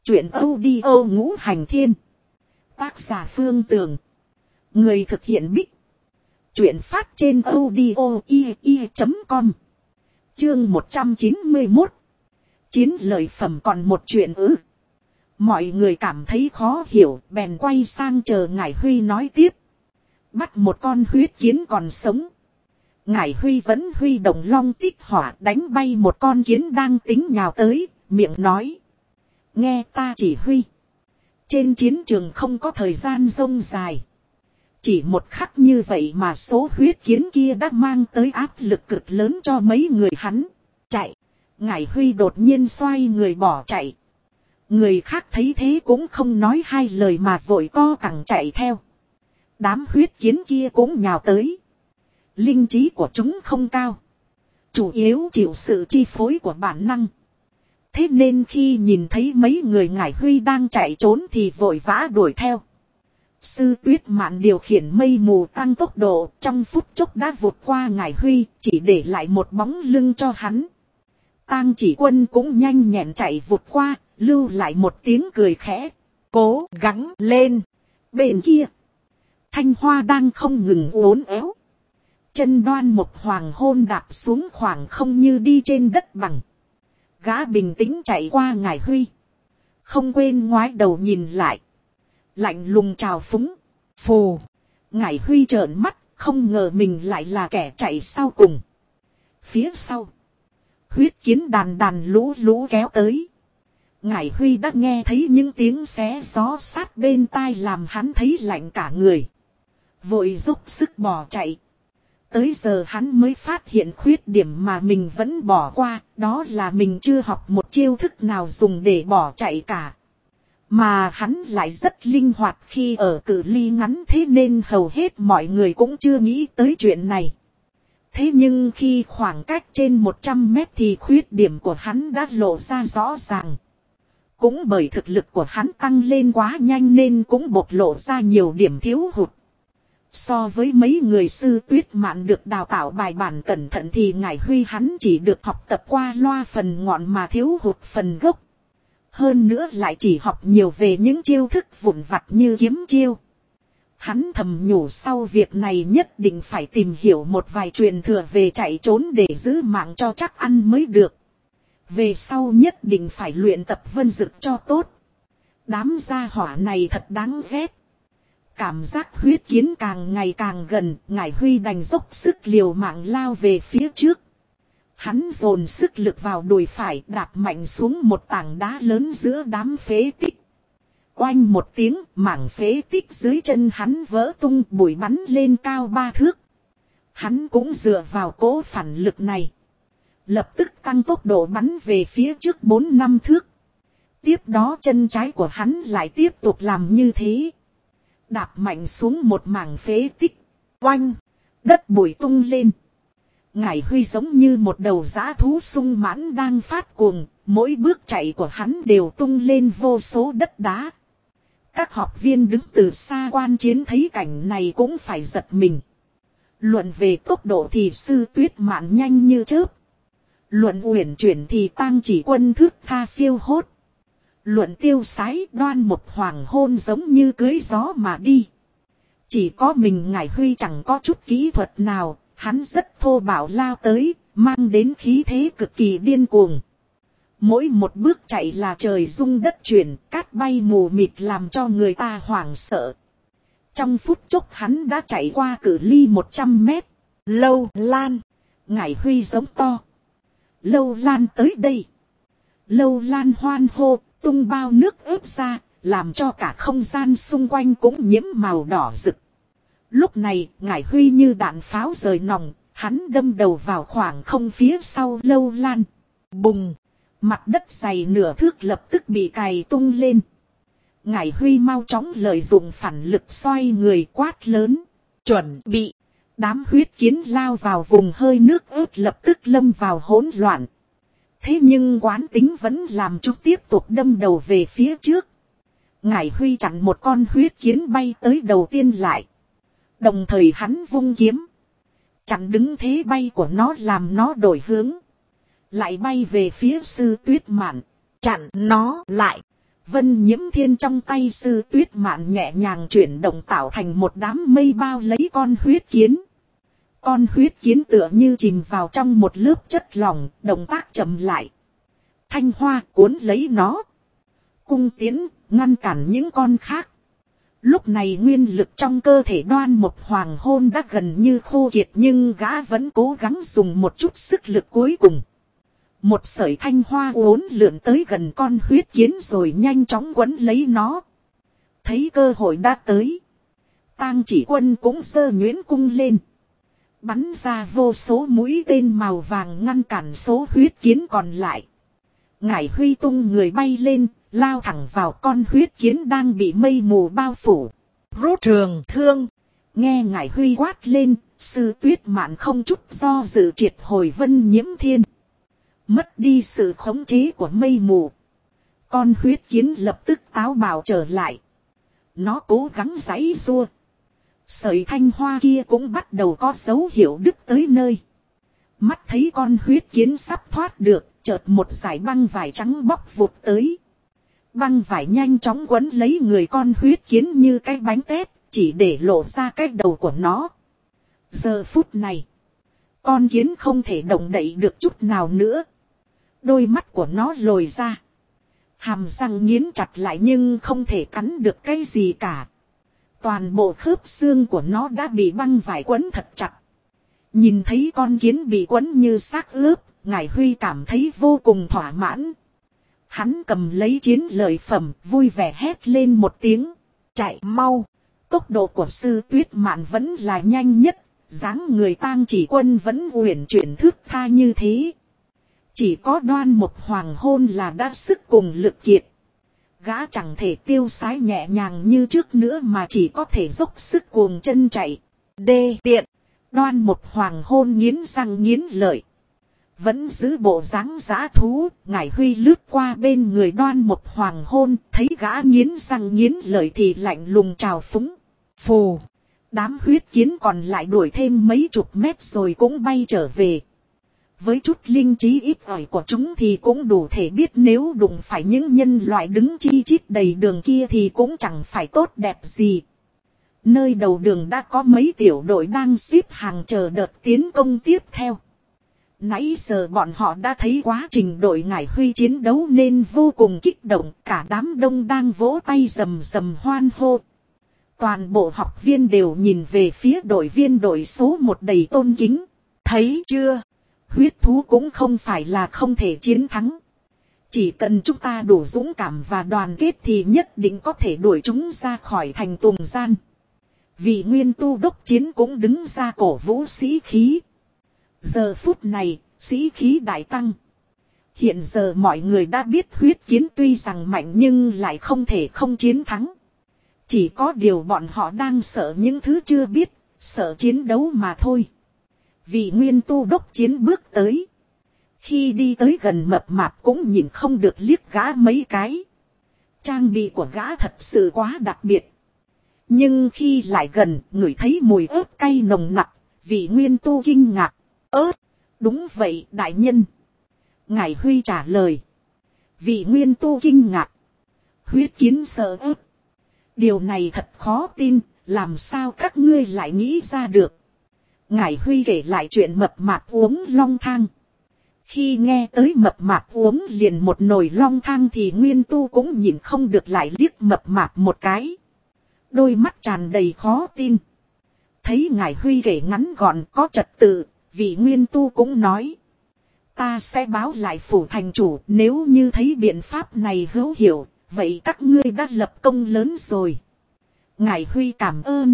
Truyện audio Ngũ Hành Thiên. Tác giả Phương Tường. Người thực hiện Bích. Truyện phát trên audio.com. Chương 191. Chiến lợi phẩm còn một chuyện ư. Mọi người cảm thấy khó hiểu, bèn quay sang chờ Ngải Huy nói tiếp. Bắt một con huyết kiến còn sống. Ngải Huy vẫn huy động long tích hỏa đánh bay một con kiến đang tính nhào tới, miệng nói. Nghe ta chỉ huy. Trên chiến trường không có thời gian rông dài. Chỉ một khắc như vậy mà số huyết kiến kia đã mang tới áp lực cực lớn cho mấy người hắn. Chạy. Ngải Huy đột nhiên xoay người bỏ chạy. Người khác thấy thế cũng không nói hai lời mà vội co cẳng chạy theo. Đám huyết kiến kia cũng nhào tới. Linh trí của chúng không cao. Chủ yếu chịu sự chi phối của bản năng. Thế nên khi nhìn thấy mấy người Ngải Huy đang chạy trốn thì vội vã đuổi theo. Sư Tuyết Mạn điều khiển mây mù tăng tốc độ, trong phút chốc đã vụt qua Ngải Huy, chỉ để lại một bóng lưng cho hắn. Tang Chỉ Quân cũng nhanh nhẹn chạy vụt qua, lưu lại một tiếng cười khẽ. Cố gắng lên. Bên kia, Thanh Hoa đang không ngừng uốn éo. Chân Đoan Mộc Hoàng hôn đạp xuống khoảng không như đi trên đất bằng. Gã bình tĩnh chạy qua Ngải Huy. Không quên ngoái đầu nhìn lại. Lạnh lùng trào phúng. Phù. Ngải Huy trợn mắt. Không ngờ mình lại là kẻ chạy sau cùng. Phía sau. Huyết kiến đàn đàn lũ lũ kéo tới. Ngải Huy đã nghe thấy những tiếng xé gió sát bên tai làm hắn thấy lạnh cả người. Vội dốc sức bỏ chạy. Tới giờ hắn mới phát hiện khuyết điểm mà mình vẫn bỏ qua, đó là mình chưa học một chiêu thức nào dùng để bỏ chạy cả. Mà hắn lại rất linh hoạt khi ở cự ly ngắn, thế nên hầu hết mọi người cũng chưa nghĩ tới chuyện này. Thế nhưng khi khoảng cách trên 100 mét thì khuyết điểm của hắn đã lộ ra rõ ràng. Cũng bởi thực lực của hắn tăng lên quá nhanh nên cũng bộc lộ ra nhiều điểm thiếu hụt. So với mấy người Sư Tuyết Mạn được đào tạo bài bản cẩn thận thì Ngải Huy hắn chỉ được học tập qua loa phần ngọn mà thiếu hụt phần gốc. Hơn nữa lại chỉ học nhiều về những chiêu thức vụn vặt như kiếm chiêu. Hắn thầm nhủ sau việc này nhất định phải tìm hiểu một vài truyền thừa về chạy trốn để giữ mạng cho chắc ăn mới được. Về sau nhất định phải luyện tập vân dực cho tốt. Đám gia hỏa này thật đáng ghét. Cảm giác huyết kiến càng ngày càng gần, Ngải Huy đành dốc sức liều mạng lao về phía trước. Hắn dồn sức lực vào đùi phải đạp mạnh xuống một tảng đá lớn giữa đám phế tích. Oanh một tiếng, mảng phế tích dưới chân hắn vỡ tung, bụi bắn lên cao 3 thước. Hắn cũng dựa vào cỗ phản lực này. Lập tức tăng tốc độ bắn về phía trước 4-5 thước. Tiếp đó chân trái của hắn lại tiếp tục làm như thế. Đạp mạnh xuống một mảng phế tích. Oanh! Đất bụi tung lên. Ngải Huy giống như một đầu dã thú sung mãn đang phát cuồng. Mỗi bước chạy của hắn đều tung lên vô số đất đá. Các học viên đứng từ xa quan chiến thấy cảnh này cũng phải giật mình. Luận về tốc độ thì Sư Tuyết Mạn nhanh như chớp. Luận uyển chuyển thì Tang Chỉ Quân thước tha phiêu hốt. Luận tiêu sái Đoan Mộc Hoàng hôn giống như cưỡi gió mà đi. Chỉ có mình Ngải Huy chẳng có chút kỹ thuật nào, hắn rất thô bạo lao tới, mang đến khí thế cực kỳ điên cuồng. Mỗi một bước chạy là trời rung đất chuyển, cát bay mù mịt làm cho người ta hoảng sợ. Trong phút chốc hắn đã chạy qua cự ly 100 mét. Lâu Lan! Ngải Huy giống to. Lâu Lan tới đây! Lâu Lan hoan hô, tung bao nước ướp ra, làm cho cả không gian xung quanh cũng nhiễm màu đỏ rực. Lúc này, Ngải Huy như đạn pháo rời nòng, hắn đâm đầu vào khoảng không phía sau Lâu Lan. Bùng! Mặt đất dày nửa thước lập tức bị cày tung lên. Ngải Huy mau chóng lợi dụng phản lực xoay người quát lớn. Chuẩn bị! Đám huyết kiến lao vào vùng hơi nước ướt lập tức lâm vào hỗn loạn. Thế nhưng quán tính vẫn làm chúng tiếp tục đâm đầu về phía trước. Ngải Huy chặn một con huyết kiến bay tới đầu tiên lại. Đồng thời hắn vung kiếm. Chặn đứng thế bay của nó làm nó đổi hướng. Lại bay về phía Sư Tuyết Mạn. Chặn nó lại. Vân Nhiễm Thiên trong tay Sư Tuyết Mạn nhẹ nhàng chuyển động tạo thành một đám mây bao lấy con huyết kiến. Con huyết kiến tựa như chìm vào trong một lớp chất lỏng, động tác chậm lại. Thanh hoa cuốn lấy nó. Cung tiến, ngăn cản những con khác. Lúc này nguyên lực trong cơ thể Đoan Mục Hoàng Hôn đã gần như khô kiệt, nhưng gã vẫn cố gắng dùng một chút sức lực cuối cùng. Một sợi thanh hoa uốn lượn tới gần con huyết kiến rồi nhanh chóng quấn lấy nó. Thấy cơ hội đã tới, Tang Chỉ Quân cũng giơ nhuyễn cung lên. Bắn ra vô số mũi tên màu vàng ngăn cản số huyết kiến còn lại. Ngải Huy tung người bay lên, lao thẳng vào con huyết kiến đang bị mây mù bao phủ. Rút trường thương. Nghe Ngải Huy quát lên, Sư Tuyết Mạn không chút do dự triệt hồi Vân Nhiễm Thiên. Mất đi sự khống chế của mây mù. Con huyết kiến lập tức táo bạo trở lại. Nó cố gắng giãy giụa. Sợi thanh hoa kia cũng bắt đầu có dấu hiệu đứt tới nơi. Mắt thấy con huyết kiến sắp thoát được, chợt một dải băng vải trắng bóc vụt tới. Băng vải nhanh chóng quấn lấy người con huyết kiến như cái bánh tét, chỉ để lộ ra cái đầu của nó. Giờ phút này, con kiến không thể động đậy được chút nào nữa. Đôi mắt của nó lồi ra. Hàm răng nghiến chặt lại nhưng không thể cắn được cái gì cả. Toàn bộ khớp xương của nó đã bị băng vải quấn thật chặt. Nhìn thấy con kiến bị quấn như xác ướp, Ngải Huy cảm thấy vô cùng thỏa mãn. Hắn cầm lấy chiến lợi phẩm, vui vẻ hét lên một tiếng. Chạy mau! Tốc độ của Sư Tuyết Mạn vẫn là nhanh nhất, dáng người Tang Chỉ Quân vẫn uyển chuyển thướt tha như thế. Chỉ có Đoan Mục Hoàng Hôn là đã sức cùng lực kiệt. Gã chẳng thể tiêu sái nhẹ nhàng như trước nữa mà chỉ có thể dốc sức cuồng chân chạy. Đê tiện! Đoan Mục Hoàng Hôn nghiến răng nghiến lợi. Vẫn giữ bộ dáng dã thú, Ngải Huy lướt qua bên người Đoan Mục Hoàng Hôn, thấy gã nghiến răng nghiến lợi thì lạnh lùng trào phúng. Phù! Đám huyết kiến còn lại đuổi thêm mấy chục mét rồi cũng bay trở về. Với chút linh trí ít ỏi của chúng thì cũng đủ thể biết nếu đụng phải những nhân loại đứng chi chít đầy đường kia thì cũng chẳng phải tốt đẹp gì. Nơi đầu đường đã có mấy tiểu đội đang xếp hàng chờ đợt tiến công tiếp theo. Nãy giờ bọn họ đã thấy quá trình đội Ngải Huy chiến đấu nên vô cùng kích động, cả đám đông đang vỗ tay rầm rầm hoan hô. Toàn bộ học viên đều nhìn về phía đội viên đội số 1 đầy tôn kính. Thấy chưa? Huyết thú cũng không phải là không thể chiến thắng. Chỉ cần chúng ta đủ dũng cảm và đoàn kết thì nhất định có thể đuổi chúng ra khỏi thành tùng gian. Vị nguyên tu đốc chiến cũng đứng ra cổ vũ sĩ khí. Giờ phút này, sĩ khí đại tăng. Hiện giờ mọi người đã biết huyết kiến tuy rằng mạnh nhưng lại không thể không chiến thắng. Chỉ có điều bọn họ đang sợ những thứ chưa biết, sợ chiến đấu mà thôi. Vị nguyên tu đốc chiến bước tới. Khi đi tới gần Mập Mạp cũng nhìn không được liếc gã mấy cái. Trang bị của gã thật sự quá đặc biệt. Nhưng khi lại gần, ngửi thấy mùi ớt cay nồng nặc, vị nguyên tu kinh ngạc. Ớt! Đúng vậy, đại nhân. Ngải Huy trả lời. Vị nguyên tu kinh ngạc. Huyết kiến sợ ớt. Điều này thật khó tin, làm sao các ngươi lại nghĩ ra được. Ngải Huy kể lại chuyện Mập Mạp uống long thang. Khi nghe tới Mập Mạp uống liền một nồi long thang thì nguyên tu cũng nhìn không được lại liếc Mập Mạp một cái. Đôi mắt tràn đầy khó tin. Thấy Ngải Huy kể ngắn gọn có trật tự, vị nguyên tu cũng nói. Ta sẽ báo lại phủ thành chủ, nếu như thấy biện pháp này hữu hiệu, vậy các ngươi đã lập công lớn rồi. Ngải Huy cảm ơn.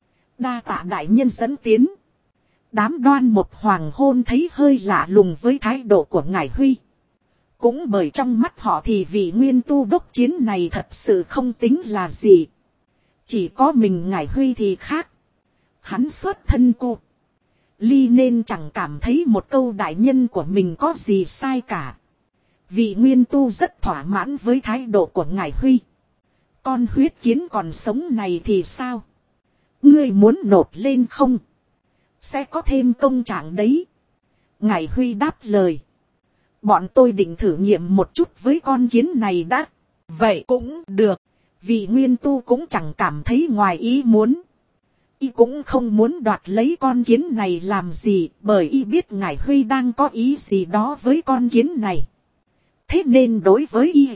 Đa tạ đại nhân dẫn tiến. Đám Đoan Mục Hoàng Hôn thấy hơi lạ lùng với thái độ của Ngải Huy. Cũng bởi trong mắt họ thì vị nguyên tu đốc chiến này thật sự không tính là gì. Chỉ có mình Ngải Huy thì khác. Hắn xuất thân cô Ly nên chẳng cảm thấy một câu đại nhân của mình có gì sai cả. Vị nguyên tu rất thỏa mãn với thái độ của Ngải Huy. Con huyết kiến còn sống này thì sao? Ngươi muốn nộp lên không? Sẽ có thêm công trạng đấy. Ngải Huy đáp lời. Bọn tôi định thử nghiệm một chút với con kiến này đã. Vậy cũng được. Vị nguyên tu cũng chẳng cảm thấy ngoài ý muốn. Y cũng không muốn đoạt lấy con kiến này làm gì, bởi y biết Ngải Huy đang có ý gì đó với con kiến này. Thế nên đối với y,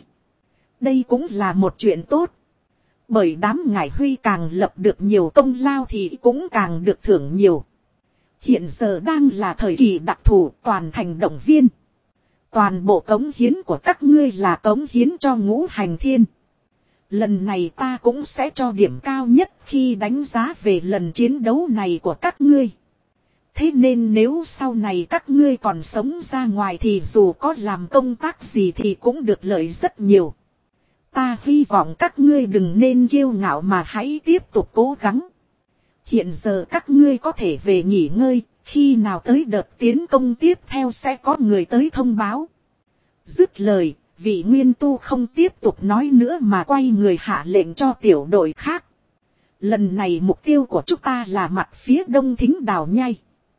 đây cũng là một chuyện tốt. Bởi đám Ngải Huy càng lập được nhiều công lao thì cũng càng được thưởng nhiều. Hiện giờ đang là thời kỳ đặc thù, toàn thành động viên. Toàn bộ cống hiến của các ngươi là cống hiến cho Ngũ Hành Thiên. Lần này ta cũng sẽ cho điểm cao nhất khi đánh giá về lần chiến đấu này của các ngươi. Thế nên nếu sau này các ngươi còn sống ra ngoài thì dù có làm công tác gì thì cũng được lợi rất nhiều. Ta hy vọng các ngươi đừng nên kiêu ngạo mà hãy tiếp tục cố gắng. Hiện giờ các ngươi có thể về nghỉ ngơi, khi nào tới đợt tiến công tiếp theo sẽ có người tới thông báo. Dứt lời, vị nguyên tu không tiếp tục nói nữa mà quay người hạ lệnh cho tiểu đội khác. Lần này mục tiêu của chúng ta là mặt phía đông Thính Đào Nhai.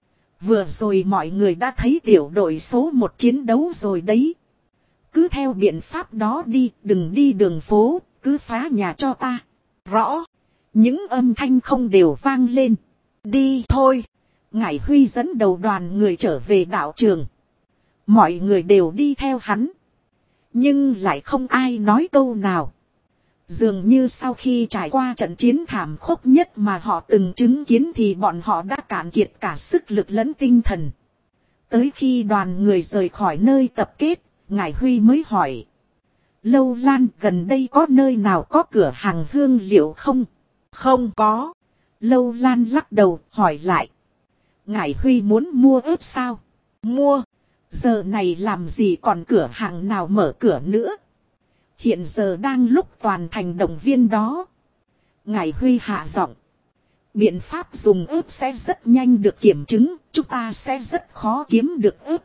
Vừa rồi mọi người đã thấy tiểu đội số 1 chiến đấu rồi đấy. Cứ theo biện pháp đó đi, đừng đi đường phố, cứ phá nhà cho ta. Rõ. Những âm thanh không đều vang lên. Đi thôi. Ngải Huy dẫn đầu đoàn người trở về đạo trường. Mọi người đều đi theo hắn. Nhưng lại không ai nói câu nào. Dường như sau khi trải qua trận chiến thảm khốc nhất mà họ từng chứng kiến thì bọn họ đã cạn kiệt cả sức lực lẫn tinh thần. Tới khi đoàn người rời khỏi nơi tập kết, Ngải Huy mới hỏi. Lâu Lan, gần đây có nơi nào có cửa hàng hương liệu không? Không có. Lâu Lan lắc đầu hỏi lại. Ngải Huy muốn mua ớt sao? Mua. Giờ này làm gì còn cửa hàng nào mở cửa nữa? Hiện giờ đang lúc toàn thành động viên đó. Ngải Huy hạ giọng. Biện pháp dùng ớt sẽ rất nhanh được kiểm chứng, chúng ta sẽ rất khó kiếm được ớt.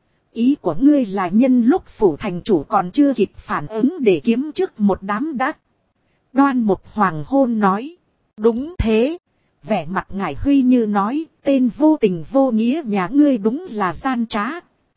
Ý của ngươi là nhân lúc phủ thành chủ còn chưa kịp phản ứng để kiếm trước một đám đắt. Đoan Mục Hoàng Hôn nói. Đúng thế. Vẻ mặt Ngải Huy như nói, tên vô tình vô nghĩa nhà ngươi đúng là gian trá.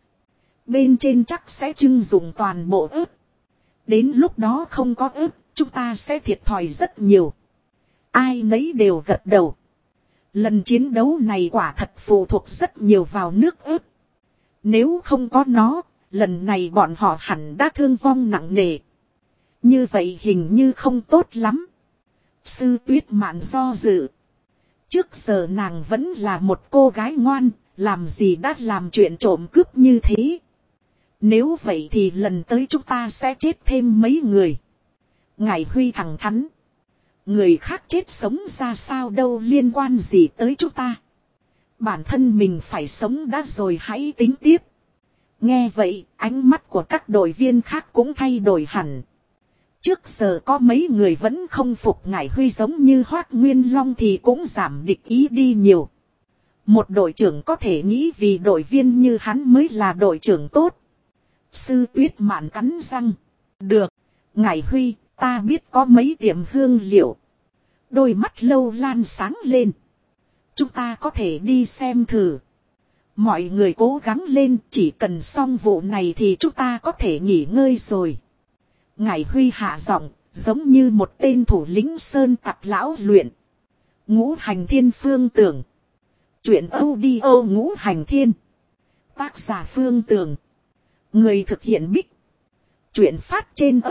Bên trên chắc sẽ trưng dụng toàn bộ ớt. Đến lúc đó không có ớt, chúng ta sẽ thiệt thòi rất nhiều. Ai nấy đều gật đầu. Lần chiến đấu này quả thật phụ thuộc rất nhiều vào nước ớt. Nếu không có nó, lần này bọn họ hẳn đã thương vong nặng nề. Như vậy hình như không tốt lắm. Sư Tuyết Mạn do dự. Trước giờ nàng vẫn là một cô gái ngoan, làm gì đã làm chuyện trộm cướp như thế. Nếu vậy thì lần tới chúng ta sẽ chết thêm mấy người. Ngải Huy thẳng thắn. Người khác chết sống ra sao đâu liên quan gì tới chúng ta. Bản thân mình phải sống đã rồi hãy tính tiếp. Nghe vậy, ánh mắt của các đội viên khác cũng thay đổi hẳn. Trước giờ có mấy người vẫn không phục Ngải Huy giống như Hoác Nguyên Long thì cũng giảm địch ý đi nhiều. Một đội trưởng có thể nghĩ vì đội viên như hắn mới là đội trưởng tốt. Sư Tuyết Mạn cắn răng. Được, Ngải Huy, ta biết có mấy tiệm hương liệu. Đôi mắt Lâu Lan sáng lên. Chúng ta có thể đi xem thử. Mọi người cố gắng lên, chỉ cần xong vụ này thì chúng ta có thể nghỉ ngơi rồi. Ngải Huy hạ giọng, giống như một tên thủ lĩnh sơn tặc lão luyện. Ngũ Hành Thiên Phương Tưởng. Chuyện audio Ngũ Hành Thiên. Tác giả Phương Tưởng. Người thực hiện Bích. Chuyện phát trên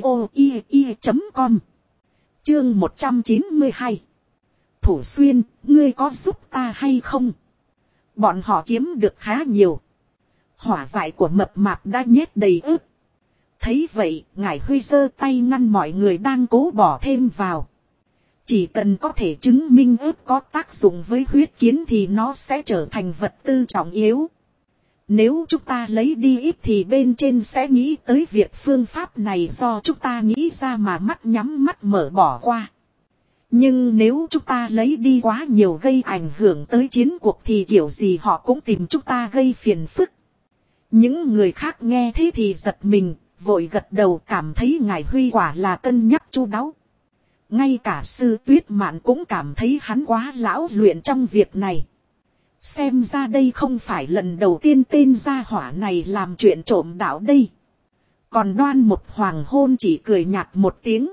audio.com. Chương 192. Thủ Xuyên, ngươi có giúp ta hay không? Bọn họ kiếm được khá nhiều. Hỏa vải của mập mạp đã nhét đầy ướp. Thấy vậy, Ngải Huy giơ tay ngăn mọi người đang cố bỏ thêm vào. Chỉ cần có thể chứng minh ướp có tác dụng với huyết kiến thì nó sẽ trở thành vật tư trọng yếu. Nếu chúng ta lấy đi ít thì bên trên sẽ nghĩ tới việc phương pháp này do chúng ta nghĩ ra mà mắt nhắm mắt mở bỏ qua. Nhưng nếu chúng ta lấy đi quá nhiều gây ảnh hưởng tới chiến cuộc thì kiểu gì họ cũng tìm chúng ta gây phiền phức. Những người khác nghe thế thì giật mình, vội gật đầu cảm thấy Ngải Huy quả là cân nhắc chu đáo. Ngay cả Sư Tuyết Mạn cũng cảm thấy hắn quá lão luyện trong việc này. Xem ra đây không phải lần đầu tiên tên gia hỏa này làm chuyện trộm đạo đây. Còn Đoan Một hoàng hôn chỉ cười nhạt một tiếng.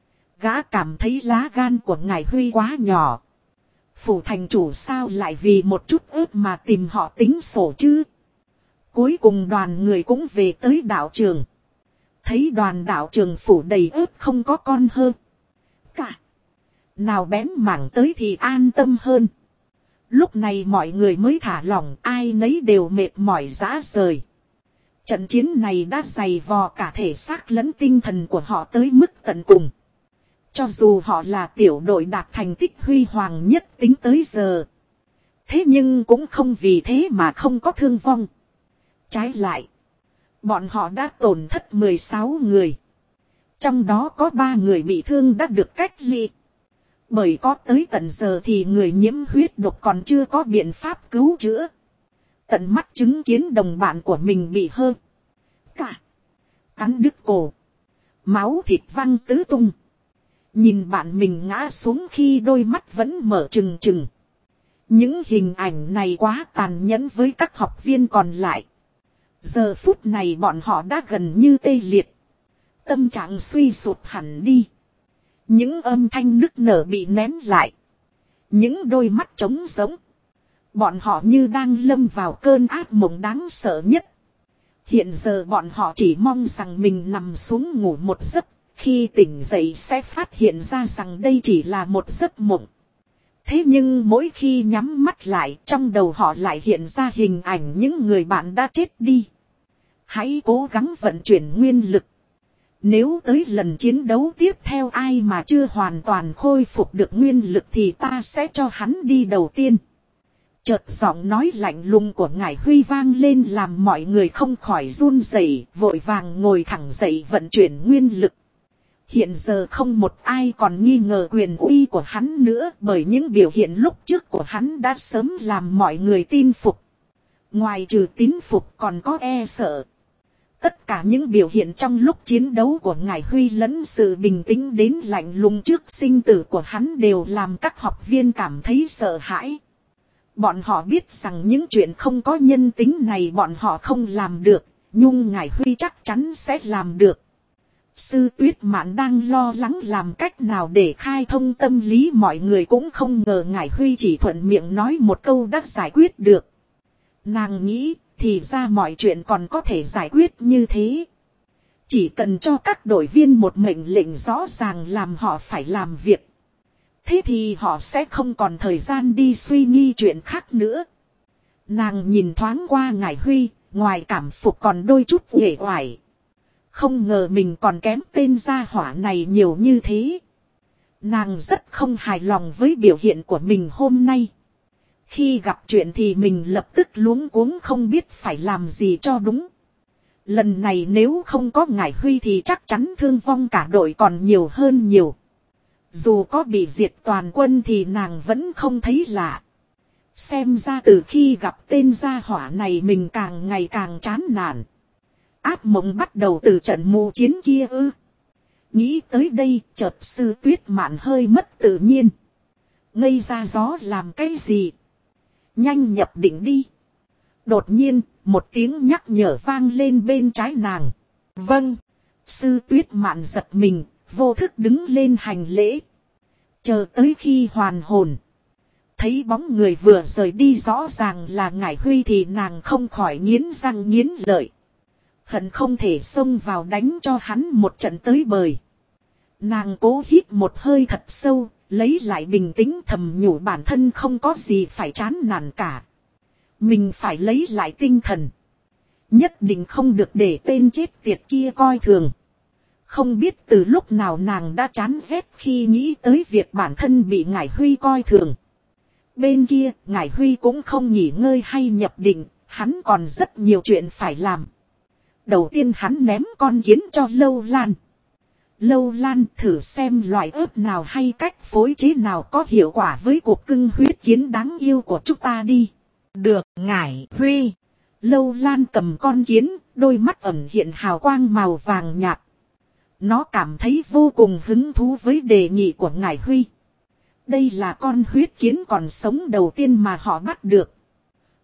Gã cảm thấy lá gan của ngài Huy quá nhỏ. Phủ thành chủ sao lại vì một chút ớt mà tìm họ tính sổ chứ. Cuối cùng đoàn người cũng về tới đạo trường. Thấy đoàn đạo trường phủ đầy ớt không có con hơn. Cả. Nào bén mảng tới thì an tâm hơn. Lúc này mọi người mới thả lỏng, ai nấy đều mệt mỏi rã rời. Trận chiến này đã dày vò cả thể xác lẫn tinh thần của họ tới mức tận cùng. Cho dù họ là tiểu đội đạt thành tích huy hoàng nhất tính tới giờ. Thế nhưng cũng không vì thế mà không có thương vong. Trái lại, bọn họ đã tổn thất 16 người. Trong đó có 3 người bị thương đã được cách ly. Bởi có tới tận giờ thì người nhiễm huyết độc còn chưa có biện pháp cứu chữa. Tận mắt chứng kiến đồng bạn của mình bị hơ. Cả. Cắn đứt cổ. Máu thịt văng tứ tung. Nhìn bạn mình ngã xuống khi đôi mắt vẫn mở trừng trừng. Những hình ảnh này quá tàn nhẫn với các học viên còn lại. Giờ phút này bọn họ đã gần như tê liệt. Tâm trạng suy sụp hẳn đi. Những âm thanh nức nở bị nén lại. Những đôi mắt trống rỗng. Bọn họ như đang lâm vào cơn ác mộng đáng sợ nhất. Hiện giờ bọn họ chỉ mong rằng mình nằm xuống ngủ một giấc. Khi tỉnh dậy sẽ phát hiện ra rằng đây chỉ là một giấc mộng. Thế nhưng mỗi khi nhắm mắt lại, trong đầu họ lại hiện ra hình ảnh những người bạn đã chết đi. Hãy cố gắng vận chuyển nguyên lực. Nếu tới lần chiến đấu tiếp theo ai mà chưa hoàn toàn khôi phục được nguyên lực thì ta sẽ cho hắn đi đầu tiên. Chợt giọng nói lạnh lùng của ngài Huy vang lên làm mọi người không khỏi run rẩy, vội vàng ngồi thẳng dậy vận chuyển nguyên lực. Hiện giờ không một ai còn nghi ngờ quyền uy của hắn nữa, bởi những biểu hiện lúc trước của hắn đã sớm làm mọi người tin phục. Ngoài trừ tín phục còn có e sợ. Tất cả những biểu hiện trong lúc chiến đấu của ngài Huy lẫn sự bình tĩnh đến lạnh lùng trước sinh tử của hắn đều làm các học viên cảm thấy sợ hãi. Bọn họ biết rằng những chuyện không có nhân tính này bọn họ không làm được, nhưng ngài Huy chắc chắn sẽ làm được. Sư Tuyết Mạn đang lo lắng làm cách nào để khai thông tâm lý mọi người, cũng không ngờ ngài Huy chỉ thuận miệng nói một câu đã giải quyết được. Nàng nghĩ thì ra mọi chuyện còn có thể giải quyết như thế. Chỉ cần cho các đội viên một mệnh lệnh rõ ràng làm họ phải làm việc. Thế thì họ sẽ không còn thời gian đi suy nghĩ chuyện khác nữa. Nàng nhìn thoáng qua ngài Huy, ngoài cảm phục còn đôi chút uể oải. Không ngờ mình còn kém tên gia hỏa này nhiều như thế. Nàng rất không hài lòng với biểu hiện của mình hôm nay. Khi gặp chuyện thì mình lập tức luống cuống không biết phải làm gì cho đúng. Lần này nếu không có ngài Huy thì chắc chắn thương vong cả đội còn nhiều hơn nhiều. Dù có bị diệt toàn quân thì nàng vẫn không thấy lạ. Xem ra từ khi gặp tên gia hỏa này mình càng ngày càng chán nản. Ác mộng bắt đầu từ trận mù chiến kia ư. Nghĩ tới đây chợt Sư Tuyết Mạn hơi mất tự nhiên. Ngây ra gió làm cái gì? Nhanh nhập định đi. Đột nhiên một tiếng nhắc nhở vang lên bên trái nàng. Vâng. Sư Tuyết Mạn giật mình, vô thức đứng lên hành lễ. Chờ tới khi hoàn hồn. Thấy bóng người vừa rời đi rõ ràng là ngài Huy thì nàng không khỏi nghiến răng nghiến lợi. Hận không thể xông vào đánh cho hắn một trận tới bời. Nàng cố hít một hơi thật sâu, lấy lại bình tĩnh thầm nhủ bản thân không có gì phải chán nản cả. Mình phải lấy lại tinh thần. Nhất định không được để tên chết tiệt kia coi thường. Không biết từ lúc nào nàng đã chán ghét khi nghĩ tới việc bản thân bị ngải Huy coi thường. Bên kia, ngải Huy cũng không nghỉ ngơi hay nhập định, hắn còn rất nhiều chuyện phải làm. Đầu tiên hắn ném con kiến cho Lâu Lan. Lâu Lan thử xem loại ớt nào hay cách phối chế nào có hiệu quả với cuộc cưng huyết kiến đáng yêu của chúng ta đi. Được, ngải Huy. Lâu Lan cầm con kiến, đôi mắt ẩn hiện hào quang màu vàng nhạt. Nó cảm thấy vô cùng hứng thú với đề nghị của ngải Huy. Đây là con huyết kiến còn sống đầu tiên mà họ bắt được.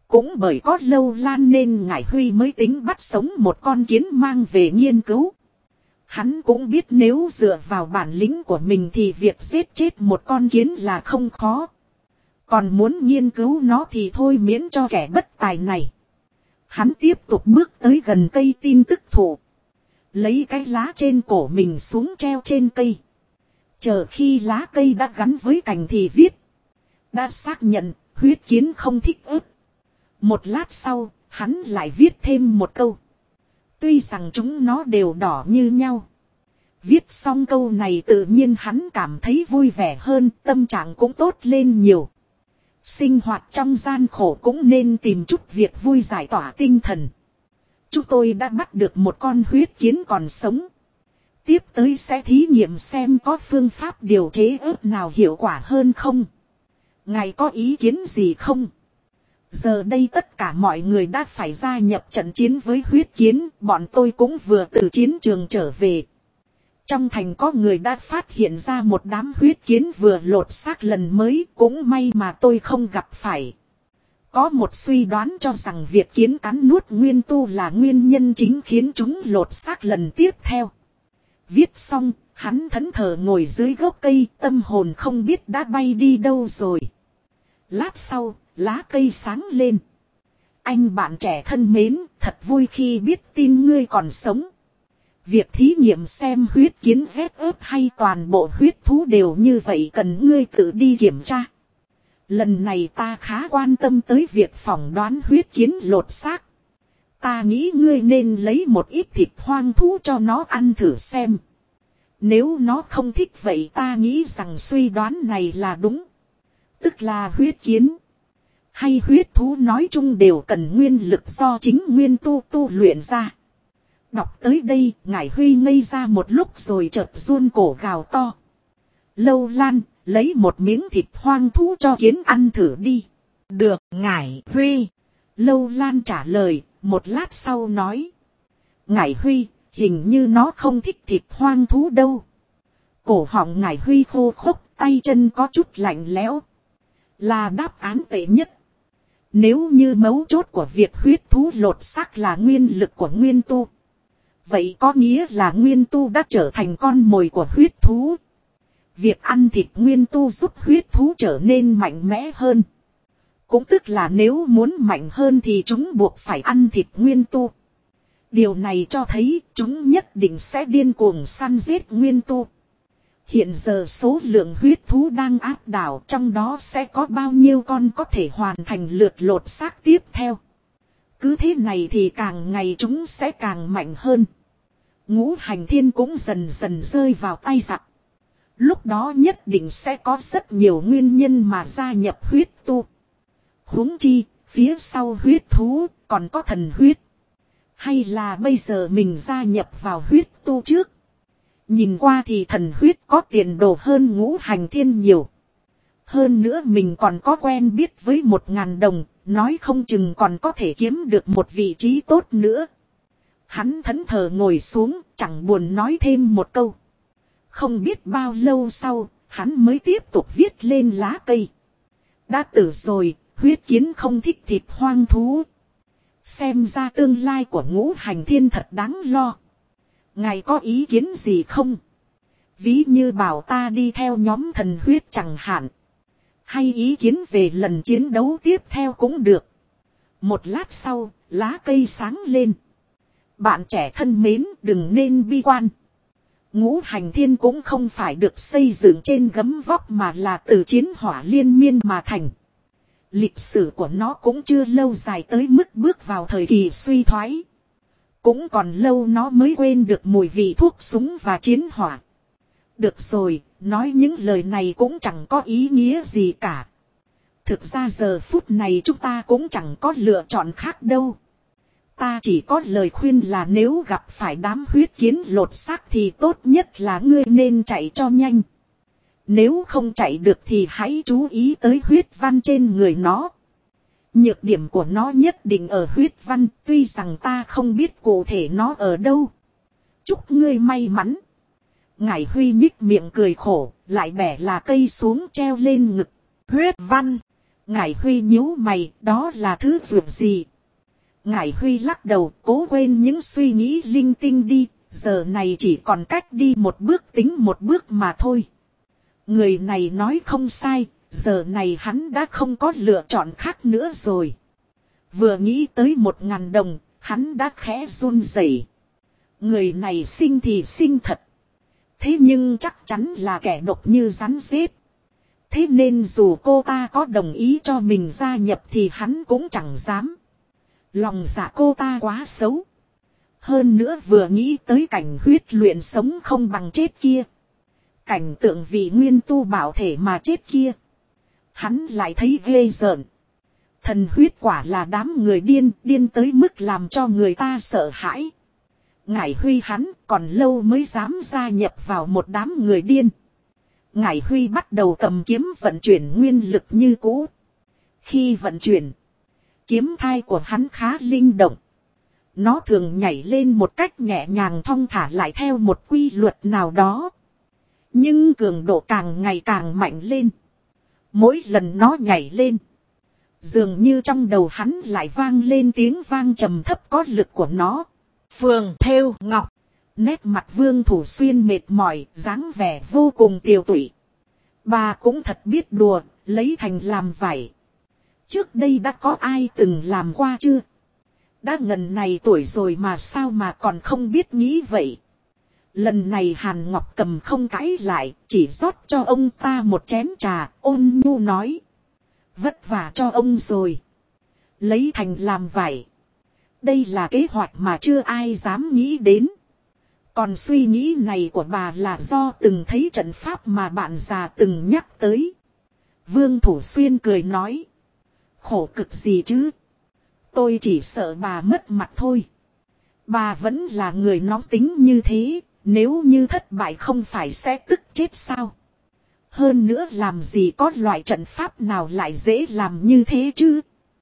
Cũng bởi có Lâu Lan nên Ngải Huy mới tính bắt sống một con kiến mang về nghiên cứu. Hắn cũng biết nếu dựa vào bản lĩnh của mình thì việc giết chết một con kiến là không khó. Còn muốn nghiên cứu nó thì thôi miễn cho kẻ bất tài này. Hắn tiếp tục bước tới gần cây tin tức thụ. Lấy cái lá trên cổ mình xuống treo trên cây. Chờ khi lá cây đã gắn với cành thì viết. Đã xác nhận huyết kiến không thích ướp. Một lát sau, hắn lại viết thêm một câu. Tuy rằng chúng nó đều đỏ như nhau. Viết xong câu này tự nhiên hắn cảm thấy vui vẻ hơn, tâm trạng cũng tốt lên nhiều. Sinh hoạt trong gian khổ cũng nên tìm chút việc vui giải tỏa tinh thần. Chúng tôi đã bắt được một con huyết kiến còn sống. Tiếp tới sẽ thí nghiệm xem có phương pháp điều chế ớt nào hiệu quả hơn không. Ngài có ý kiến gì không? Giờ đây tất cả mọi người đã phải gia nhập trận chiến với huyết kiến, bọn tôi cũng vừa từ chiến trường trở về. Trong thành có người đã phát hiện ra một đám huyết kiến vừa lột xác lần mới, cũng may mà tôi không gặp phải. Có một suy đoán cho rằng việc kiến cắn nuốt nguyên tu là nguyên nhân chính khiến chúng lột xác lần tiếp theo. Viết xong, hắn thẫn thờ ngồi dưới gốc cây, tâm hồn không biết đã bay đi đâu rồi. Lát sau, lá cây sáng lên. Anh bạn trẻ thân mến, thật vui khi biết tin ngươi còn sống. Việc thí nghiệm xem huyết kiến vét ớt hay toàn bộ huyết thú đều như vậy cần ngươi tự đi kiểm tra. Lần này ta khá quan tâm tới việc phỏng đoán huyết kiến lột xác. Ta nghĩ ngươi nên lấy một ít thịt hoang thú cho nó ăn thử xem. Nếu nó không thích vậy ta nghĩ rằng suy đoán này là đúng. Tức là huyết kiến hay huyết thú nói chung đều cần nguyên lực do chính nguyên tu luyện ra. Đọc tới đây, Ngải Huy ngây ra một lúc rồi chợt run cổ gào to. Lâu Lan, lấy một miếng thịt hoang thú cho kiến ăn thử đi. Được, Ngải Huy. Lâu Lan trả lời, một lát sau nói. Ngải Huy, hình như nó không thích thịt hoang thú đâu. Cổ họng Ngải Huy khô khốc, tay chân có chút lạnh lẽo. Là đáp án tệ nhất. Nếu như mấu chốt của việc huyết thú lột xác là nguyên lực của nguyên tu. Vậy có nghĩa là nguyên tu đã trở thành con mồi của huyết thú. Việc ăn thịt nguyên tu giúp huyết thú trở nên mạnh mẽ hơn. Cũng tức là nếu muốn mạnh hơn thì chúng buộc phải ăn thịt nguyên tu. Điều này cho thấy chúng nhất định sẽ điên cuồng săn giết nguyên tu. Hiện giờ số lượng huyết thú đang áp đảo, trong đó sẽ có bao nhiêu con có thể hoàn thành lượt lột xác tiếp theo. Cứ thế này thì càng ngày chúng sẽ càng mạnh hơn. Ngũ hành thiên cũng dần dần rơi vào tay giặc. Lúc đó nhất định sẽ có rất nhiều nguyên nhân mà gia nhập huyết tu. Huống chi, phía sau huyết thú còn có thần huyết. Hay là bây giờ mình gia nhập vào huyết tu trước. Nhìn qua thì thần huyết có tiền đồ hơn ngũ hành thiên nhiều. Hơn nữa mình còn có quen biết với 1.000 đồng, nói không chừng còn có thể kiếm được một vị trí tốt nữa. Hắn thẫn thờ ngồi xuống, chẳng buồn nói thêm một câu. Không biết bao lâu sau, hắn mới tiếp tục viết lên lá cây. Đã tử rồi, huyết kiến không thích thịt hoang thú. Xem ra tương lai của ngũ hành thiên thật đáng lo. Ngài có ý kiến gì không? Ví như bảo ta đi theo nhóm thần huyết chẳng hạn. Hay ý kiến về lần chiến đấu tiếp theo cũng được. Một lát sau, lá cây sáng lên. Bạn trẻ thân mến, đừng nên bi quan. Ngũ hành thiên cũng không phải được xây dựng trên gấm vóc mà là từ chiến hỏa liên miên mà thành. Lịch sử của nó cũng chưa lâu dài tới mức bước vào thời kỳ suy thoái. Cũng còn lâu nó mới quên được mùi vị thuốc súng và chiến hỏa. Được rồi, nói những lời này cũng chẳng có ý nghĩa gì cả. Thực ra giờ phút này chúng ta cũng chẳng có lựa chọn khác đâu. Ta chỉ có lời khuyên là nếu gặp phải đám huyết kiến lột xác thì tốt nhất là ngươi nên chạy cho nhanh. Nếu không chạy được thì hãy chú ý tới huyết văn trên người nó. Nhược điểm của nó nhất định ở huyết văn, tuy rằng ta không biết cụ thể nó ở đâu. Chúc ngươi may mắn. Ngải Huy nhích miệng cười khổ, lại bẻ là cây xuống treo lên ngực. Huyết văn. Ngải Huy nhíu mày, đó là thứ dược gì? Ngải Huy lắc đầu, cố quên những suy nghĩ linh tinh đi, giờ này chỉ còn cách đi một bước tính một bước mà thôi. Người này nói không sai, giờ này hắn đã không có lựa chọn khác nữa rồi. Vừa nghĩ tới 1.000 đồng, hắn đã khẽ run rẩy. Người này xinh thì xinh thật. Thế nhưng chắc chắn là kẻ độc như rắn rết. Thế nên dù cô ta có đồng ý cho mình gia nhập thì hắn cũng chẳng dám. Lòng dạ cô ta quá xấu. Hơn nữa vừa nghĩ tới cảnh huyết luyện sống không bằng chết kia. Cảnh tượng vị nguyên tu bảo thể mà chết kia. Hắn lại thấy ghê rợn. Thần huyết quả là đám người điên, điên tới mức làm cho người ta sợ hãi. Ngải Huy hắn còn lâu mới dám gia nhập vào một đám người điên. Ngải Huy bắt đầu cầm kiếm vận chuyển nguyên lực như cũ. Khi vận chuyển, kiếm thai của hắn khá linh động. Nó thường nhảy lên một cách nhẹ nhàng thong thả lại theo một quy luật nào đó. Nhưng cường độ càng ngày càng mạnh lên. Mỗi lần nó nhảy lên, dường như trong đầu hắn lại vang lên tiếng vang trầm thấp có lực của nó. Phường Thêu Ngọc. Nét mặt Vương Thủ Xuyên mệt mỏi, dáng vẻ vô cùng tiều tụy. Bà cũng thật biết đùa, lấy thành làm vải. Trước đây đã có ai từng làm qua chưa? Đã ngần này tuổi rồi mà sao mà còn không biết nghĩ vậy? Lần này Hàn Ngọc Cầm không cãi lại, chỉ rót cho ông ta một chén trà, ôn nhu nói. Vất vả cho ông rồi. Lấy thành làm vải. Đây là kế hoạch mà chưa ai dám nghĩ đến. Còn suy nghĩ này của bà là do từng thấy trận pháp mà bạn già từng nhắc tới. Vương Thủ Xuyên cười nói. Khổ cực gì chứ? Tôi chỉ sợ bà mất mặt thôi. Bà vẫn là người nóng tính như thế. Nếu như thất bại không phải sẽ tức chết sao? Hơn nữa làm gì có loại trận pháp nào lại dễ làm như thế chứ?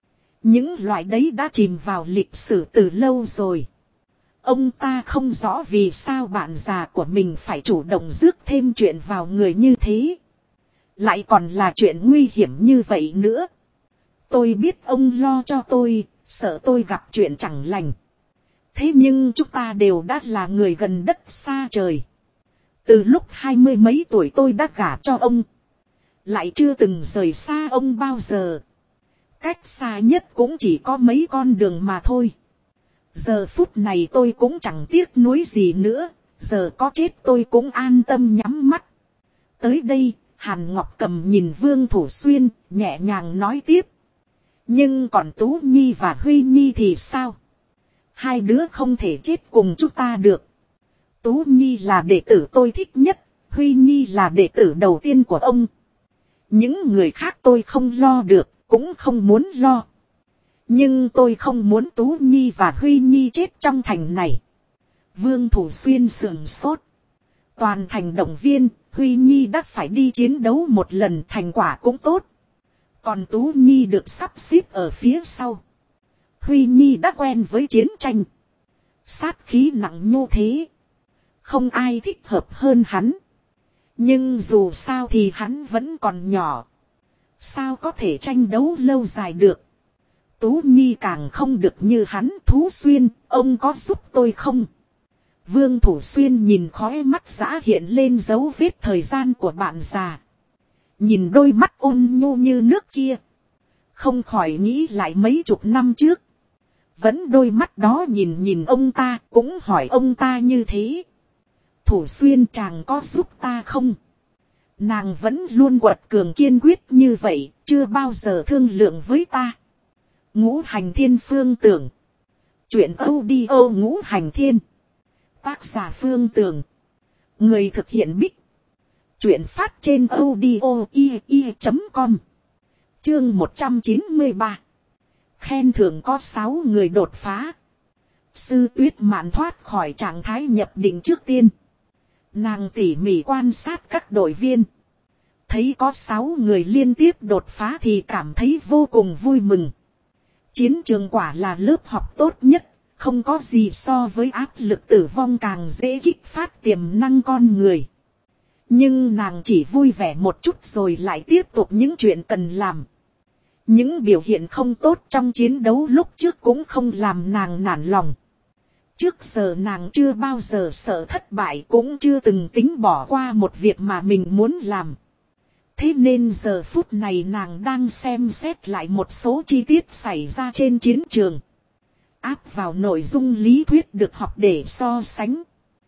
Những loại đấy đã chìm vào lịch sử từ lâu rồi. Ông ta không rõ vì sao bạn già của mình phải chủ động rước thêm chuyện vào người như thế. Lại còn là chuyện nguy hiểm như vậy nữa. Tôi biết ông lo cho tôi, sợ tôi gặp chuyện chẳng lành. Thế nhưng chúng ta đều đã là người gần đất xa trời. Từ lúc 20 mấy tuổi tôi đã gả cho ông. Lại chưa từng rời xa ông bao giờ. Cách xa nhất cũng chỉ có mấy con đường mà thôi. Giờ phút này tôi cũng chẳng tiếc nuối gì nữa. Giờ có chết tôi cũng an tâm nhắm mắt. Tới đây, Hàn Ngọc Cầm nhìn Vương Thủ Xuyên, nhẹ nhàng nói tiếp. Nhưng còn Tú Nhi và Huy Nhi thì sao? Hai đứa không thể chết cùng chúng ta được. Tú Nhi là đệ tử tôi thích nhất. Huy Nhi là đệ tử đầu tiên của ông. Những người khác tôi không lo được, cũng không muốn lo. Nhưng tôi không muốn Tú Nhi và Huy Nhi chết trong thành này. Vương Thủ Xuyên sườn sốt. Toàn thành động viên, Huy Nhi đã phải đi chiến đấu một lần, thành quả cũng tốt. Còn Tú Nhi được sắp xếp ở phía sau. Huy Nhi đã quen với chiến tranh. Sát khí nặng như thế. Không ai thích hợp hơn hắn. Nhưng dù sao thì hắn vẫn còn nhỏ. Sao có thể tranh đấu lâu dài được. Tú Nhi càng không được như hắn. Thú Xuyên, ông có giúp tôi không? Vương Thủ Xuyên nhìn khóe mắt giã hiện lên dấu vết thời gian của bạn già. Nhìn đôi mắt ôn nhu như nước kia. Không khỏi nghĩ lại mấy chục năm trước. Vẫn đôi mắt đó nhìn ông ta, cũng hỏi ông ta như thế. Thủ Xuyên chàng có giúp ta không? Nàng vẫn luôn quật cường kiên quyết như vậy, chưa bao giờ thương lượng với ta. Ngũ Hành Thiên Phương Tưởng. Chuyện audio Ngũ Hành Thiên. Tác giả Phương Tưởng. Người thực hiện Bích. Chuyện phát trên audio.com. Chương 193. Khen thưởng có 6 người đột phá. Sư Tuyết Mạn thoát khỏi trạng thái nhập định trước tiên. Nàng tỉ mỉ quan sát các đội viên. Thấy có 6 người liên tiếp đột phá thì cảm thấy vô cùng vui mừng. Chiến trường quả là lớp học tốt nhất. Không có gì so với áp lực tử vong càng dễ kích phát tiềm năng con người. Nhưng nàng chỉ vui vẻ một chút rồi lại tiếp tục những chuyện cần làm. Những biểu hiện không tốt trong chiến đấu lúc trước cũng không làm nàng nản lòng. Trước giờ nàng chưa bao giờ sợ thất bại, cũng chưa từng tính bỏ qua một việc mà mình muốn làm. Thế nên giờ phút này nàng đang xem xét lại một số chi tiết xảy ra trên chiến trường. Áp vào nội dung lý thuyết được học để so sánh.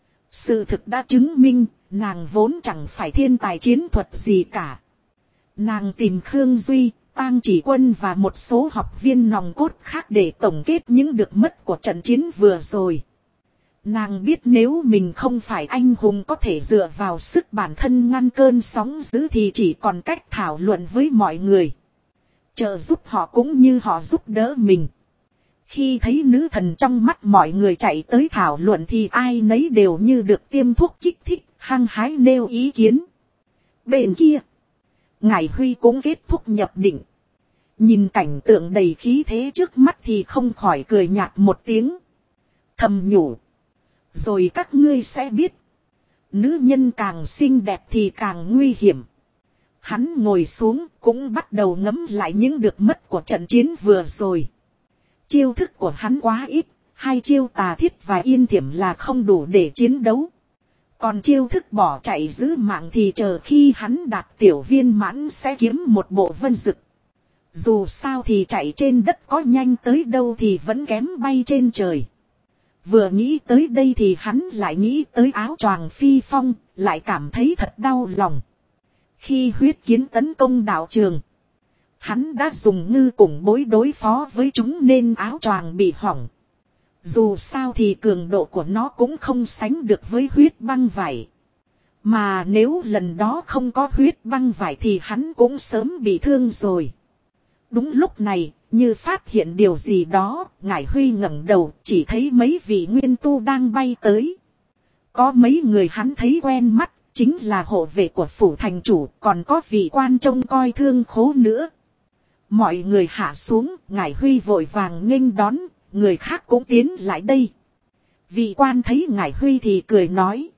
Sự thực đã chứng minh, nàng vốn chẳng phải thiên tài chiến thuật gì cả. Nàng tìm Khương Duy, Tang Chỉ Quân và một số học viên nòng cốt khác để tổng kết những được mất của trận chiến vừa rồi. Nàng biết nếu mình không phải anh hùng có thể dựa vào sức bản thân ngăn cơn sóng dữ thì chỉ còn cách thảo luận với mọi người. Trợ giúp họ cũng như họ giúp đỡ mình. Khi thấy nữ thần trong mắt mọi người chạy tới thảo luận thì ai nấy đều như được tiêm thuốc kích thích, hăng hái nêu ý kiến. Bên kia, Ngải Huy cũng kết thúc nhập định. Nhìn cảnh tượng đầy khí thế trước mắt thì không khỏi cười nhạt một tiếng. Thầm nhủ. Rồi các ngươi sẽ biết. Nữ nhân càng xinh đẹp thì càng nguy hiểm. Hắn ngồi xuống cũng bắt đầu ngẫm lại những được mất của trận chiến vừa rồi. Chiêu thức của hắn quá ít. 2 chiêu tà thiết và yên thiểm là không đủ để chiến đấu. Còn chiêu thức bỏ chạy giữ mạng thì chờ khi hắn đạt tiểu viên mãn sẽ kiếm một bộ vân dực. Dù sao thì chạy trên đất có nhanh tới đâu thì vẫn kém bay trên trời. Vừa nghĩ tới đây thì hắn lại nghĩ tới áo choàng phi phong, lại cảm thấy thật đau lòng. Khi huyết kiến tấn công đạo trường, hắn đã dùng ngư củng bối đối phó với chúng nên áo choàng bị hỏng. Dù sao thì cường độ của nó cũng không sánh được với huyết băng vải. Mà nếu lần đó không có huyết băng vải thì hắn cũng sớm bị thương rồi. Đúng lúc này, như phát hiện điều gì đó, Ngải Huy ngẩng đầu chỉ thấy mấy vị nguyên tu đang bay tới. Có mấy người hắn thấy quen mắt, chính là hộ vệ của phủ thành chủ, còn có vị quan trông coi thương khố nữa. Mọi người hạ xuống, Ngải Huy vội vàng nghênh đón, người khác cũng tiến lại đây. Vị quan thấy Ngải Huy thì cười nói.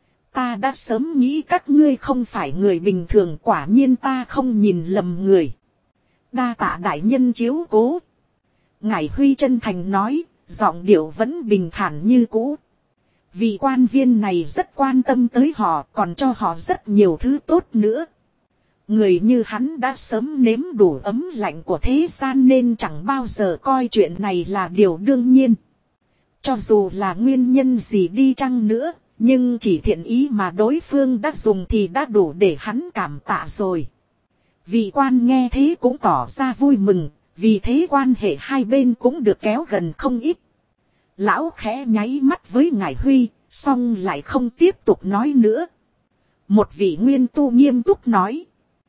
Ta đã sớm nghĩ các ngươi không phải người bình thường, quả nhiên ta không nhìn lầm người. Đa tạ đại nhân chiếu cố. Ngải Huy chân thành nói, giọng điệu vẫn bình thản như cũ. Vị quan viên này rất quan tâm tới họ, còn cho họ rất nhiều thứ tốt nữa. Người như hắn đã sớm nếm đủ ấm lạnh của thế gian nên chẳng bao giờ coi chuyện này là điều đương nhiên. Cho dù là nguyên nhân gì đi chăng nữa, nhưng chỉ thiện ý mà đối phương đã dùng thì đã đủ để hắn cảm tạ rồi. Vị quan nghe thế cũng tỏ ra vui mừng, vì thế quan hệ hai bên cũng được kéo gần không ít. Lão khẽ nháy mắt với Ngải Huy, xong lại không tiếp tục nói nữa. Một vị nguyên tu nghiêm túc nói.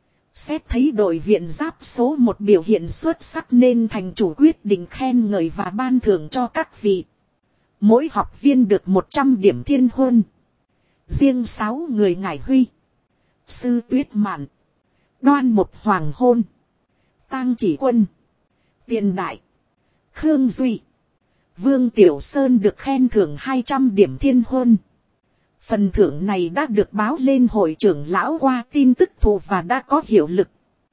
Xét thấy đội viện giáp số 1 biểu hiện xuất sắc nên thành chủ quyết định khen ngợi và ban thưởng cho các vị. Mỗi học viên được 100 điểm thiên huân. Riêng 6 người Ngải Huy, Sư Tuyết Mạn, Đoan Một Hoàng Hôn, Tang Chỉ Quân, Tiền Đại, Khương Duy, Vương Tiểu Sơn được khen thưởng 200 điểm thiên huân. Phần thưởng này đã được báo lên hội trưởng lão qua tin tức thù và đã có hiệu lực.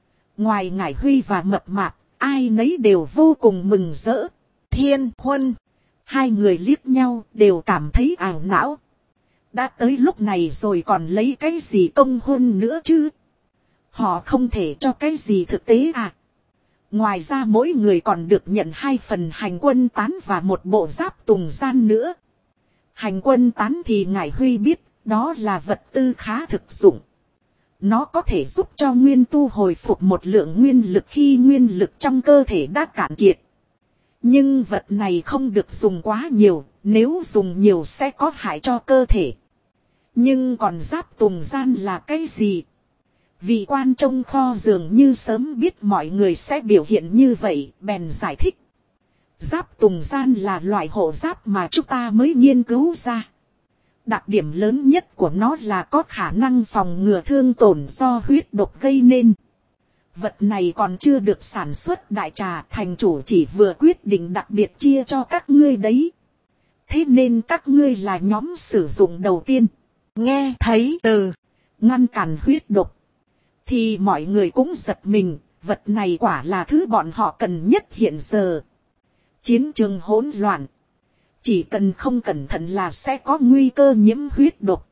Ngoài Ngải Huy và Mập Mạp, ai nấy đều vô cùng mừng rỡ. Thiên huân. Hai người liếc nhau đều cảm thấy ảo não. Đã tới lúc này rồi còn lấy cái gì công huân nữa chứ? Họ không thể cho cái gì thực tế à? Ngoài ra mỗi người còn được nhận 2 phần hành quân tán và một bộ giáp tùng gian nữa. Hành quân tán thì Ngải Huy biết, đó là vật tư khá thực dụng. Nó có thể giúp cho nguyên tu hồi phục một lượng nguyên lực khi nguyên lực trong cơ thể đã cạn kiệt. Nhưng vật này không được dùng quá nhiều, nếu dùng nhiều sẽ có hại cho cơ thể. Nhưng còn giáp tùng gian là cái gì? Vị quan trông kho dường như sớm biết mọi người sẽ biểu hiện như vậy, bèn giải thích. Giáp tùng gian là loại hộ giáp mà chúng ta mới nghiên cứu ra. Đặc điểm lớn nhất của nó là có khả năng phòng ngừa thương tổn do huyết độc gây nên. Vật này còn chưa được sản xuất đại trà, thành chủ chỉ vừa quyết định đặc biệt chia cho các ngươi đấy. Thế nên các ngươi là nhóm sử dụng đầu tiên. Nghe thấy từ ngăn cản huyết độc thì mọi người cũng giật mình, Vật này quả là thứ bọn họ cần nhất hiện giờ. Chiến trường hỗn loạn. Chỉ cần không cẩn thận là sẽ có nguy cơ nhiễm huyết độc.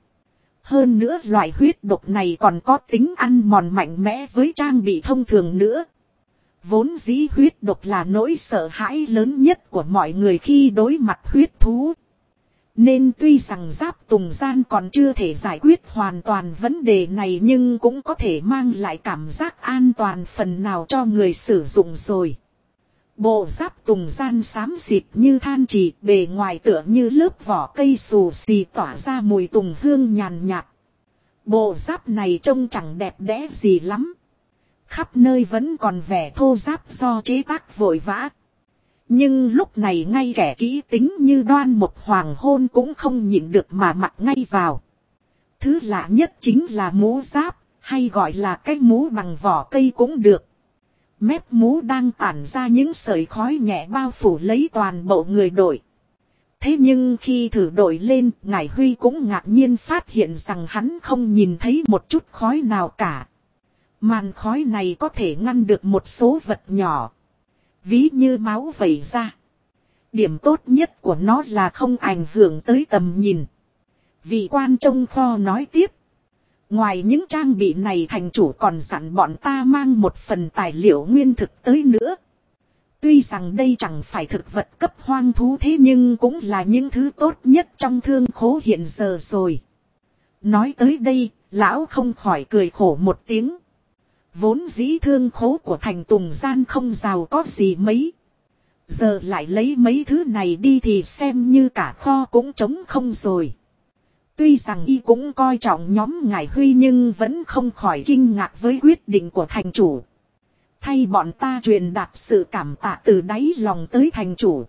Hơn nữa loại huyết độc này còn có tính ăn mòn mạnh mẽ với trang bị thông thường nữa. Vốn dĩ huyết độc là nỗi sợ hãi lớn nhất của mọi người khi đối mặt huyết thú. Nên tuy rằng Giáp Tùng Gian còn chưa thể giải quyết hoàn toàn vấn đề này nhưng cũng có thể mang lại cảm giác an toàn phần nào cho người sử dụng rồi. Bộ Giáp Tùng Gian xám xịt như than trì, bề ngoài tựa như lớp vỏ cây xù xì tỏa ra mùi tùng hương nhàn nhạt. Bộ giáp này trông chẳng đẹp đẽ gì lắm. Khắp nơi vẫn còn vẻ thô ráp do chế tác vội vã. Nhưng lúc này ngay kẻ kỹ tính như Đoan Mộc Hoàng Hôn cũng không nhịn được mà mặc ngay vào. Thứ lạ nhất chính là mũ giáp, hay gọi là cái mũ bằng vỏ cây cũng được. Mép mũ đang tản ra những sợi khói nhẹ bao phủ lấy toàn bộ người đội. Thế nhưng khi thử đội lên, Ngải Huy cũng ngạc nhiên phát hiện rằng hắn không nhìn thấy một chút khói nào cả. Màn khói này có thể ngăn được một số vật nhỏ. Ví như máu vẩy ra. Điểm tốt nhất của nó là không ảnh hưởng tới tầm nhìn. Vị quan trông kho nói tiếp. Ngoài những trang bị này thành chủ còn dặn bọn ta mang một phần tài liệu nguyên thực tới nữa. Tuy rằng đây chẳng phải thực vật cấp hoang thú thế nhưng cũng là những thứ tốt nhất trong thương khố hiện giờ rồi. Nói tới đây, lão không khỏi cười khổ một tiếng. Vốn dĩ thương khố của thành Tùng Gian không giàu có gì mấy. Giờ lại lấy mấy thứ này đi thì xem như cả kho cũng trống không rồi. Tuy rằng y cũng coi trọng nhóm Ngải Huy nhưng vẫn không khỏi kinh ngạc với quyết định của thành chủ. Thay bọn ta truyền đạt sự cảm tạ từ đáy lòng tới thành chủ.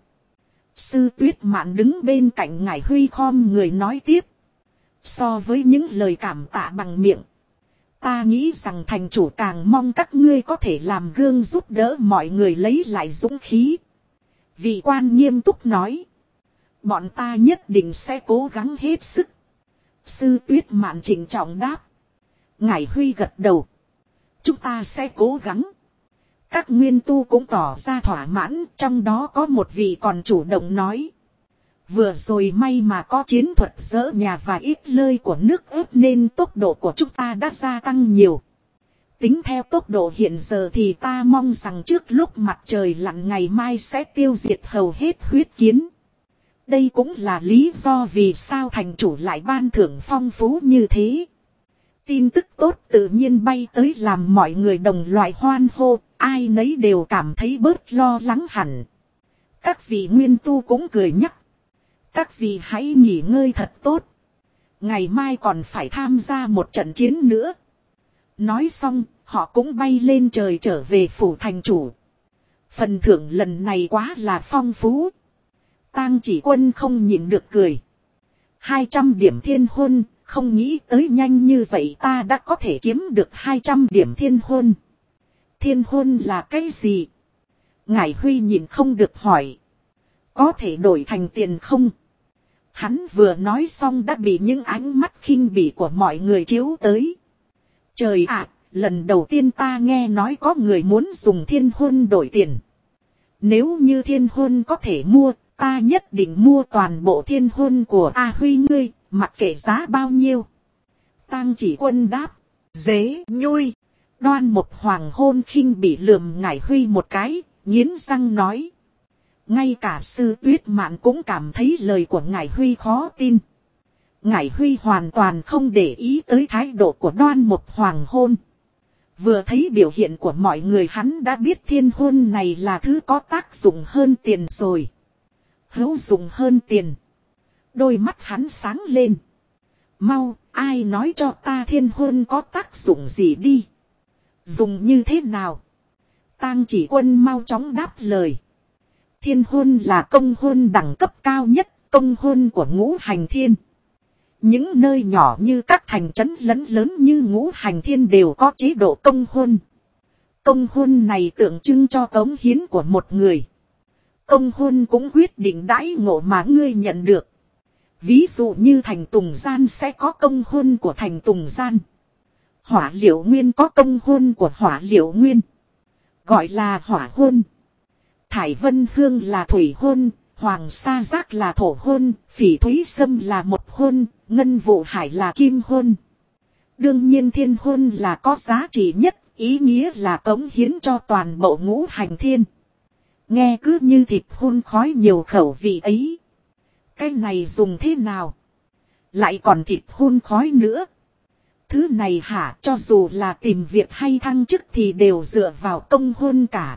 Sư Tuyết Mạn đứng bên cạnh Ngải Huy khom người nói tiếp. So với những lời cảm tạ bằng miệng, ta nghĩ rằng thành chủ càng mong các ngươi có thể làm gương giúp đỡ mọi người lấy lại dũng khí. Vị quan nghiêm túc nói. Bọn ta nhất định sẽ cố gắng hết sức. Sư Tuyết Mạn trịnh trọng đáp. Ngải Huy gật đầu. Chúng ta sẽ cố gắng. Các nguyên tu cũng tỏ ra thỏa mãn, trong đó có một vị còn chủ động nói. Vừa rồi may mà có chiến thuật dỡ nhà và ít lơi của nước ướp nên tốc độ của chúng ta đã gia tăng nhiều. Tính theo tốc độ hiện giờ thì ta mong rằng trước lúc mặt trời lặn ngày mai sẽ tiêu diệt hầu hết huyết kiến. Đây cũng là lý do vì sao thành chủ lại ban thưởng phong phú như thế. Tin tức tốt tự nhiên bay tới làm mọi người đồng loại hoan hô, ai nấy đều cảm thấy bớt lo lắng hẳn. Các vị nguyên tu cũng cười nhắc. Các vị hãy nghỉ ngơi thật tốt. Ngày mai còn phải tham gia một trận chiến nữa. Nói xong, họ cũng bay lên trời trở về phủ thành chủ. Phần thưởng lần này quá là phong phú. Tang Chỉ Quân không nhịn được cười. 200 điểm thiên huân, không nghĩ tới nhanh như vậy ta đã có thể kiếm được 200 điểm thiên huân. Thiên huân là cái gì? Ngải Huy nhìn không được hỏi. Có thể đổi thành tiền không? Hắn vừa nói xong đã bị những ánh mắt khinh bỉ của mọi người chiếu tới. Trời ạ, lần đầu tiên ta nghe nói có người muốn dùng thiên huân đổi tiền. Nếu như thiên huân có thể mua, ta nhất định mua toàn bộ thiên huân của A Huy ngươi, mặc kệ giá bao nhiêu. Tang Chỉ Quân đáp, dế nhui. Đoan Mộc Hoàng Hôn khinh bỉ lườm Ngải Huy một cái, nghiến răng nói. Ngay cả Sư Tuyết Mạn cũng cảm thấy lời của Ngải Huy khó tin. Ngải Huy hoàn toàn không để ý tới thái độ của Đoan Mộc Hoàng Hôn. Vừa thấy biểu hiện của mọi người hắn đã biết thiên huân này là thứ có tác dụng hơn tiền rồi. Hữu dụng hơn tiền. Đôi mắt hắn sáng lên. Mau, ai nói cho ta thiên huân có tác dụng gì đi. Dùng như thế nào? Tang Chỉ Quân mau chóng đáp lời. Thiên huân là công huân đẳng cấp cao nhất, công huân của Ngũ Hành Thiên. Những nơi nhỏ như các thành trấn lớn như Ngũ Hành Thiên đều có chế độ công huân. Công huân này tượng trưng cho cống hiến của một người. Công huân cũng quyết định đãi ngộ mà ngươi nhận được. Ví dụ như thành Tùng Gian sẽ có công huân của thành Tùng Gian. Hỏa Liệu Nguyên có công huân của Hỏa Liệu Nguyên. gọi là hỏa hôn. Thải Vân Hương là thủy hôn, Hoàng Sa Giác là thổ hôn, Phỉ Thúy Sâm là một hôn, Ngân Vụ Hải là kim hôn. Đương nhiên thiên hôn là có giá trị nhất, ý nghĩa là cống hiến cho toàn bộ ngũ hành thiên. Nghe cứ như thịt hun khói nhiều khẩu vị ấy. Cái này dùng thế nào? Lại còn thịt hun khói nữa. Thứ này hả, cho dù là tìm việc hay thăng chức thì đều dựa vào công hôn cả.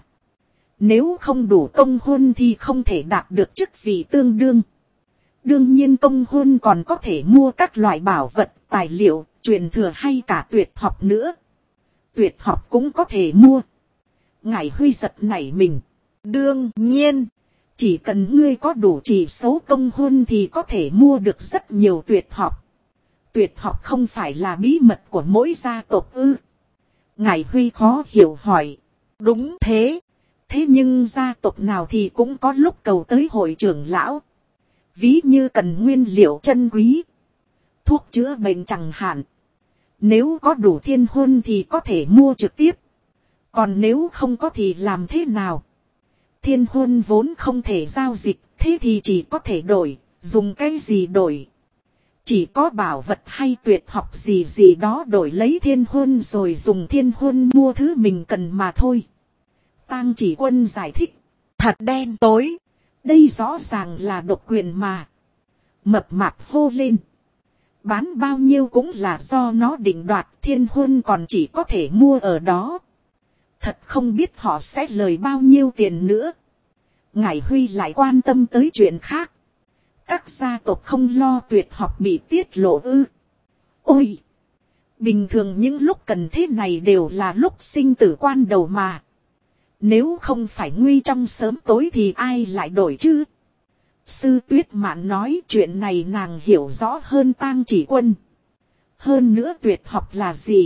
Nếu không đủ công hôn thì không thể đạt được chức vị tương đương. Đương nhiên công hôn còn có thể mua các loại bảo vật, tài liệu, truyền thừa hay cả tuyệt học nữa. Tuyệt học cũng có thể mua. Ngải Huy giật nảy mình. Đương nhiên, chỉ cần ngươi có đủ chỉ số công hôn thì có thể mua được rất nhiều tuyệt học. Tuyệt học không phải là bí mật của mỗi gia tộc ư? Ngải Huy khó hiểu hỏi. Đúng thế. Thế nhưng gia tộc nào thì cũng có lúc cầu tới hội trưởng lão. Ví như cần nguyên liệu chân quý. Thuốc chữa bệnh chẳng hạn. Nếu có đủ thiên hôn thì có thể mua trực tiếp. Còn nếu không có thì làm thế nào? Thiên hôn vốn không thể giao dịch, thế thì chỉ có thể đổi, dùng cái gì đổi? Chỉ có bảo vật hay tuyệt học gì gì đó đổi lấy thiên hôn rồi dùng thiên hôn mua thứ mình cần mà thôi. Tang Chỉ Quân giải thích. Thật đen tối. Đây rõ ràng là độc quyền mà. Mập mạp hô lên. Bán bao nhiêu cũng là do nó định đoạt, thiên hôn còn chỉ có thể mua ở đó. Thật không biết họ sẽ lời bao nhiêu tiền nữa. Ngải Huy lại quan tâm tới chuyện khác. Các gia tộc không lo tuyệt học bị tiết lộ ư? Ôi! Bình thường những lúc cần thế này đều là lúc sinh tử quan đầu mà. Nếu không phải nguy trong sớm tối thì ai lại đổi chứ? Sư Tuyết Mạn nói chuyện này nàng hiểu rõ hơn Tang Chỉ Quân. Hơn nữa tuyệt học là gì?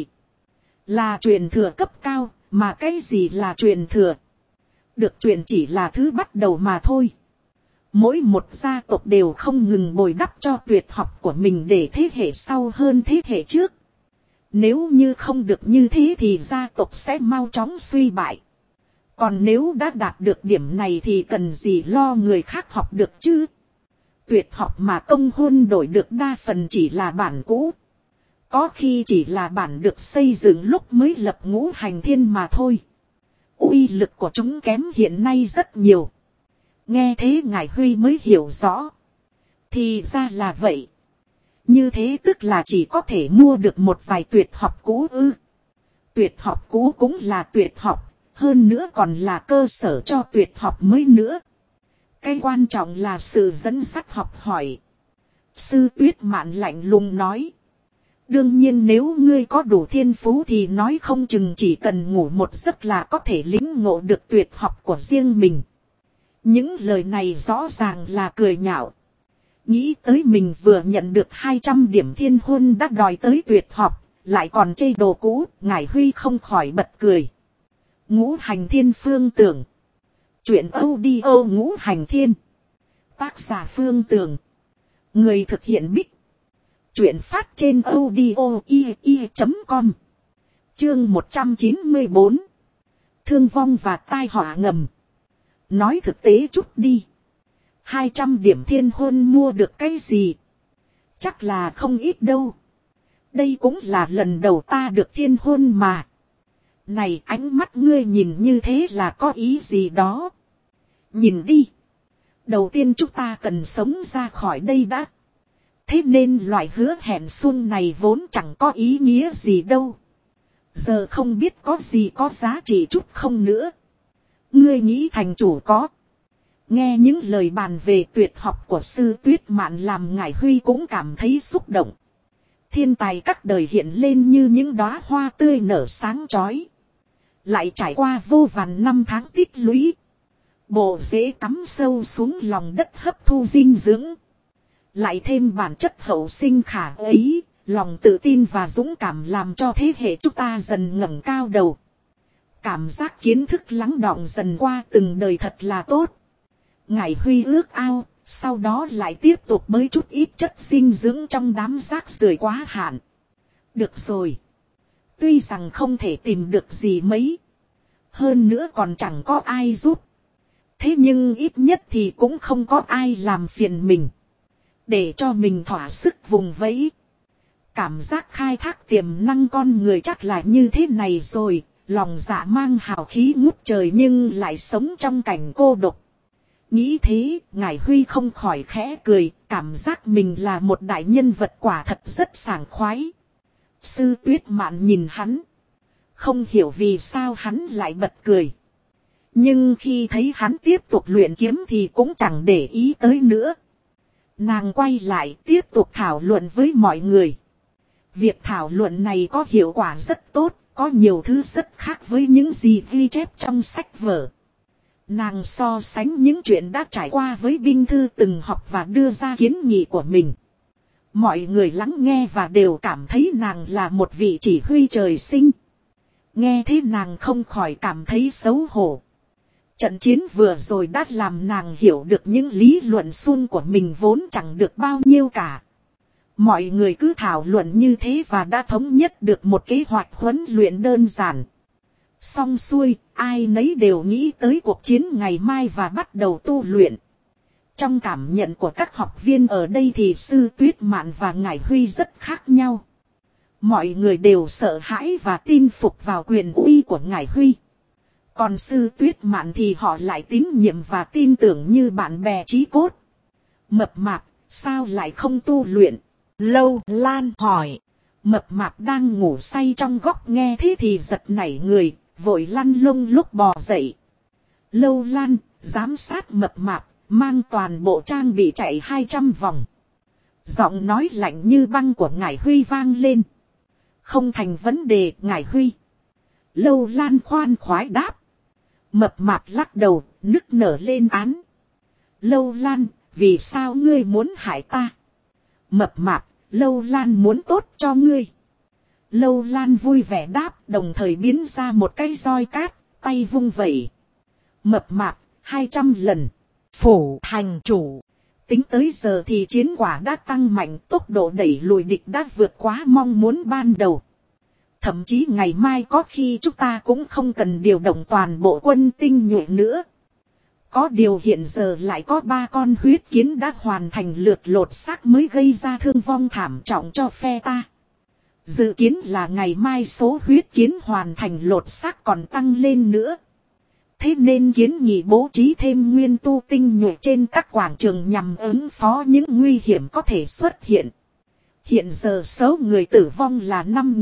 Là truyền thừa cấp cao, mà cái gì là truyền thừa? Được truyền chỉ là thứ bắt đầu mà thôi. Mỗi một gia tộc đều không ngừng bồi đắp cho tuyệt học của mình để thế hệ sau hơn thế hệ trước. Nếu như không được như thế thì gia tộc sẽ mau chóng suy bại. Còn nếu đã đạt được điểm này thì cần gì lo người khác học được chứ? Tuyệt học mà công hôn đổi được đa phần chỉ là bản cũ. Có khi chỉ là bản được xây dựng lúc mới lập ngũ hành thiên mà thôi. Uy lực của chúng kém hiện nay rất nhiều. Nghe thế Ngải Huy mới hiểu rõ. Thì ra là vậy. Như thế tức là chỉ có thể mua được một vài tuyệt học cũ ư? Tuyệt học cũ cũng là tuyệt học. Hơn nữa còn là cơ sở cho tuyệt học mới nữa. Cái quan trọng là sự dẫn dắt học hỏi. Sư Tuyết Mạn lạnh lùng nói. Đương nhiên nếu ngươi có đủ thiên phú thì nói không chừng chỉ cần ngủ một giấc là có thể lĩnh ngộ được tuyệt học của riêng mình. Những lời này rõ ràng là cười nhạo. Nghĩ tới mình vừa nhận được 200 điểm thiên hôn đã đòi tới tuyệt học, lại còn chê đồ cũ, Ngải Huy không khỏi bật cười. Ngũ hành thiên phương tưởng. Chuyện audio ngũ hành thiên. Tác giả Phương Tường. Người thực hiện Bích. Chuyện phát trên audio.com. Chương 194. Thương vong và tai họa ngầm. Nói thực tế chút đi. 200 điểm thiên hôn mua được cái gì? Chắc là không ít đâu. Đây cũng là lần đầu ta được thiên hôn mà. Này ánh mắt ngươi nhìn như thế là có ý gì đó? Nhìn đi. Đầu tiên chúng ta cần sống ra khỏi đây đã. Thế nên loại hứa hẹn suông này vốn chẳng có ý nghĩa gì đâu. Giờ không biết có gì có giá trị chút không nữa. Ngươi nghĩ thành chủ có. Nghe những lời bàn về tuyệt học của sư Tuyết Mạn làm Ngải Huy cũng cảm thấy xúc động. Thiên tài các đời hiện lên như những đóa hoa tươi nở sáng chói. Lại trải qua vô vàn năm tháng tích lũy. Bộ rễ cắm sâu xuống lòng đất hấp thu dinh dưỡng. Lại thêm bản chất hậu sinh khả ấy, lòng tự tin và dũng cảm làm cho thế hệ chúng ta dần ngẩng cao đầu. Cảm giác kiến thức lắng đọng dần qua từng đời thật là tốt. Ngải Huy ước ao, sau đó lại tiếp tục bới chút ít chất dinh dưỡng trong đám rác rưởi quá hạn. Được rồi. Tuy rằng không thể tìm được gì mấy. Hơn nữa còn chẳng có ai giúp. Thế nhưng ít nhất thì cũng không có ai làm phiền mình. Để cho mình thỏa sức vùng vẫy. Cảm giác khai thác tiềm năng con người chắc là như thế này rồi. Lòng dạ mang hào khí ngút trời nhưng lại sống trong cảnh cô độc. Nghĩ thế, Ngải Huy không khỏi khẽ cười, cảm giác mình là một đại nhân vật quả thật rất sảng khoái. Sư Tuyết Mạn nhìn hắn. Không hiểu vì sao hắn lại bật cười. Nhưng khi thấy hắn tiếp tục luyện kiếm thì cũng chẳng để ý tới nữa. Nàng quay lại tiếp tục thảo luận với mọi người. Việc thảo luận này có hiệu quả rất tốt, có nhiều thứ rất khác với những gì ghi chép trong sách vở. Nàng so sánh những chuyện đã trải qua với binh thư từng học và đưa ra kiến nghị của mình. Mọi người lắng nghe và đều cảm thấy nàng là một vị chỉ huy trời sinh. Nghe thế nàng không khỏi cảm thấy xấu hổ. Trận chiến vừa rồi đã làm nàng hiểu được những lý luận suông của mình vốn chẳng được bao nhiêu cả. Mọi người cứ thảo luận như thế và đã thống nhất được một kế hoạch huấn luyện đơn giản. Xong xuôi, ai nấy đều nghĩ tới cuộc chiến ngày mai và bắt đầu tu luyện. Trong cảm nhận của các học viên ở đây thì Sư Tuyết Mạn và Ngải Huy rất khác nhau. Mọi người đều sợ hãi và tin phục vào quyền uy của Ngải Huy. Còn Sư Tuyết Mạn thì họ lại tín nhiệm và tin tưởng như bạn bè chí cốt. Mập mạp, sao lại không tu luyện? Lâu Lan hỏi. Mập mạp đang ngủ say trong góc nghe thế thì giật nảy người, vội lăn lông lúc bò dậy. Lâu Lan, giám sát mập mạp, mang toàn bộ trang bị chạy 200 vòng. Giọng nói lạnh như băng của Ngải Huy vang lên. Không thành vấn đề, Ngải Huy. Lâu Lan khoan khoái đáp. Mập mạp lắc đầu, nức nở lên án. Lâu Lan, vì sao ngươi muốn hại ta? Mập mạp, Lâu Lan muốn tốt cho ngươi. Lâu Lan vui vẻ đáp, đồng thời biến ra một cái roi cát, tay vung vẩy. Mập mạp, 200 lần. Phủ thành chủ. Tính tới giờ thì chiến quả đã tăng mạnh, tốc độ đẩy lùi địch đã vượt quá mong muốn ban đầu. Thậm chí ngày mai có khi chúng ta cũng không cần điều động toàn bộ quân tinh nhuệ nữa. Có điều hiện giờ lại có 3 con huyết kiến đã hoàn thành lượt lột xác mới gây ra thương vong thảm trọng cho phe ta. Dự kiến là ngày mai số huyết kiến hoàn thành lột xác còn tăng lên nữa. Thế nên kiến nghị bố trí thêm nguyên tu tinh nhuệ trên các quảng trường nhằm ứng phó những nguy hiểm có thể xuất hiện. Hiện giờ số người tử vong là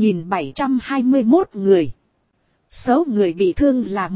5.721 người. Số người bị thương là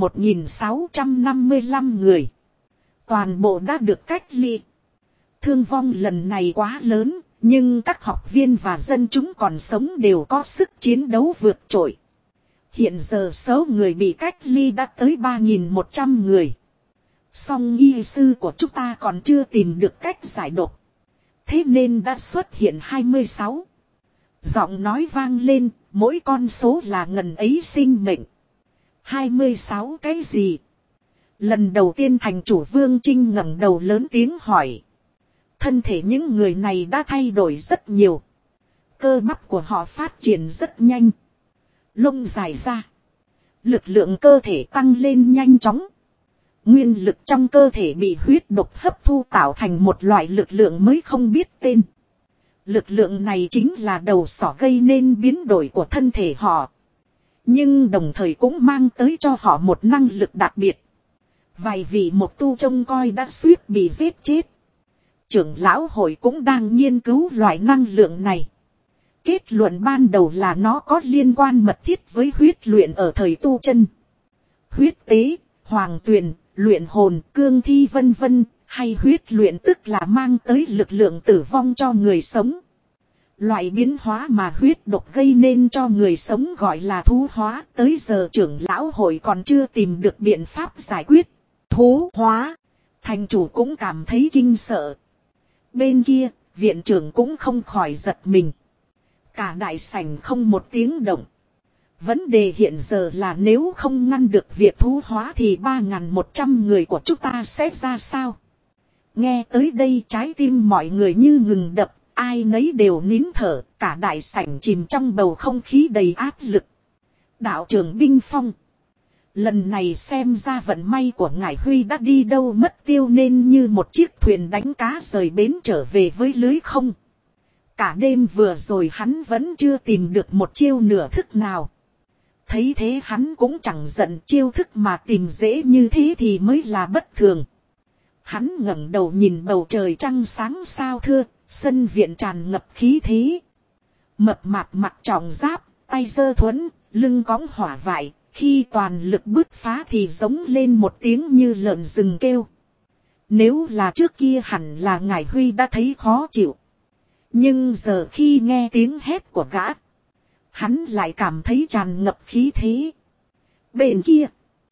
1.655 người. Toàn bộ đã được cách ly. Thương vong lần này quá lớn, nhưng các học viên và dân chúng còn sống đều có sức chiến đấu vượt trội. Hiện giờ số người bị cách ly đã tới 3.100 người. Song y sư của chúng ta còn chưa tìm được cách giải độc. Thế nên đã xuất hiện 26. Giọng nói vang lên, mỗi con số là ngần ấy sinh mệnh. 26 cái gì? Lần đầu tiên thành chủ Vương Trinh ngẩng đầu lớn tiếng hỏi. Thân thể những người này đã thay đổi rất nhiều. Cơ bắp của họ phát triển rất nhanh. Lông dài ra. Lực lượng cơ thể tăng lên nhanh chóng. Nguyên lực trong cơ thể bị huyết độc hấp thu tạo thành một loại lực lượng mới không biết tên. Lực lượng này chính là đầu sỏ gây nên biến đổi của thân thể họ. Nhưng đồng thời cũng mang tới cho họ một năng lực đặc biệt. Vài vị một tu trông coi đã suýt bị giết chết. Trưởng lão hội cũng đang nghiên cứu loại năng lượng này. Kết luận ban đầu là nó có liên quan mật thiết với huyết luyện ở thời tu chân. Huyết tế, hoàng tuyền, luyện hồn, cương thi vân vân, hay huyết luyện tức là mang tới lực lượng tử vong cho người sống. Loại biến hóa mà huyết độc gây nên cho người sống gọi là thú hóa. Tới giờ trưởng lão hội còn chưa tìm được biện pháp giải quyết. Thú hóa. Thành chủ cũng cảm thấy kinh sợ. Bên kia, viện trưởng cũng không khỏi giật mình. Cả đại sảnh không một tiếng động. Vấn đề hiện giờ là nếu không ngăn được việc thú hóa thì 3.100 người của chúng ta sẽ ra sao? Nghe tới đây trái tim mọi người như ngừng đập, ai nấy đều nín thở, cả đại sảnh chìm trong bầu không khí đầy áp lực. Đạo trưởng Binh Phong. Lần này xem ra vận may của ngải Huy đã đi đâu mất tiêu nên như một chiếc thuyền đánh cá rời bến trở về với lưới không. Cả đêm vừa rồi hắn vẫn chưa tìm được một chiêu nửa thức nào. Thấy thế hắn cũng chẳng giận, chiêu thức mà tìm dễ như thế thì mới là bất thường. Hắn ngẩng đầu nhìn bầu trời trăng sáng sao thưa, sân viện tràn ngập khí thế. Mập mạp mặt trọng giáp, tay giơ thuẫn, lưng cõng hỏa vải, khi toàn lực bứt phá thì giống lên một tiếng như lợn rừng kêu. Nếu là trước kia hẳn là ngải Huy đã thấy khó chịu. Nhưng giờ khi nghe tiếng hét của gã, hắn lại cảm thấy tràn ngập khí thế. Bên kia,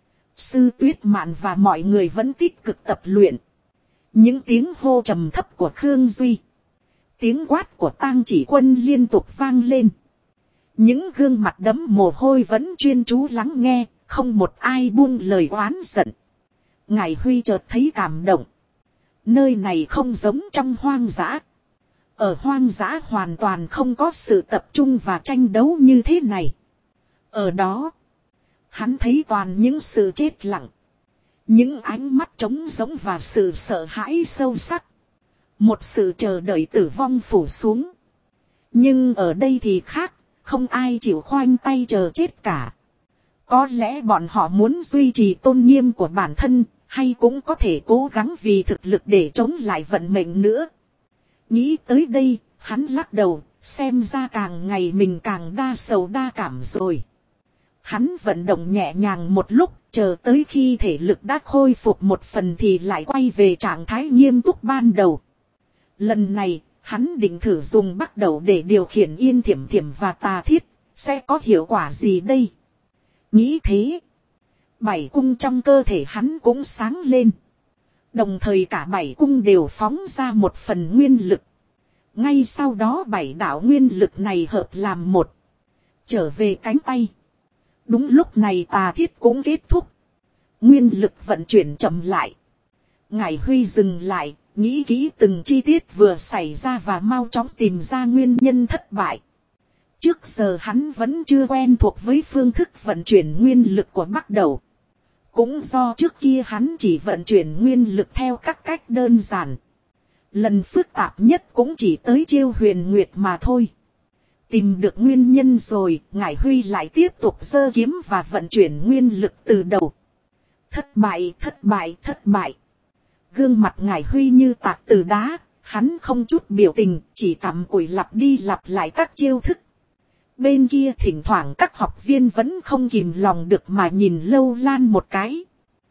Sư Tuyết Mạn và mọi người vẫn tích cực tập luyện. Những tiếng hô trầm thấp của Khương Duy, tiếng quát của Tang Chỉ Quân liên tục vang lên. Những gương mặt đẫm mồ hôi vẫn chuyên chú lắng nghe, không một ai buông lời oán giận. Ngải Huy chợt thấy cảm động. Nơi này không giống trong hoang dã. Ở hoang dã hoàn toàn không có sự tập trung và tranh đấu như thế này. Ở đó, hắn thấy toàn những sự chết lặng. Những ánh mắt trống rỗng và sự sợ hãi sâu sắc. Một sự chờ đợi tử vong phủ xuống. Nhưng ở đây thì khác, không ai chịu khoanh tay chờ chết cả. Có lẽ bọn họ muốn duy trì tôn nghiêm của bản thân, hay cũng có thể cố gắng vì thực lực để chống lại vận mệnh nữa. Nghĩ tới đây, hắn lắc đầu, xem ra càng ngày mình càng đa sầu đa cảm rồi. Hắn vận động nhẹ nhàng một lúc, chờ tới khi thể lực đã khôi phục một phần thì lại quay về trạng thái nghiêm túc ban đầu. Lần này, hắn định thử dùng bắt đầu để điều khiển Yên Thiểm Thiểm và Tà Thiết, sẽ có hiệu quả gì đây? Nghĩ thế, 7 cung trong cơ thể hắn cũng sáng lên. Đồng thời cả 7 cung đều phóng ra một phần nguyên lực. Ngay sau đó 7 đạo nguyên lực này hợp làm một, trở về cánh tay. Đúng lúc này Tà Thiết cũng kết thúc. Nguyên lực vận chuyển chậm lại. Ngải Huy dừng lại, nghĩ kỹ từng chi tiết vừa xảy ra và mau chóng tìm ra nguyên nhân thất bại. Trước giờ hắn vẫn chưa quen thuộc với phương thức vận chuyển nguyên lực của bắt đầu. Cũng do trước kia hắn chỉ vận chuyển nguyên lực theo các cách đơn giản. Lần phức tạp nhất cũng chỉ tới chiêu huyền nguyệt mà thôi. Tìm được nguyên nhân rồi, ngải Huy lại tiếp tục giơ kiếm và vận chuyển nguyên lực từ đầu. Thất bại, thất bại, thất bại. Gương mặt ngải Huy như tạc từ đá, hắn không chút biểu tình, chỉ cặm cụi lặp đi lặp lại các chiêu thức. Bên kia thỉnh thoảng các học viên vẫn không kìm lòng được mà nhìn Lâu Lan một cái.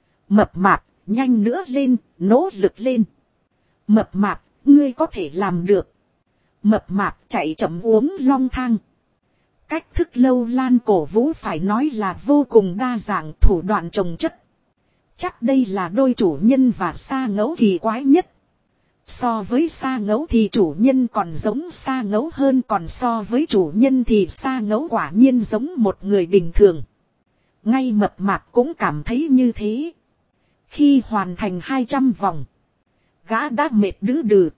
Mập mạp, nhanh nữa lên, nỗ lực lên. Mập mạp, ngươi có thể làm được. Mập mạp chạy chậm uống long thang. Cách thức Lâu Lan cổ vũ phải nói là vô cùng đa dạng, thủ đoạn trồng chất. Chắc đây là đôi chủ nhân và sa ngẫu kỳ quái nhất. So với sa ngẫu thì chủ nhân còn giống sa ngẫu hơn, còn so với chủ nhân thì sa ngẫu quả nhiên giống một người bình thường. Ngay mập mạp cũng cảm thấy như thế. Khi hoàn thành 200 vòng, gã đã mệt đứ đừ.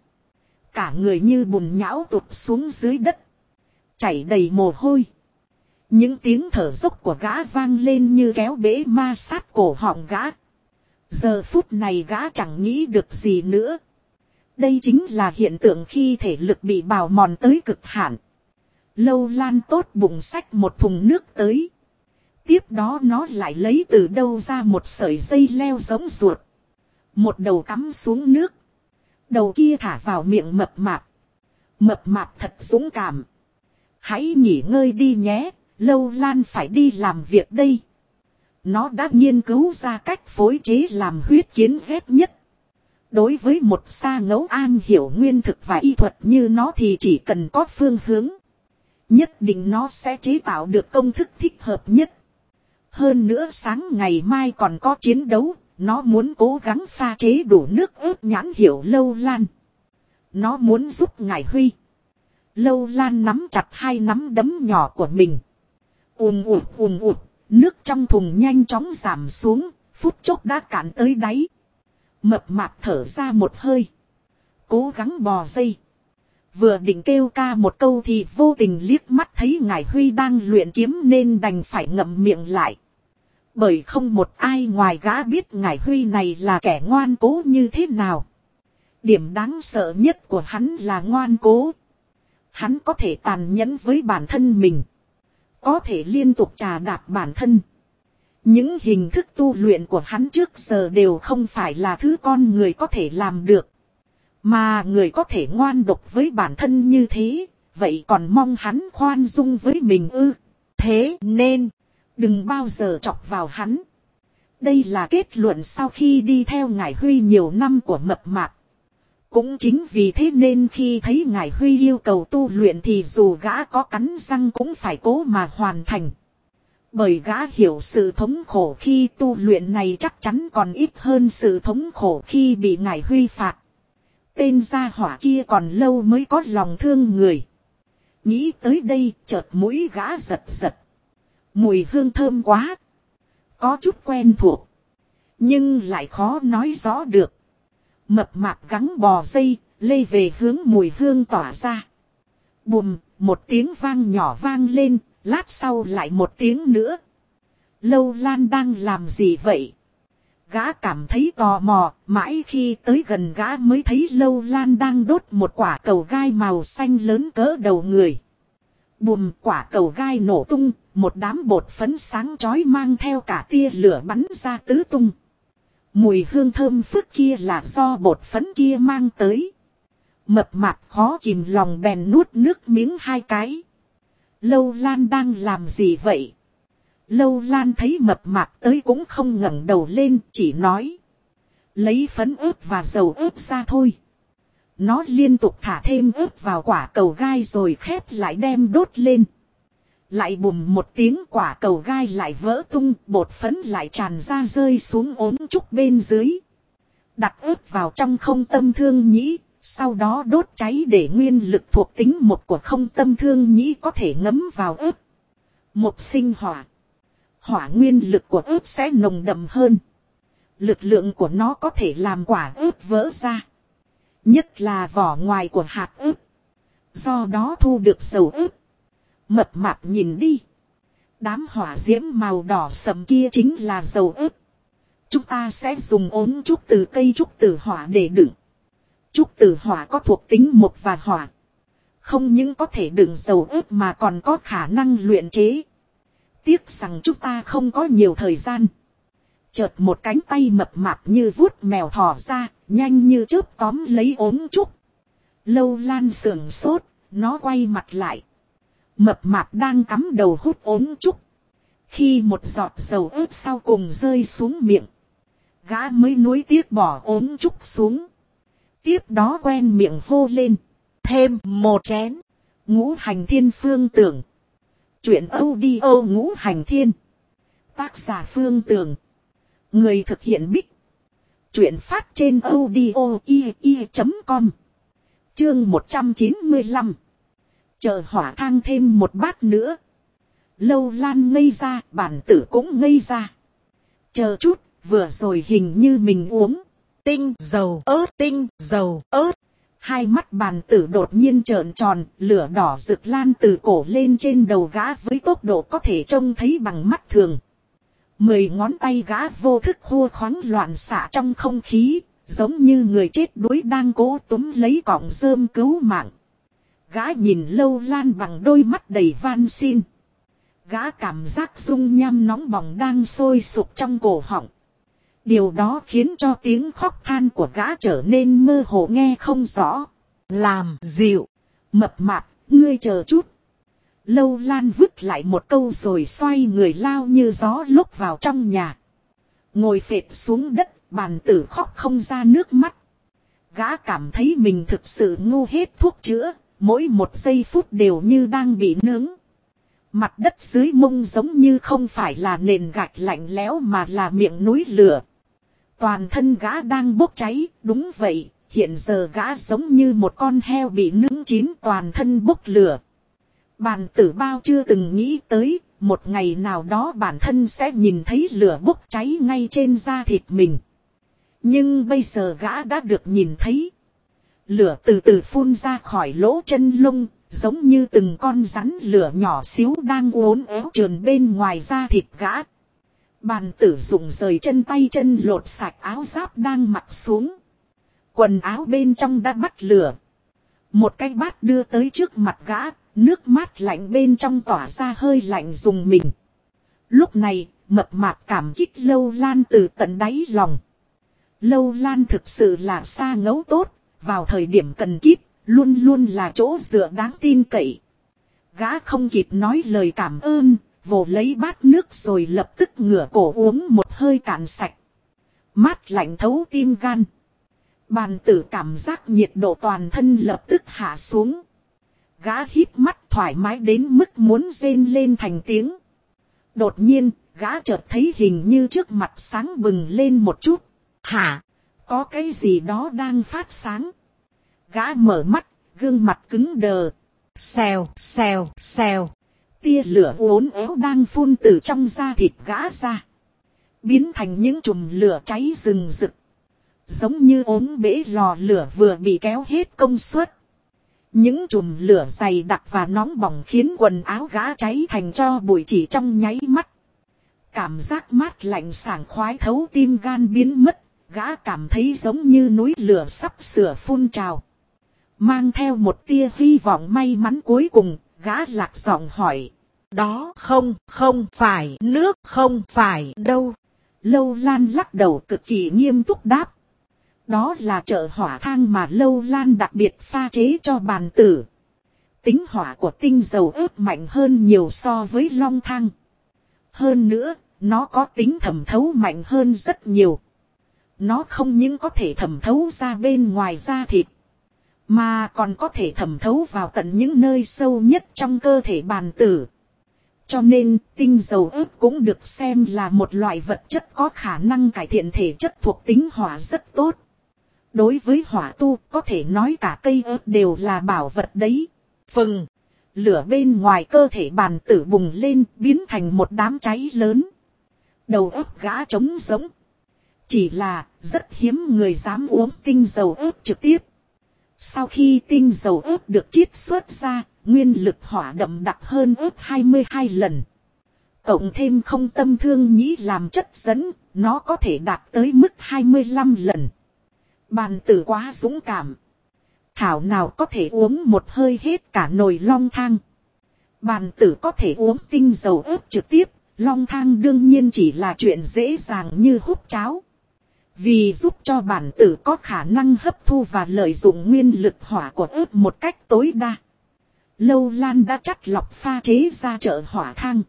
Cả người như bùn nhão tụt xuống dưới đất, chảy đầy mồ hôi. Những tiếng thở dốc của gã vang lên như kéo bể ma sát cổ họng gã. Giờ phút này gã chẳng nghĩ được gì nữa. Đây chính là hiện tượng khi thể lực bị bào mòn tới cực hạn. Lâu Lan tốt bụng xách một thùng nước tới. Tiếp đó nó lại lấy từ đâu ra một sợi dây leo giống ruột. Một đầu cắm xuống nước. Đầu kia thả vào miệng mập mạp. Mập mạp thật dũng cảm. Hãy nghỉ ngơi đi nhé, Lâu Lan phải đi làm việc đây. Nó đã nghiên cứu ra cách phối chế làm huyết kiến ghét nhất. Đối với một sa ngẫu an hiểu nguyên thực và y thuật như nó thì chỉ cần có phương hướng, nhất định nó sẽ chế tạo được công thức thích hợp nhất. Hơn nữa sáng ngày mai còn có chiến đấu, nó muốn cố gắng pha chế đủ nước ướp nhãn hiệu Lâu Lan. Nó muốn giúp ngải Huy. Lâu Lan nắm chặt hai nắm đấm nhỏ của mình. Ùm ụt, nước trong thùng nhanh chóng giảm xuống, phút chốc đã cạn tới đáy. Mập mạp thở ra một hơi, cố gắng bò dây. Vừa định kêu ca một câu thì vô tình liếc mắt thấy ngải Huy đang luyện kiếm nên đành phải ngậm miệng lại. Bởi không một ai ngoài gã biết Ngải Huy này là kẻ ngoan cố như thế nào. Điểm đáng sợ nhất của hắn là ngoan cố. Hắn có thể tàn nhẫn với bản thân mình. Có thể liên tục trà đạp bản thân. Những hình thức tu luyện của hắn trước giờ đều không phải là thứ con người có thể làm được. Mà người có thể ngoan độc với bản thân như thế, vậy còn mong hắn khoan dung với mình ư? Thế nên, đừng bao giờ chọc vào hắn. Đây là kết luận sau khi đi theo Ngải Huy nhiều năm của Mập Mạp. Cũng chính vì thế nên khi thấy Ngải Huy yêu cầu tu luyện thì dù gã có cắn răng cũng phải cố mà hoàn thành. Bởi gã hiểu sự thống khổ khi tu luyện này chắc chắn còn ít hơn sự thống khổ khi bị Ngải Huy phạt. Tên gia hỏa kia còn lâu mới có lòng thương người. Nghĩ tới đây chợt mũi gã giật giật. Mùi hương thơm quá. Có chút quen thuộc. Nhưng lại khó nói rõ được. Mập Mạp gắng bò dây, lê về hướng mùi hương tỏa ra. Bùm, một tiếng vang nhỏ vang lên, lát sau lại một tiếng nữa. Lâu Lan đang làm gì vậy? Gã cảm thấy tò mò, mãi khi tới gần gã mới thấy Lâu Lan đang đốt một quả cầu gai màu xanh lớn cỡ đầu người. Bùm, quả cầu gai nổ tung, một đám bột phấn sáng chói mang theo cả tia lửa bắn ra tứ tung. Mùi hương thơm phức kia là do bột phấn kia mang tới. Mập Mạp khó kìm lòng bèn nuốt nước miếng hai cái. Lâu Lan đang làm gì vậy? Lâu Lan thấy Mập Mạp tới cũng không ngẩng đầu lên, chỉ nói. Lấy phấn ướp và dầu ướp ra thôi. Nó liên tục thả thêm ướp vào quả cầu gai rồi khép lại đem đốt lên. Lại bùm một tiếng quả cầu gai lại vỡ tung, bột phấn lại tràn ra rơi xuống ốm trúc bên dưới. Đặt ướp vào trong không tâm thương nhĩ, sau đó đốt cháy để nguyên lực thuộc tính một của không tâm thương nhĩ có thể ngấm vào ướp. Một sinh hỏa. Hỏa nguyên lực của ướp sẽ nồng đậm hơn. Lực lượng của nó có thể làm quả ướp vỡ ra. Nhất là vỏ ngoài của hạt ướp. Do đó thu được dầu ướp. Mập Mạp nhìn đi. Đám hỏa diễm màu đỏ sẫm kia chính là dầu ướp. Chúng ta sẽ dùng ốm trúc từ cây trúc tử hỏa để đựng. Trúc tử hỏa có thuộc tính mộc và hỏa. Không những có thể đựng dầu ướp mà còn có khả năng luyện chế. Tiếc rằng chúng ta không có nhiều thời gian. Chợt một cánh tay Mập Mạp như vuốt mèo thò ra, nhanh như chớp tóm lấy ốm trúc. Lâu Lan sườn sốt, nó quay mặt lại. Mập Mạp đang cắm đầu hút ốm trúc. Khi một giọt dầu ướp sau cùng rơi xuống miệng, gã mới nuối tiếc bỏ ốm trúc xuống. Tiếp đó quen miệng hô lên. Thêm một chén. Ngũ Hành Thiên Phương Tưởng. Chuyện audio Ngũ Hành Thiên. Tác giả Phương Tưởng. Người thực hiện Bích. Chuyện phát trên audio.com. Chương 195. Chờ hỏa thang thêm một bát nữa. Lâu Lan ngây ra, bản tử cũng ngây ra. Chờ chút, vừa rồi hình như mình uống tinh dầu ớt. Hai mắt bản tử đột nhiên trợn tròn, lửa đỏ rực lan từ cổ lên trên đầu gã với tốc độ có thể trông thấy bằng mắt thường. 10 ngón tay gã vô thức khua khoáng loạn xạ trong không khí, giống như người chết đuối đang cố túm lấy cọng rơm cứu mạng. Gã nhìn Lâu Lan bằng đôi mắt đầy van xin. Gã cảm giác dung nham nóng bỏng đang sôi sục trong cổ họng. Điều đó khiến cho tiếng khóc than của gã trở nên mơ hồ nghe không rõ. Làm dịu. Mập Mạp, ngươi chờ chút. Lâu Lan vứt lại một câu rồi xoay người lao như gió lúc vào trong nhà. Ngồi phệt xuống đất, bàn tử khóc không ra nước mắt. Gã cảm thấy mình thực sự ngu hết thuốc chữa, mỗi một giây phút đều như đang bị nướng. Mặt đất dưới mông giống như không phải là nền gạch lạnh lẽo mà là miệng núi lửa. Toàn thân gã đang bốc cháy, đúng vậy, hiện giờ gã giống như một con heo bị nướng chín toàn thân bốc lửa. Bàn tử bao chưa từng nghĩ tới, một ngày nào đó bản thân sẽ nhìn thấy lửa bốc cháy ngay trên da thịt mình. Nhưng bây giờ gã đã được nhìn thấy. Lửa từ từ phun ra khỏi lỗ chân lông, giống như từng con rắn lửa nhỏ xíu đang uốn éo trườn bên ngoài da thịt gã. Bàn tử dùng rời chân tay chân lột sạch áo giáp đang mặc xuống. Quần áo bên trong đã bắt lửa. Một cái bát đưa tới trước mặt gã, nước mát lạnh bên trong tỏa ra hơi lạnh dùng mình. Lúc này, mập mạp cảm kích Lâu Lan từ tận đáy lòng. Lâu Lan thực sự là xa ngấu tốt, vào thời điểm cần kíp, luôn luôn là chỗ dựa đáng tin cậy. Gã không kịp nói lời cảm ơn, vồ lấy bát nước rồi lập tức ngửa cổ uống một hơi cạn sạch. Mát lạnh thấu tim gan. Bàn tử cảm giác nhiệt độ toàn thân lập tức hạ xuống. Gã híp mắt thoải mái đến mức muốn rên lên thành tiếng. Đột nhiên, gã chợt thấy hình như trước mặt sáng bừng lên một chút. Hả? Có cái gì đó đang phát sáng. Gã mở mắt, gương mặt cứng đờ. Xèo, xèo, xèo. Tia lửa uốn éo đang phun từ trong da thịt gã ra. Biến thành những chùm lửa cháy rừng rực. Giống như ốm bể lò lửa vừa bị kéo hết công suất. Những chùm lửa dày đặc và nóng bỏng khiến quần áo gã cháy thành tro bụi chỉ trong nháy mắt. Cảm giác mát lạnh sảng khoái thấu tim gan biến mất. Gã cảm thấy giống như núi lửa sắp sửa phun trào. Mang theo một tia hy vọng may mắn cuối cùng, gã lạc giọng hỏi. Đó không phải nước, không phải đâu. Lâu Lan lắc đầu cực kỳ nghiêm túc đáp. Đó là trợ hỏa thang mà Lâu Lan đặc biệt pha chế cho bàn tử. Tính hỏa của tinh dầu ớt mạnh hơn nhiều so với long thang. Hơn nữa, nó có tính thẩm thấu mạnh hơn rất nhiều. Nó không những có thể thẩm thấu ra bên ngoài da thịt, mà còn có thể thẩm thấu vào tận những nơi sâu nhất trong cơ thể bàn tử. Cho nên, tinh dầu ớt cũng được xem là một loại vật chất có khả năng cải thiện thể chất thuộc tính hỏa rất tốt. Đối với hỏa tu, có thể nói cả cây ớt đều là bảo vật đấy. Phừng, lửa bên ngoài cơ thể bàn tử bùng lên, biến thành một đám cháy lớn. Đầu óc gã trống rỗng. Chỉ là, rất hiếm người dám uống tinh dầu ớt trực tiếp. Sau khi tinh dầu ớt được chiết xuất ra, nguyên lực hỏa đậm đặc hơn ớt 22 lần. Cộng thêm không tâm thương nhĩ làm chất dẫn, nó có thể đạt tới mức 25 lần. Bàn tử quá dũng cảm. Thảo nào có thể uống một hơi hết cả nồi long thang. Bàn tử có thể uống tinh dầu ớt trực tiếp, long thang đương nhiên chỉ là chuyện dễ dàng như hút cháo. Vì giúp cho bản tử có khả năng hấp thu và lợi dụng nguyên lực hỏa của ớt một cách tối đa. Lâu Lan đã chắt lọc pha chế ra trợ hỏa thang.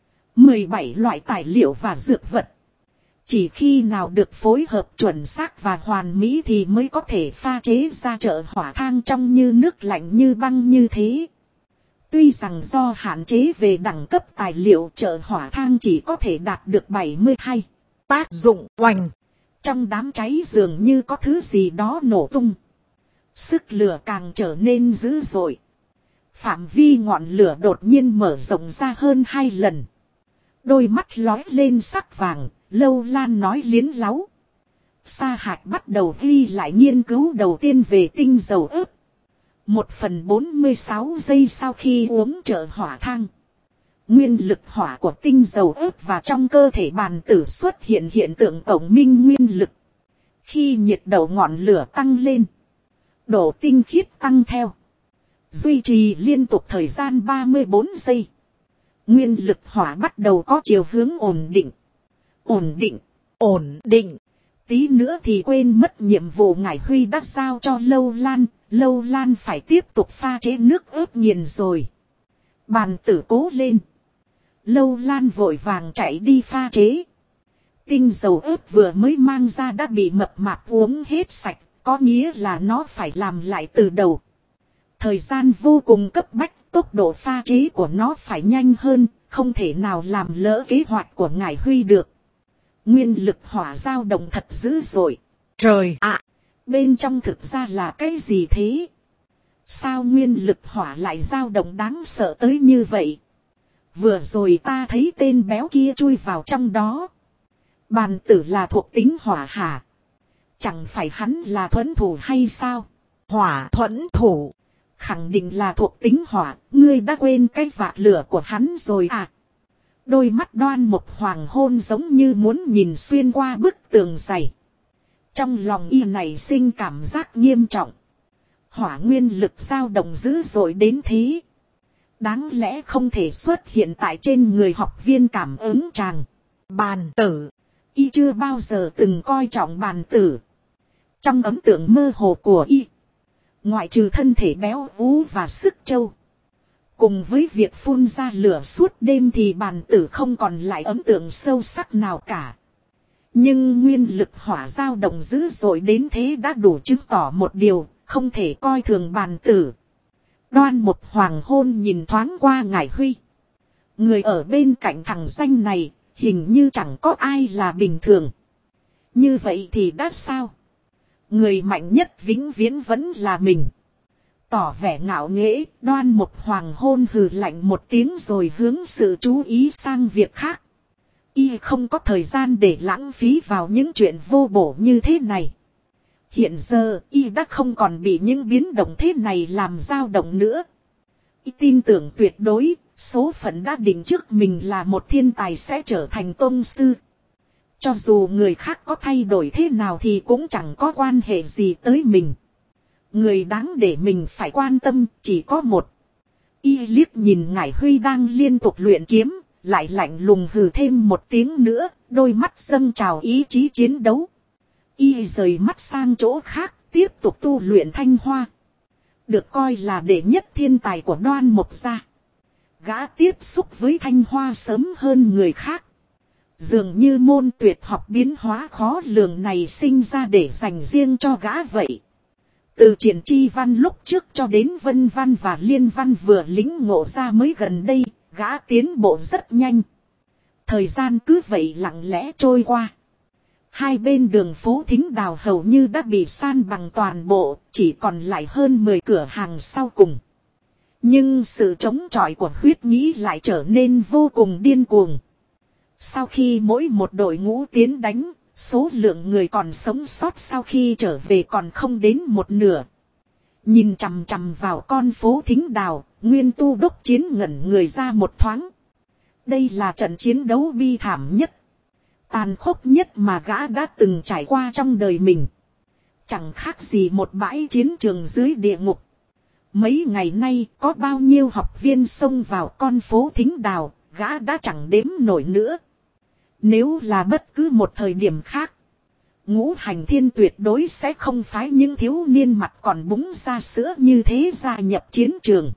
17 loại tài liệu và dược vật. Chỉ khi nào được phối hợp chuẩn xác và hoàn mỹ thì mới có thể pha chế ra trợ hỏa thang trong như nước lạnh như băng như thế. Tuy rằng do hạn chế về đẳng cấp tài liệu trợ hỏa thang chỉ có thể đạt được 72. Tác dụng oanh. Trong đám cháy dường như có thứ gì đó nổ tung. Sức lửa càng trở nên dữ dội. Phạm vi ngọn lửa đột nhiên mở rộng ra hơn 2 lần. Đôi mắt lóe lên sắc vàng, Lâu Lan nói liến láu. Sa Hạc bắt đầu ghi lại nghiên cứu đầu tiên về tinh dầu ớt. 1/46 giây sau khi uống trợ hỏa thang. Nguyên lực hỏa của tinh dầu ớt và trong cơ thể bàn tử xuất hiện hiện tượng cộng minh nguyên lực. Khi nhiệt độ ngọn lửa tăng lên, độ tinh khiết tăng theo. Duy trì liên tục thời gian 34 giây. Nguyên lực hỏa bắt đầu có chiều hướng ổn định. Ổn định, ổn định. Tí nữa thì quên mất nhiệm vụ Ngải Huy đã giao cho Lâu Lan. Lâu Lan phải tiếp tục pha chế nước ớt nghiền rồi. Bàn tử cố lên. Lâu Lan vội vàng chạy đi pha chế. Tinh dầu ớt vừa mới mang ra đã bị mập mạp uống hết sạch. Có nghĩa là nó phải làm lại từ đầu. Thời gian vô cùng cấp bách. Tốc độ pha chế của nó phải nhanh hơn. Không thể nào làm lỡ kế hoạch của Ngải Huy được. Nguyên lực hỏa dao động thật dữ dội. Trời ạ! Bên trong thực ra là cái gì thế? Sao nguyên lực hỏa lại dao động đáng sợ tới như vậy? Vừa rồi ta thấy tên béo kia chui vào trong đó. Bàn tử là thuộc tính hỏa hả? Chẳng phải hắn là thuẫn thủ hay sao? Hỏa thuẫn thủ. Khẳng định là thuộc tính hỏa. Ngươi đã quên cái vạc lửa của hắn rồi à? Đôi mắt Đoan Mục Hoàng hôn giống như muốn nhìn xuyên qua bức tường dày. Trong lòng y này sinh cảm giác nghiêm trọng. Hỏa nguyên lực dao động dữ dội đến thế. Đáng lẽ không thể xuất hiện tại trên người học viên cảm ứng tràng. Bàn tử. Y chưa bao giờ từng coi trọng bàn tử. Trong ấn tượng mơ hồ của y, ngoại trừ thân thể béo ú và sức trâu, cùng với việc phun ra lửa suốt đêm thì bàn tử không còn lại ấn tượng sâu sắc nào cả. Nhưng nguyên lực hỏa dao động dữ dội đến thế đã đủ chứng tỏ một điều, không thể coi thường bàn tử. Đoan Mục Hoàng hôn nhìn thoáng qua Ngải Huy. Người ở bên cạnh thằng danh này, hình như chẳng có ai là bình thường. Như vậy thì đã sao? Người mạnh nhất vĩnh viễn vẫn là mình. Tỏ vẻ ngạo nghễ, Đoan Mục Hoàng hôn hừ lạnh một tiếng rồi hướng sự chú ý sang việc khác. Y không có thời gian để lãng phí vào những chuyện vô bổ như thế này. Hiện giờ y đã không còn bị những biến động thế này làm dao động nữa. Y tin tưởng tuyệt đối, số phận đã định trước mình là một thiên tài sẽ trở thành tông sư. Cho dù người khác có thay đổi thế nào thì cũng chẳng có quan hệ gì tới mình. Người đáng để mình phải quan tâm chỉ có một. Y liếc nhìn Ngải Huy đang liên tục luyện kiếm, lại lạnh lùng hừ thêm một tiếng nữa, đôi mắt dâng trào ý chí chiến đấu. Y rời mắt sang chỗ khác, tiếp tục tu luyện thanh hoa. Được coi là đệ nhất thiên tài của Đoan Mục gia. Gã tiếp xúc với thanh hoa sớm hơn người khác. Dường như môn tuyệt học biến hóa khó lường này sinh ra để dành riêng cho gã vậy. Từ Triển Chi Văn lúc trước cho đến Vân Văn và Liên Văn vừa lĩnh ngộ ra mới gần đây, gã tiến bộ rất nhanh. Thời gian cứ vậy lặng lẽ trôi qua. Hai bên đường phố Thính Đào hầu như đã bị san bằng toàn bộ, chỉ còn lại hơn 10 cửa hàng sau cùng. Nhưng sự chống chọi của huyết nghĩ lại trở nên vô cùng điên cuồng. Sau khi mỗi một đội ngũ tiến đánh, số lượng người còn sống sót sau khi trở về còn không đến một nửa. Nhìn chằm chằm vào con phố Thính Đào, Nguyên Tu Đốc Chiến ngẩn người ra một thoáng. Đây là trận chiến đấu bi thảm nhất, tàn khốc nhất mà gã đã từng trải qua trong đời mình. Chẳng khác gì một bãi chiến trường dưới địa ngục. Mấy ngày nay có bao nhiêu học viên xông vào con phố Thính Đào, gã đã chẳng đếm nổi nữa. Nếu là bất cứ một thời điểm khác, Ngũ Hành Thiên tuyệt đối sẽ không phái những thiếu niên mặt còn búng ra sữa như thế gia nhập chiến trường.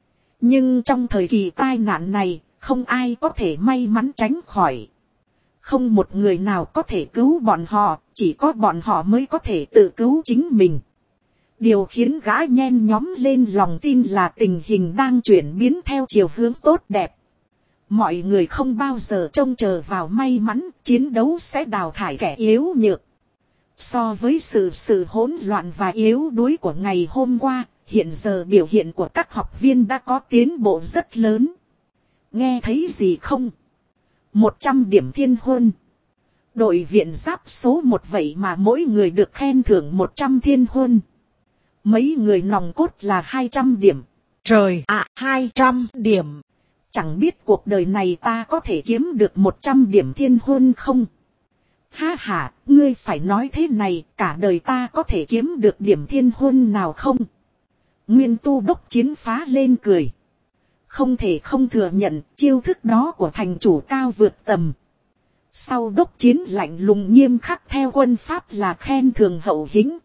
Nhưng trong thời kỳ tai nạn này, không ai có thể may mắn tránh khỏi. Không một người nào có thể cứu bọn họ, chỉ có bọn họ mới có thể tự cứu chính mình. Điều khiến gã nhen nhóm lên lòng tin là tình hình đang chuyển biến theo chiều hướng tốt đẹp. Mọi người không bao giờ trông chờ vào may mắn, chiến đấu sẽ đào thải kẻ yếu nhược. So với sự hỗn loạn và yếu đuối của ngày hôm qua, hiện giờ biểu hiện của các học viên đã có tiến bộ rất lớn. Nghe thấy gì không? 100 điểm thiên huân. Đội viện giáp số 1 vậy mà mỗi người được khen thưởng 100 thiên huân. Mấy người nòng cốt là 200 điểm. Trời ạ, 200 điểm. Chẳng biết cuộc đời này ta có thể kiếm được 100 điểm thiên huân không? Ha ha, ngươi phải nói thế này, cả đời ta có thể kiếm được điểm thiên huân nào không? Nguyên Tu Đốc Chiến phá lên cười. Không thể không thừa nhận, chiêu thức đó của thành chủ cao vượt tầm. Sau Đốc Chiến lạnh lùng nghiêm khắc theo quân pháp là khen thường hậu hĩnh.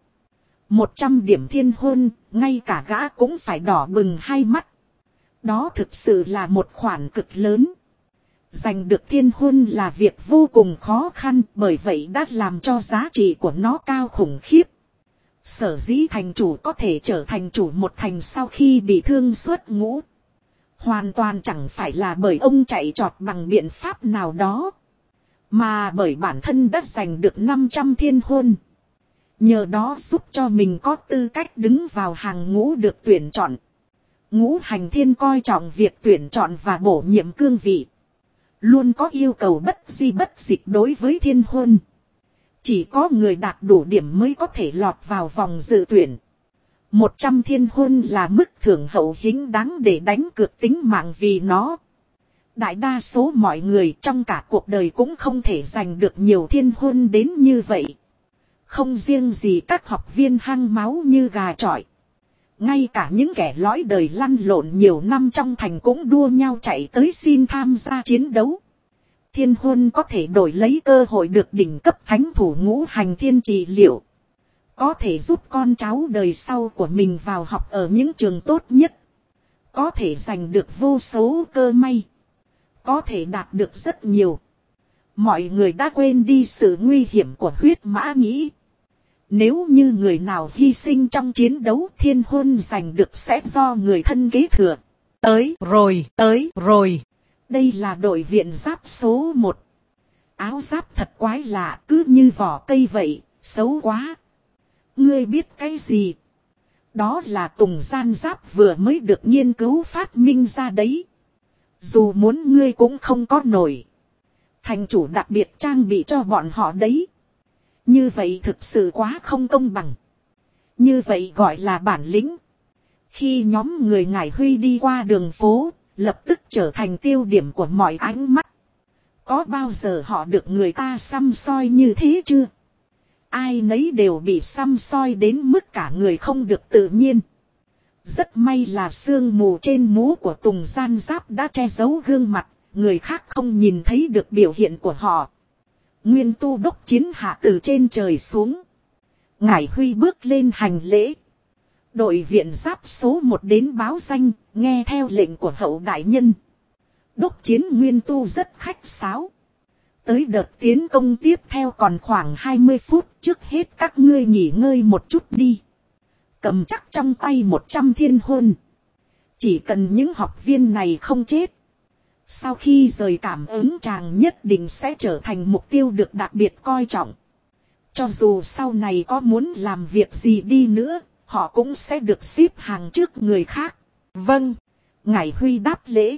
100 điểm thiên huân, ngay cả gã cũng phải đỏ bừng hai mắt. Đó thực sự là một khoản cực lớn. Giành được thiên huân là việc vô cùng khó khăn, bởi vậy đã làm cho giá trị của nó cao khủng khiếp. Sở dĩ thành chủ có thể trở thành chủ một thành sau khi bị thương xuất ngũ, hoàn toàn chẳng phải là bởi ông chạy trọt bằng biện pháp nào đó, mà bởi bản thân đã giành được 500 thiên huân. Nhờ đó giúp cho mình có tư cách đứng vào hàng ngũ được tuyển chọn. Ngũ Hành Thiên coi trọng việc tuyển chọn và bổ nhiệm cương vị. Luôn có yêu cầu bất di bất dịch đối với thiên huân. Chỉ có người đạt đủ điểm mới có thể lọt vào vòng dự tuyển. 100 thiên huân là mức thưởng hậu hĩnh đáng để đánh cược tính mạng vì nó. Đại đa số mọi người trong cả cuộc đời cũng không thể giành được nhiều thiên huân đến như vậy. Không riêng gì các học viên hăng máu như gà chọi. Ngay cả những kẻ lõi đời lăn lộn nhiều năm trong thành cũng đua nhau chạy tới xin tham gia chiến đấu. Thiên huân có thể đổi lấy cơ hội được đỉnh cấp thánh thủ ngũ hành thiên trị liệu. Có thể giúp con cháu đời sau của mình vào học ở những trường tốt nhất. Có thể giành được vô số cơ may. Có thể đạt được rất nhiều. Mọi người đã quên đi sự nguy hiểm của huyết mã nhĩ. Nếu như người nào hy sinh trong chiến đấu, thiên huân giành được sẽ do người thân kế thừa. Tới rồi. Đây là đội viện giáp số 1. Áo giáp thật quái lạ, cứ như vỏ cây vậy, xấu quá. Ngươi biết cái gì? Đó là tùng gian giáp vừa mới được nghiên cứu phát minh ra đấy. Dù muốn ngươi cũng không có nổi. Thành chủ đặc biệt trang bị cho bọn họ đấy. Như vậy thực sự quá không công bằng. Như vậy gọi là bản lĩnh. Khi nhóm người Ngải Huy đi qua đường phố, lập tức trở thành tiêu điểm của mọi ánh mắt. Có bao giờ họ được người ta săm soi như thế chưa? Ai nấy đều bị săm soi đến mức cả người không được tự nhiên. Rất may là sương mù trên mũ của Tùng Gian Giáp đã che giấu gương mặt, người khác không nhìn thấy được biểu hiện của họ. Nguyên Tu Đốc Chiến hạ từ trên trời xuống. Ngải Huy bước lên hành lễ. Đội viện giáp số 1 đến báo danh, nghe theo lệnh của hậu đại nhân. Đốc Chiến Nguyên Tu rất khách sáo. Tới đợt tiến công tiếp theo còn khoảng 20 phút, trước hết các ngươi nghỉ ngơi một chút đi. Cầm chắc trong tay 100 thiên huân. Chỉ cần những học viên này không chết. Sau khi rời cảm ứng tràng nhất định sẽ trở thành mục tiêu được đặc biệt coi trọng. Cho dù sau này có muốn làm việc gì đi nữa, họ cũng sẽ được xếp hàng trước người khác. Vâng. Ngải Huy đáp lễ.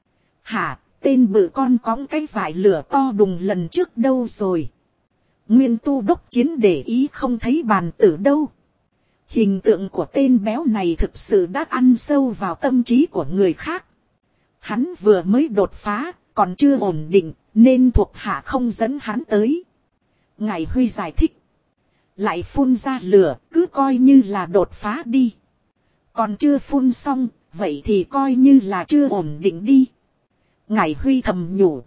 Hả, tên bự con cõng cái vải lửa to đùng lần trước đâu rồi? Nguyên Tu Đốc Chiến để ý không thấy bàn tử đâu. Hình tượng của tên béo này thực sự đã ăn sâu vào tâm trí của người khác. Hắn vừa mới đột phá, còn chưa ổn định, nên thuộc hạ không dẫn hắn tới. Ngải Huy giải thích. Lại phun ra lửa, cứ coi như là đột phá đi. Còn chưa phun xong, vậy thì coi như là chưa ổn định đi. Ngải Huy thầm nhủ.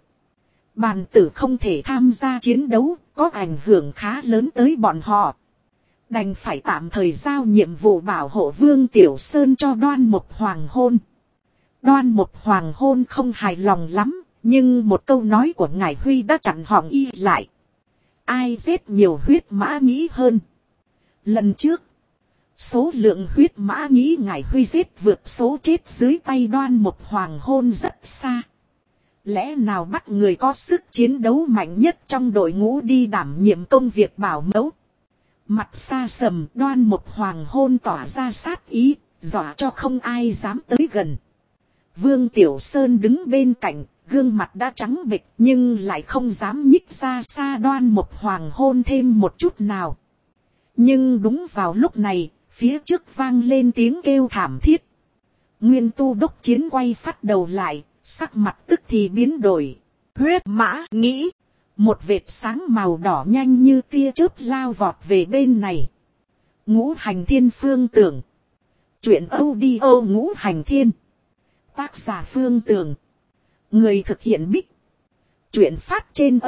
Bàn tử không thể tham gia chiến đấu, có ảnh hưởng khá lớn tới bọn họ. Đành phải tạm thời giao nhiệm vụ bảo hộ Vương Tiểu Sơn cho Đoan Mục Hoàng Hôn. Đoan Mục Hoàng Hôn không hài lòng lắm, nhưng một câu nói của Ngải Huy đã chặn họng y lại. Ai giết nhiều huyết mã nhĩ hơn? Lần trước, số lượng huyết mã nhĩ Ngải Huy giết vượt số chết dưới tay Đoan Mục Hoàng Hôn rất xa. Lẽ nào bắt người có sức chiến đấu mạnh nhất trong đội ngũ đi đảm nhiệm công việc bảo mẫu? Mặt xa sầm, Đoan Mục Hoàng Hôn tỏa ra sát ý, dọa cho không ai dám tới gần. Vương Tiểu Sơn đứng bên cạnh, gương mặt đã trắng bệch nhưng lại không dám nhích ra xa Đoan Mục Hoàng Hôn thêm một chút nào. Nhưng đúng vào lúc này, phía trước vang lên tiếng kêu thảm thiết. Nguyên Tu Đốc Chiến quay phát đầu lại, sắc mặt tức thì biến đổi. Huyết mã nhĩ. Một vệt sáng màu đỏ nhanh như tia chớp lao vọt về bên này. Ngũ Hành Thiên Phương Tưởng. Chuyện audio Ngũ Hành Thiên. Tác giả Phương Tưởng. Người thực hiện Bích. Chuyện phát trên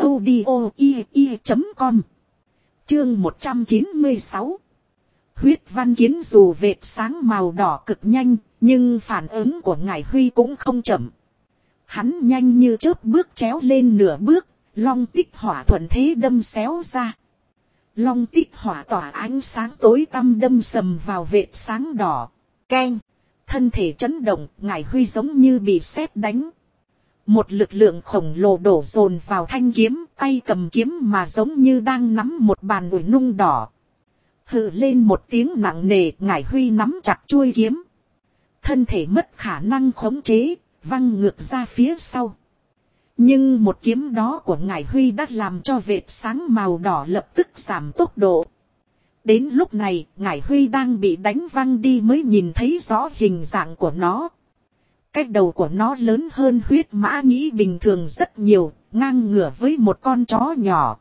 audio.com. Chương 196. Huyết Văn Kiến dù vệt sáng màu đỏ cực nhanh, nhưng phản ứng của Ngải Huy cũng không chậm. Hắn nhanh như chớp bước chéo lên nửa bước, long tích hỏa thuận thế đâm xéo ra. Long tích hỏa tỏa ánh sáng tối tăm đâm sầm vào vệt sáng đỏ. Keng. Thân thể chấn động, Ngải Huy giống như bị sét đánh. Một lực lượng khổng lồ đổ dồn vào thanh kiếm, tay cầm kiếm mà giống như đang nắm một bàn ủi nung đỏ. Hừ lên một tiếng nặng nề, Ngải Huy nắm chặt chuôi kiếm. Thân thể mất khả năng khống chế, văng ngược ra phía sau. Nhưng một kiếm đó của Ngải Huy đã làm cho vệt sáng màu đỏ lập tức giảm tốc độ. Đến lúc này, Ngải Huy đang bị đánh văng đi mới nhìn thấy rõ hình dạng của nó. Cái đầu của nó lớn hơn huyết mã nhĩ bình thường rất nhiều, ngang ngửa với một con chó nhỏ.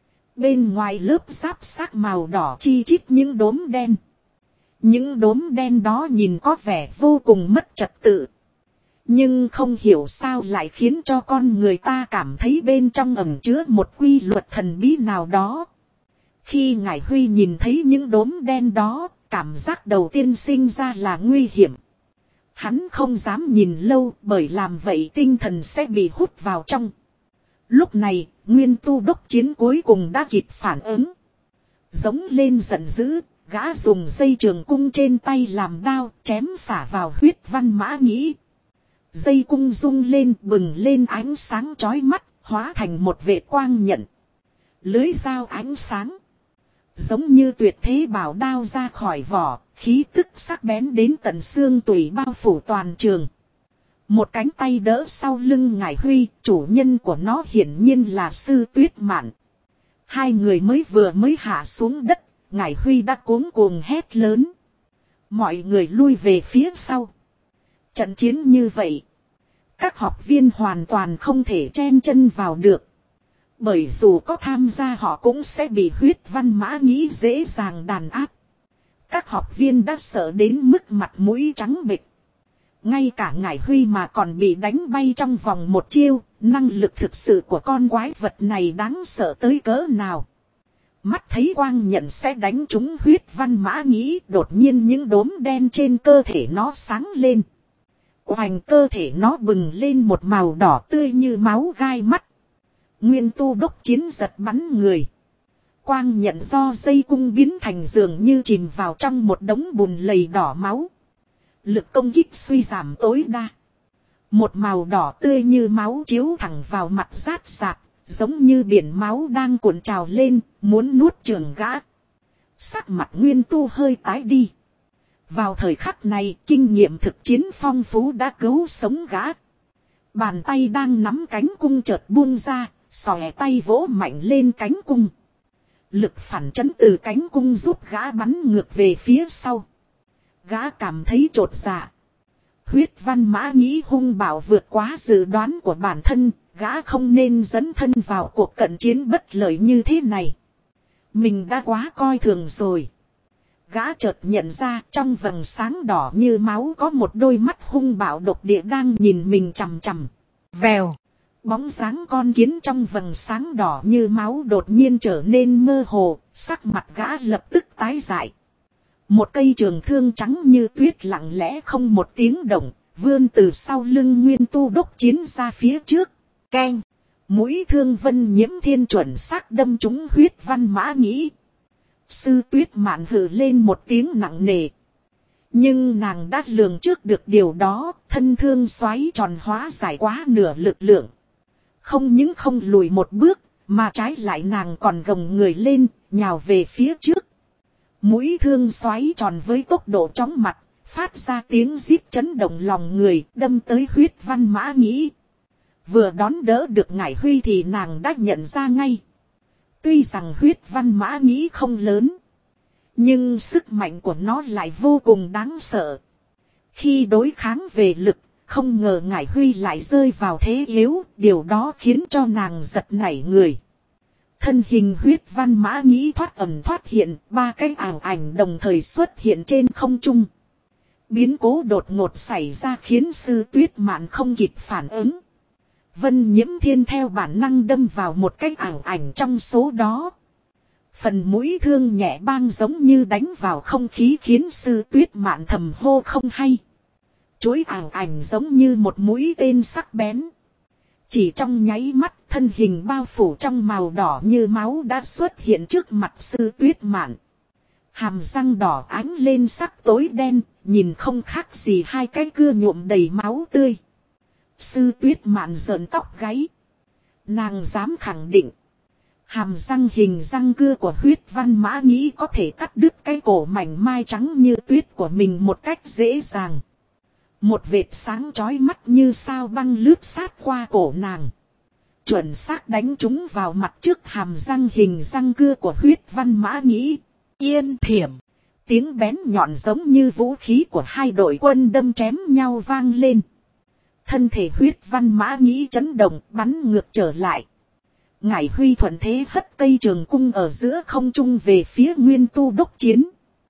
Bên ngoài lớp giáp xác màu đỏ chi chít những đốm đen. Những đốm đen đó nhìn có vẻ vô cùng mất trật tự. Nhưng không hiểu sao lại khiến cho con người ta cảm thấy bên trong ẩn chứa một quy luật thần bí nào đó. Khi Ngải Huy nhìn thấy những đốm đen đó, cảm giác đầu tiên sinh ra là nguy hiểm. Hắn không dám nhìn lâu bởi làm vậy tinh thần sẽ bị hút vào trong. Lúc này, Nguyên Tu Đốc Chiến cuối cùng đã kịp phản ứng. Giống lên giận dữ, gã dùng dây trường cung trên tay làm đao chém xả vào huyết văn mã nhĩ. Dây cung rung lên bừng lên ánh sáng chói mắt, hóa thành một vệt quang nhận. Lưới dao ánh sáng. Giống như tuyệt thế bảo đao ra khỏi vỏ, khí tức sắc bén đến tận xương tủy bao phủ toàn trường. Một cánh tay đỡ sau lưng Ngải Huy, chủ nhân của nó hiển nhiên là Sư Tuyết Mạn. Hai người mới hạ xuống đất, Ngải Huy đã cuống cuồng hét lớn. Mọi người lui về phía sau. Trận chiến như vậy, các học viên hoàn toàn không thể chen chân vào được. Bởi dù có tham gia họ cũng sẽ bị huyết văn mã nhĩ dễ dàng đàn áp. Các học viên đã sợ đến mức mặt mũi trắng bệch. Ngay cả Ngải Huy mà còn bị đánh bay trong vòng một chiêu, năng lực thực sự của con quái vật này đáng sợ tới cỡ nào. Mắt thấy quang nhận sẽ đánh trúng huyết văn mã nhĩ, đột nhiên những đốm đen trên cơ thể nó sáng lên. Hoành cơ thể nó bừng lên một màu đỏ tươi như máu gai mắt. Nguyên Tu Đốc Chiến giật bắn người. Quang nhận do dây cung biến thành dường như chìm vào trong một đống bùn lầy đỏ máu. Lực công kích suy giảm tối đa. Một màu đỏ tươi như máu chiếu thẳng vào mặt rát rạc, giống như biển máu đang cuộn trào lên, muốn nuốt chửng gã. Sắc mặt Nguyên Tu hơi tái đi. Vào thời khắc này, kinh nghiệm thực chiến phong phú đã cứu sống gã. Bàn tay đang nắm cánh cung chợt buông ra, xòe tay vỗ mạnh lên cánh cung. Lực phản chấn từ cánh cung giúp gã bắn ngược về phía sau. Gã cảm thấy chột dạ. Huyết văn mã nhĩ hung bạo vượt quá dự đoán của bản thân, gã không nên dấn thân vào cuộc cận chiến bất lợi như thế này. Mình đã quá coi thường rồi. Gã chợt nhận ra trong vầng sáng đỏ như máu có một đôi mắt hung bạo độc địa đang nhìn mình chằm chằm. Vèo. Bóng dáng con kiến trong vầng sáng đỏ như máu đột nhiên trở nên mơ hồ, sắc mặt gã lập tức tái dại. Một cây trường thương trắng như tuyết lặng lẽ không một tiếng động, vươn từ sau lưng Nguyên Tu Đốc Chiến ra phía trước. Keng! Mũi thương vân nhiễm thiên chuẩn xác đâm trúng huyết văn mã nhĩ. Sư Tuyết Mạn hừ lên một tiếng nặng nề. Nhưng nàng đã lường trước được điều đó, thân thương xoáy tròn hóa giải quá nửa lực lượng. Không những không lùi một bước, mà trái lại nàng còn gồng người lên, nhào về phía trước. Mũi thương xoáy tròn với tốc độ chóng mặt, phát ra tiếng rít chấn động lòng người, đâm tới huyết văn mã nhĩ. Vừa đón đỡ được Ngải Huy thì nàng đã nhận ra ngay. Tuy rằng huyết văn mã nhĩ không lớn, nhưng sức mạnh của nó lại vô cùng đáng sợ. Khi đối kháng về lực, không ngờ Ngải Huy lại rơi vào thế yếu, điều đó khiến cho nàng giật nảy người. Thân hình huyết văn mã nhĩ thoát ẩn thoát hiện, ba cái ảo ảnh đồng thời xuất hiện trên không trung. Biến cố đột ngột xảy ra khiến Sư Tuyết Mạn không kịp phản ứng. Vân Nhiễm Thiên theo bản năng đâm vào một cái ảo ảnh trong số đó. Phần mũi thương nhẹ bang giống như đánh vào không khí khiến Sư Tuyết Mạn thầm hô không hay. Chuỗi ảo ảnh giống như một mũi tên sắc bén. Chỉ trong nháy mắt, thân hình bao phủ trong màu đỏ như máu đã xuất hiện trước mặt Sư Tuyết Mạn. Hàm răng đỏ ánh lên sắc tối đen, nhìn không khác gì hai cái cưa nhuộm đầy máu tươi. Sư Tuyết Mạn rợn tóc gáy. Nàng dám khẳng định. Hàm răng hình răng cưa của huyết văn mã nhĩ có thể cắt đứt cái cổ mảnh mai trắng như tuyết của mình một cách dễ dàng. Một vệt sáng chói mắt như sao băng lướt sát qua cổ nàng. Chuẩn xác đánh trúng vào mặt trước hàm răng hình răng cưa của huyết văn mã nhĩ. Yên thiểm. Tiếng bén nhọn giống như vũ khí của hai đội quân đâm chém nhau vang lên. Thân thể huyết văn mã nhĩ chấn động bắn ngược trở lại. Ngải Huy thuận thế hất cây trường cung ở giữa không trung về phía Nguyên Tu Đốc Chiến.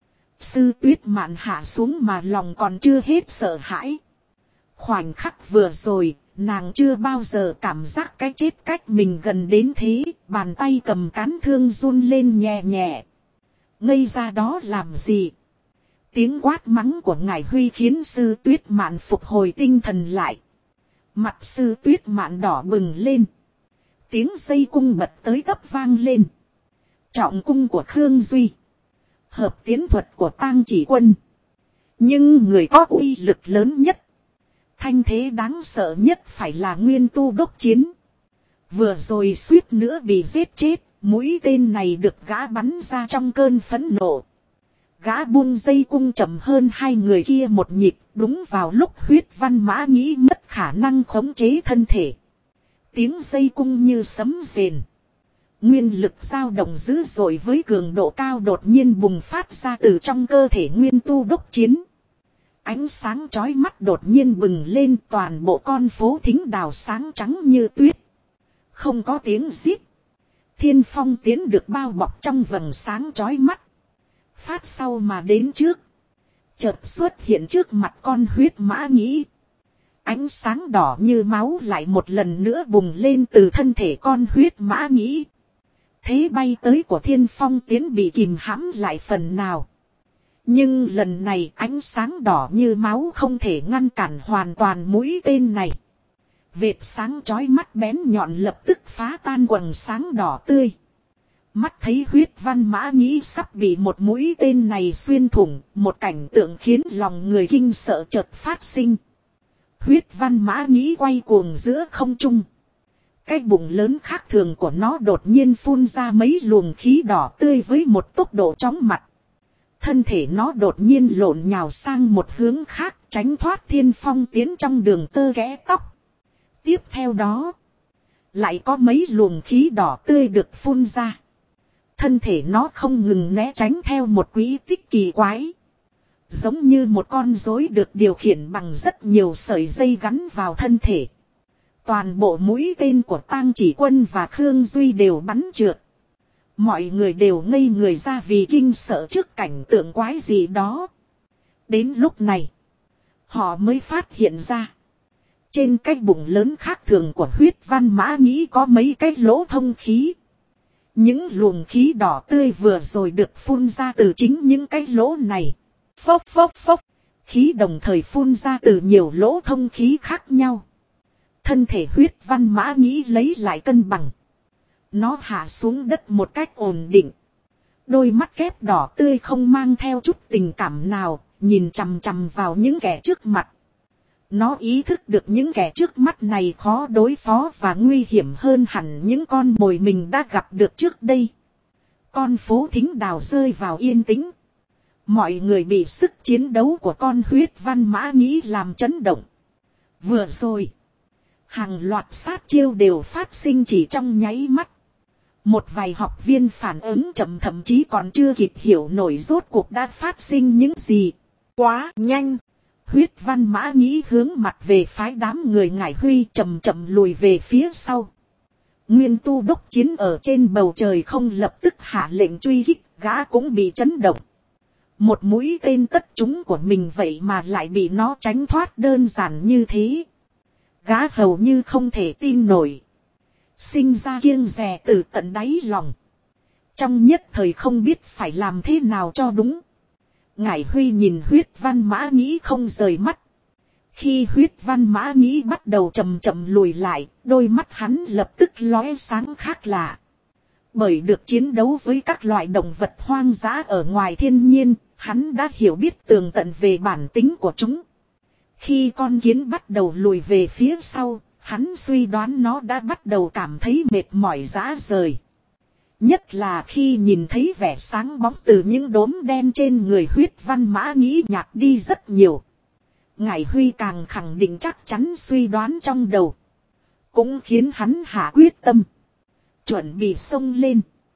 Sư Tuyết Mạn hạ xuống mà lòng còn chưa hết sợ hãi. Khoảnh khắc vừa rồi, nàng chưa bao giờ cảm giác cái chết cách mình gần đến thế, bàn tay cầm cán thương run lên nhẹ nhẹ. Ngây ra đó làm gì? Tiếng quát mắng của Ngải Huy khiến Sư Tuyết Mạn phục hồi tinh thần lại. Mặt Sư Tuyết Mạn đỏ bừng lên. Tiếng dây cung bật tới tấp vang lên. Trọng cung của Khương Duy. Hợp tiến thuật của Tang Chỉ Quân. Nhưng người có uy lực lớn nhất, thanh thế đáng sợ nhất phải là Nguyên Tu Đốc Chiến. Vừa rồi suýt nữa bị giết chết, mũi tên này được gã bắn ra trong cơn phẫn nộ. Gã buông dây cung chậm hơn hai người kia một nhịp, đúng vào lúc huyết văn mã nhĩ mất khả năng khống chế thân thể. Tiếng dây cung như sấm rền. Nguyên lực dao động dữ dội với cường độ cao đột nhiên bùng phát ra từ trong cơ thể Nguyên Tu Đốc Chiến. Ánh sáng chói mắt đột nhiên bừng lên, toàn bộ con phố Thính Đào sáng trắng như tuyết. Không có tiếng rít. Thiên phong tiến được bao bọc trong vầng sáng chói mắt. Phát sau mà đến trước. Chợt xuất hiện trước mặt con huyết mã nhĩ. Ánh sáng đỏ như máu lại một lần nữa bùng lên từ thân thể con huyết mã nhĩ. Thế bay tới của Thiên Phong Tiến bị kìm hãm lại phần nào. Nhưng lần này ánh sáng đỏ như máu không thể ngăn cản hoàn toàn mũi tên này. Vệt sáng chói mắt bén nhọn lập tức phá tan quầng sáng đỏ tươi. Mắt thấy huyết văn mã nhĩ sắp bị một mũi tên này xuyên thủng, một cảnh tượng khiến lòng người kinh sợ chợt phát sinh. Huyết văn mã nhĩ quay cuồng giữa không trung. Cái bụng lớn khác thường của nó đột nhiên phun ra mấy luồng khí đỏ tươi với một tốc độ chóng mặt. Thân thể nó đột nhiên lộn nhào sang một hướng khác, tránh thoát Thiên Phong Tiến trong đường tơ ghé tóc. Tiếp theo đó, lại có mấy luồng khí đỏ tươi được phun ra. Thân thể nó không ngừng né tránh theo một quỹ tích kỳ quái. Giống như một con rối được điều khiển bằng rất nhiều sợi dây gắn vào thân thể. Toàn bộ mũi tên của Tang Chỉ Quân và Khương Duy đều bắn trượt. Mọi người đều ngây người ra vì kinh sợ trước cảnh tượng quái gì đó. Đến lúc này, họ mới phát hiện ra. Trên cái bụng lớn khác thường của huyết văn mã nhĩ có mấy cái lỗ thông khí. Những luồng khí đỏ tươi vừa rồi được phun ra từ chính những cái lỗ này. Phốc phốc phốc, khí đồng thời phun ra từ nhiều lỗ thông khí khác nhau. Thân thể huyết văn mã nhĩ lấy lại cân bằng. Nó hạ xuống đất một cách ổn định. Đôi mắt kép đỏ tươi không mang theo chút tình cảm nào, nhìn chằm chằm vào những kẻ trước mặt. Nó ý thức được những kẻ trước mắt này khó đối phó và nguy hiểm hơn hẳn những con mồi mình đã gặp được trước đây. Con phố Thính Đào rơi vào yên tĩnh. Mọi người bị sức chiến đấu của con huyết văn mã nhĩ làm chấn động. Vừa rồi, hàng loạt sát chiêu đều phát sinh chỉ trong nháy mắt. Một vài học viên phản ứng chậm, thậm chí còn chưa kịp hiểu nổi rốt cuộc đã phát sinh những gì. Quá nhanh. Huyết văn mã nhĩ hướng mặt về phái đám người Ngải Huy chậm chậm lùi về phía sau. Nguyên Tu Đốc Chiến ở trên bầu trời không lập tức hạ lệnh truy kích, gã cũng bị chấn động. Một mũi tên tất chúng của mình vậy mà lại bị nó tránh thoát đơn giản như thế. Gã hầu như không thể tin nổi. Sinh ra kiêng dè từ tận đáy lòng. Trong nhất thời không biết phải làm thế nào cho đúng. Ngải Huy nhìn huyết văn mã nhĩ không rời mắt. Khi huyết văn mã nhĩ bắt đầu chậm chậm lùi lại, đôi mắt hắn lập tức lóe sáng khác lạ. Bởi được chiến đấu với các loại động vật hoang dã ở ngoài thiên nhiên, hắn đã hiểu biết tường tận về bản tính của chúng. Khi con kiến bắt đầu lùi về phía sau, hắn suy đoán nó đã bắt đầu cảm thấy mệt mỏi rã rời. Nhất là khi nhìn thấy vẻ sáng bóng từ những đốm đen trên người huyết văn mã nhĩ nhạt đi rất nhiều. Ngải Huy càng khẳng định chắc chắn suy đoán trong đầu. Cũng khiến hắn hạ quyết tâm. Chuẩn bị xông lên.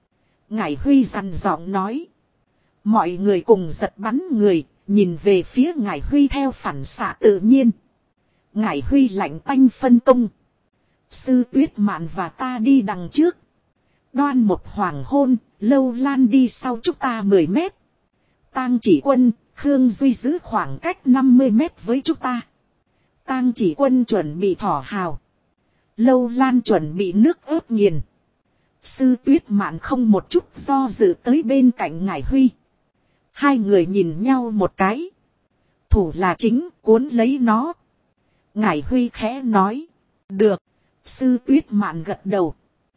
Ngải Huy dằn giọng nói. Mọi người cùng giật bắn người, nhìn về phía Ngải Huy theo phản xạ tự nhiên. Ngải Huy lạnh tanh phân công. Sư Tuyết Mạn và ta đi đằng trước. Đoan Mục hoàng hôn, Lâu Lan đi sau chúng ta 10 mét. Tang Chỉ Quân, Khương Duy giữ khoảng cách 50 mét với chúng ta. Tang Chỉ Quân chuẩn bị thỏ hào. Lâu Lan chuẩn bị nước ớt nghiền. Sư Tuyết Mạn không một chút do dự tới bên cạnh Ngải Huy. Hai người nhìn nhau một cái. Thủ là chính, cuốn lấy nó. Ngải Huy khẽ nói. Được. Sư Tuyết Mạn gật đầu.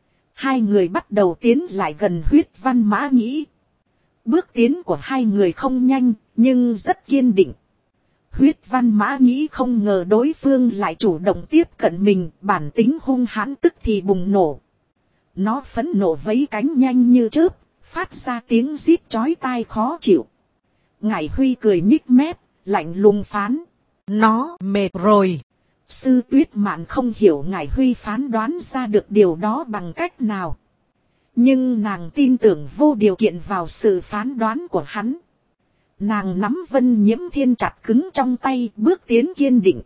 Hai người bắt đầu tiến lại gần Huyết Văn Mã Nhĩ. Bước tiến của hai người không nhanh, nhưng rất kiên định. Huyết Văn Mã Nhĩ không ngờ đối phương lại chủ động tiếp cận mình, bản tính hung hãn tức thì bùng nổ. Nó phẫn nộ vẫy cánh nhanh như chớp, phát ra tiếng rít chói tai khó chịu. Ngải Huy cười nhích mép, lạnh lùng phán. Nó mệt rồi. Sư Tuyết Mạn không hiểu Ngải Huy phán đoán ra được điều đó bằng cách nào. Nhưng nàng tin tưởng vô điều kiện vào sự phán đoán của hắn. Nàng nắm Vân Nhiễm Thiên chặt cứng trong tay, bước tiến kiên định.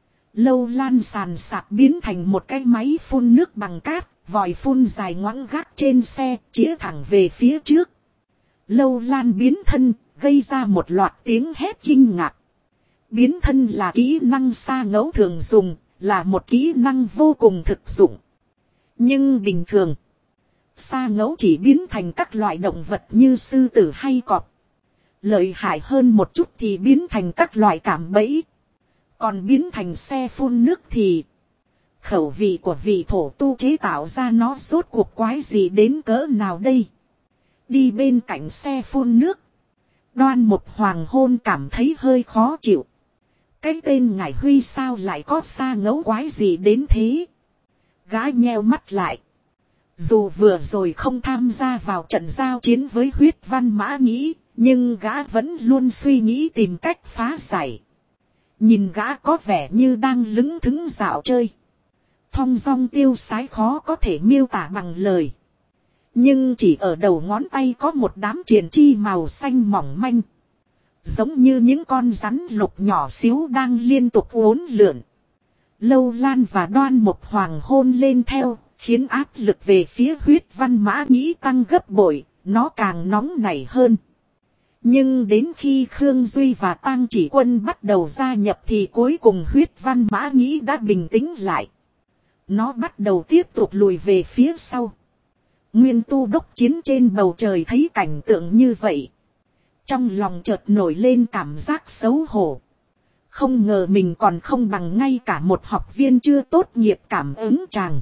Lâu Lan sàn sạt biến thành một cái máy phun nước bằng cát, vòi phun dài ngoẵng gác trên xe, chĩa thẳng về phía trước. Lâu Lan biến thân, gây ra một loạt tiếng hét kinh ngạc. Biến thân là kỹ năng Sa Ngẫu thường dùng, là một kỹ năng vô cùng thực dụng. Nhưng bình thường, Sa Ngẫu chỉ biến thành các loại động vật như sư tử hay cọp. Lợi hại hơn một chút thì biến thành các loại cạm bẫy. Còn biến thành xe phun nước thì khẩu vị của vị thổ tu chế tạo ra nó rốt cuộc quái gì đến cỡ nào đây. Đi bên cạnh xe phun nước, Đoan Mục hoàng hôn cảm thấy hơi khó chịu. Cái tên Ngải Huy sao lại có Sa Ngẫu quái gì đến thế. Gã nheo mắt lại. Dù vừa rồi không tham gia vào trận giao chiến với Huyết Văn Mã Nhĩ, nhưng gã vẫn luôn suy nghĩ tìm cách phá giải. Nhìn gã có vẻ như đang lững thững dạo chơi. Thong dong tiêu sái khó có thể miêu tả bằng lời. Nhưng chỉ ở đầu ngón tay có một đám triền chi màu xanh mỏng manh. Giống như những con rắn lục nhỏ xíu đang liên tục uốn lượn. Lâu Lan và Đoan Mục hoàng hôn lên theo, khiến áp lực về phía Huyết Văn Mã Nhĩ tăng gấp bội, nó càng nóng nảy hơn. Nhưng đến khi Khương Duy và Tang Chỉ Quân bắt đầu gia nhập thì cuối cùng Huyết Văn Mã Nhĩ đã bình tĩnh lại. Nó bắt đầu tiếp tục lùi về phía sau. Nguyên Tu đốc chiến trên bầu trời thấy cảnh tượng như vậy. Trong lòng chợt nổi lên cảm giác xấu hổ. Không ngờ mình còn không bằng ngay cả một học viên chưa tốt nghiệp cảm ứng chàng.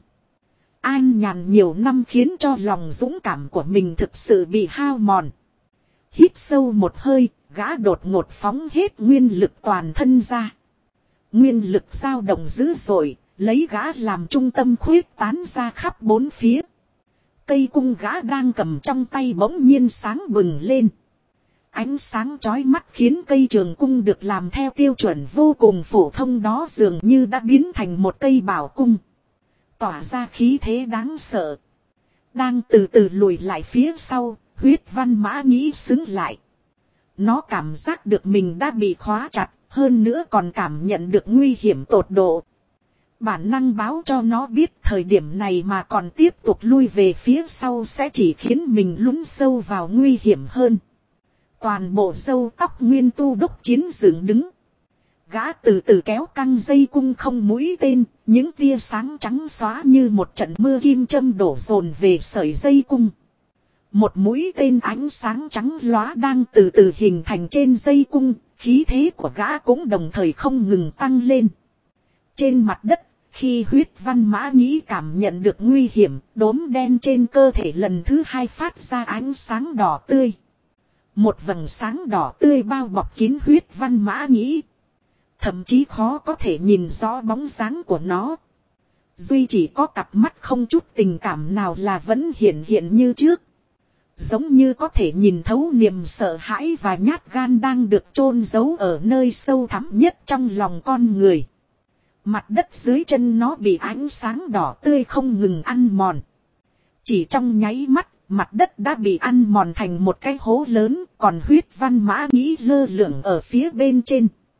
An nhàn nhiều năm khiến cho lòng dũng cảm của mình thực sự bị hao mòn. Hít sâu một hơi, gã đột ngột phóng hết nguyên lực toàn thân ra. Nguyên lực dao động dữ dội, lấy gã làm trung tâm khuyết tán ra khắp bốn phía. Cây cung gã đang cầm trong tay bỗng nhiên sáng bừng lên. Ánh sáng chói mắt khiến cây trường cung được làm theo tiêu chuẩn vô cùng phổ thông đó dường như đã biến thành một cây bảo cung. Tỏa ra khí thế đáng sợ. Đang từ từ lùi lại phía sau, Huyết Văn Mã Nhĩ xứng lại. Nó cảm giác được mình đã bị khóa chặt, hơn nữa còn cảm nhận được nguy hiểm tột độ. Bản năng báo cho nó biết thời điểm này mà còn tiếp tục lui về phía sau sẽ chỉ khiến mình lún sâu vào nguy hiểm hơn. Toàn bộ râu tóc Nguyên Tu đốc chiến dựng đứng. Gã từ từ kéo căng dây cung không mũi tên, những tia sáng trắng xóa như một trận mưa kim châm đổ dồn về sợi dây cung. Một mũi tên ánh sáng trắng lóa đang từ từ hình thành trên dây cung, khí thế của gã cũng đồng thời không ngừng tăng lên. Trên mặt đất, khi Huyết Văn Mã Nhĩ cảm nhận được nguy hiểm, đốm đen trên cơ thể lần thứ hai phát ra ánh sáng đỏ tươi. Một vầng sáng đỏ tươi bao bọc kín Huyết Văn Mã Nhĩ. Thậm chí khó có thể nhìn rõ bóng dáng của nó. Duy chỉ có cặp mắt không chút tình cảm nào là vẫn hiện như trước. Giống như có thể nhìn thấu niềm sợ hãi và nhát gan đang được chôn giấu ở nơi sâu thẳm nhất trong lòng con người. Mặt đất dưới chân nó bị ánh sáng đỏ tươi không ngừng ăn mòn. Chỉ trong nháy mắt, mặt đất đã bị ăn mòn thành một cái hố lớn, còn Huyết Văn Mã Nhĩ lơ lửng ở phía bên trên.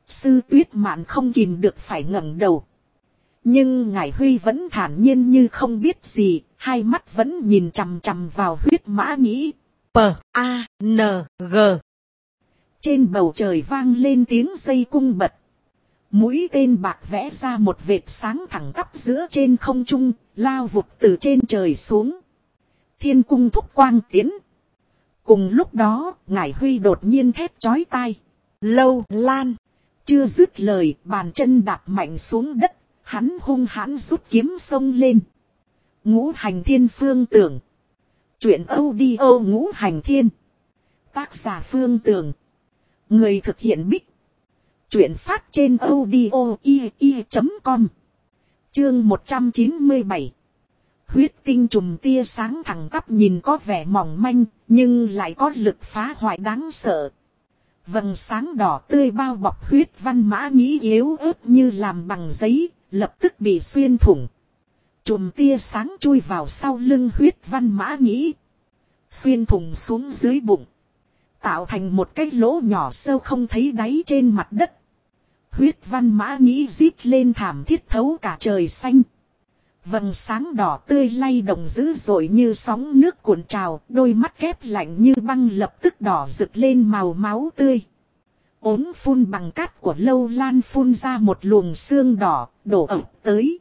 Sư Tuyết Mạn không kìm được phải ngẩng đầu. Nhưng Ngải Huy vẫn thản nhiên như không biết gì, hai mắt vẫn nhìn chằm chằm vào huyết mã nhĩ. P.A.N.G. Trên bầu trời vang lên tiếng dây cung bật. Mũi tên bạc vẽ ra một vệt sáng thẳng tắp giữa trên không trung, lao vụt từ trên trời xuống. Thiên cung thúc quang tiến. Cùng lúc đó, Ngải Huy đột nhiên thét chói tai. Lâu Lan. Chưa dứt lời, bàn chân đạp mạnh xuống đất, hắn hung hãn rút kiếm xông lên. Ngũ Hành Thiên Phương Tưởng. Chuyện audio Ngũ Hành Thiên. Tác giả Phương Tưởng. Người thực hiện Bích. Chuyện phát trên audio.com. Chương 197. Huyết tinh trùm tia sáng thẳng tắp nhìn có vẻ mỏng manh, nhưng lại có lực phá hoại đáng sợ. Vầng sáng đỏ tươi bao bọc huyết văn mã nhĩ yếu ớt như làm bằng giấy, lập tức bị xuyên thủng. Chùm tia sáng chui vào sau lưng huyết văn mã nhĩ, xuyên thủng xuống dưới bụng, tạo thành một cái lỗ nhỏ sâu không thấy đáy trên mặt đất. Huyết văn mã nhĩ rít lên thảm thiết thấu cả trời xanh. Vầng sáng đỏ tươi lay động dữ dội như sóng nước cuộn trào, đôi mắt kép lạnh như băng lập tức đỏ rực lên màu máu tươi. Ốm phun bằng cát của Lâu Lan phun ra một luồng xương đỏ, đổ ập tới.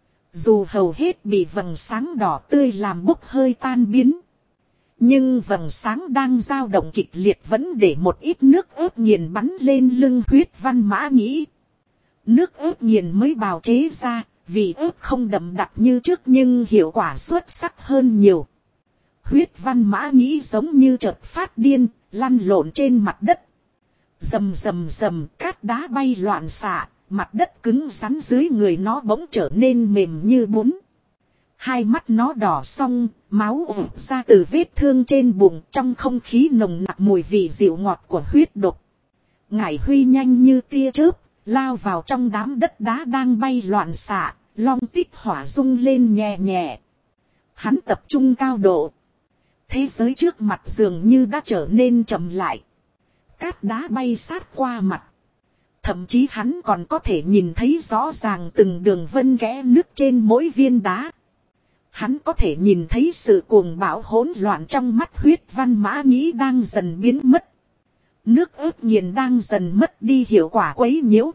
Dù hầu hết bị vầng sáng đỏ tươi làm bốc hơi tan biến, nhưng vầng sáng đang dao động kịch liệt vẫn để một ít nước ớt nghiền bắn lên lưng huyết văn mã nhĩ. Nước ớt nghiền mới bào chế ra, vì ớt không đậm đặc như trước nhưng hiệu quả xuất sắc hơn nhiều. Huyết văn mã nhĩ giống như chợt phát điên, lăn lộn trên mặt đất. Rầm rầm rầm, cát đá bay loạn xạ, mặt đất cứng rắn dưới người nó bỗng trở nên mềm như bún. Hai mắt nó đỏ xong, máu ùa ra từ vết thương trên bụng, trong không khí nồng nặc mùi vị dịu ngọt của huyết độc. Ngải Huy nhanh như tia chớp, lao vào trong đám đất đá đang bay loạn xạ, long tích hỏa rung lên nhẹ nhẹ. Hắn tập trung cao độ. Thế giới trước mặt dường như đã trở nên chậm lại. Cát đá bay sát qua mặt. Thậm chí hắn còn có thể nhìn thấy rõ ràng từng đường vân kẽ nước trên mỗi viên đá. Hắn có thể nhìn thấy sự cuồng bão hỗn loạn trong mắt huyết văn mã nhĩ đang dần biến mất. Nước ớt nghiền đang dần mất đi hiệu quả quấy nhiễu.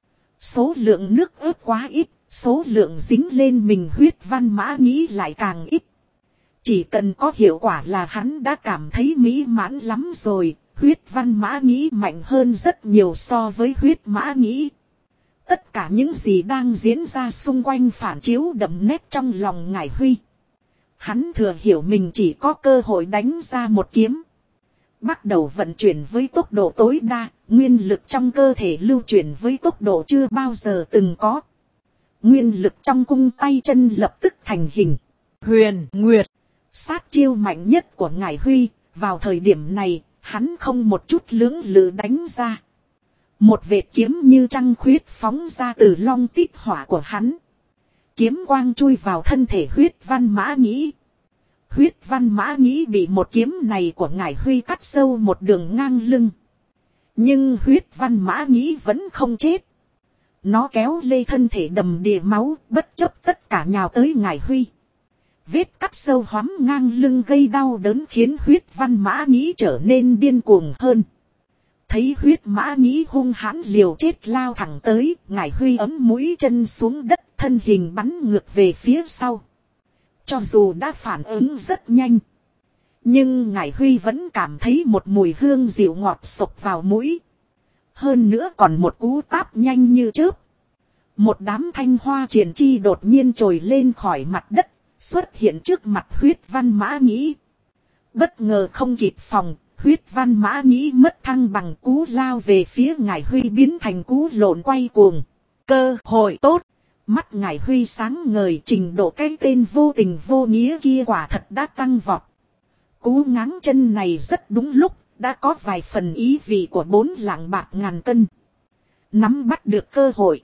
Số lượng nước ớt quá ít, số lượng dính lên mình huyết văn mã nhĩ lại càng ít. Chỉ cần có hiệu quả là hắn đã cảm thấy mỹ mãn lắm rồi. Huyết văn mã nhĩ mạnh hơn rất nhiều so với huyết mã nhĩ. Tất cả những gì đang diễn ra xung quanh phản chiếu đậm nét trong lòng Ngải Huy. Hắn thừa hiểu mình chỉ có cơ hội đánh ra một kiếm. Bắt đầu vận chuyển với tốc độ tối đa, nguyên lực trong cơ thể lưu chuyển với tốc độ chưa bao giờ từng có. Nguyên lực trong cung tay chân lập tức thành hình. Huyền Nguyệt, sát chiêu mạnh nhất của Ngải Huy, vào thời điểm này, hắn không một chút lưỡng lự đánh ra. Một vệt kiếm như trăng khuyết phóng ra từ long tích hỏa của hắn. Kiếm quang chui vào thân thể huyết văn mã nhĩ. Huyết văn mã nhĩ bị một kiếm này của Ngải Huy cắt sâu một đường ngang lưng. Nhưng huyết văn mã nhĩ vẫn không chết. Nó kéo lê thân thể đầm đìa máu, bất chấp tất cả nhào tới Ngải Huy. Vết cắt sâu hoắm ngang lưng gây đau đớn khiến huyết văn mã nhĩ trở nên điên cuồng hơn. Thấy huyết mã nhĩ hung hãn liều chết lao thẳng tới, Ngải Huy ấm mũi chân xuống đất, thân hình bắn ngược về phía sau. Cho dù đã phản ứng rất nhanh, nhưng Ngải Huy vẫn cảm thấy một mùi hương dịu ngọt sộc vào mũi. Hơn nữa còn một cú táp nhanh như chớp. Một đám thanh hoa triển chi đột nhiên trồi lên khỏi mặt đất, xuất hiện trước mặt huyết văn mã nhĩ. Bất ngờ không kịp phòng, huyết văn mã nhĩ mất thăng bằng cú lao về phía Ngải Huy biến thành cú lộn quay cuồng. Cơ hội tốt. Mắt Ngải Huy sáng ngời, trình độ cái tên vô tình vô nghĩa kia quả thật đã tăng vọt. Cú ngáng chân này rất đúng lúc, đã có vài phần ý vị của 4 lạng bạc ngàn cân. Nắm bắt được cơ hội,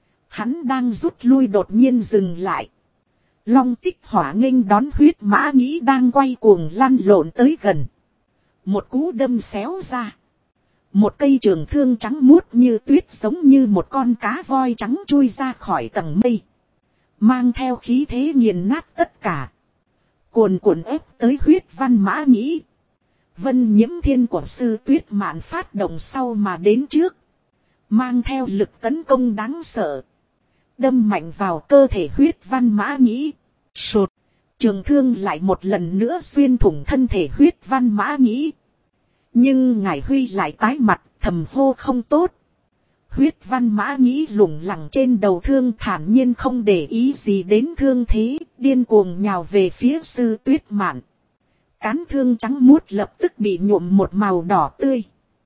hắn đang rút lui đột nhiên dừng lại. Long tích hỏa nghênh đón huyết mã nhĩ đang quay cuồng lăn lộn tới gần. Một cú đâm xéo ra. Một cây trường thương trắng muốt như tuyết giống như một con cá voi trắng chui ra khỏi tầng mây. Mang theo khí thế nghiền nát tất cả. Cuồn cuộn ép tới huyết văn mã nhĩ. Vân Nhiễm Thiên của Sư Tuyết Mạn phát động sau mà đến trước. Mang theo lực tấn công đáng sợ. Đâm mạnh vào cơ thể huyết văn mã nhĩ. Sụt. Trường thương lại một lần nữa xuyên thủng thân thể huyết văn mã nhĩ. Nhưng Ngải Huy lại tái mặt, thầm hô không tốt. Huyết văn mã nhĩ lủng lẳng trên đầu thương, thản nhiên không để ý gì đến thương thế, điên cuồng nhào về phía Sư Tuyết Mạn. Cán thương trắng muốt lập tức bị nhuộm một màu đỏ tươi.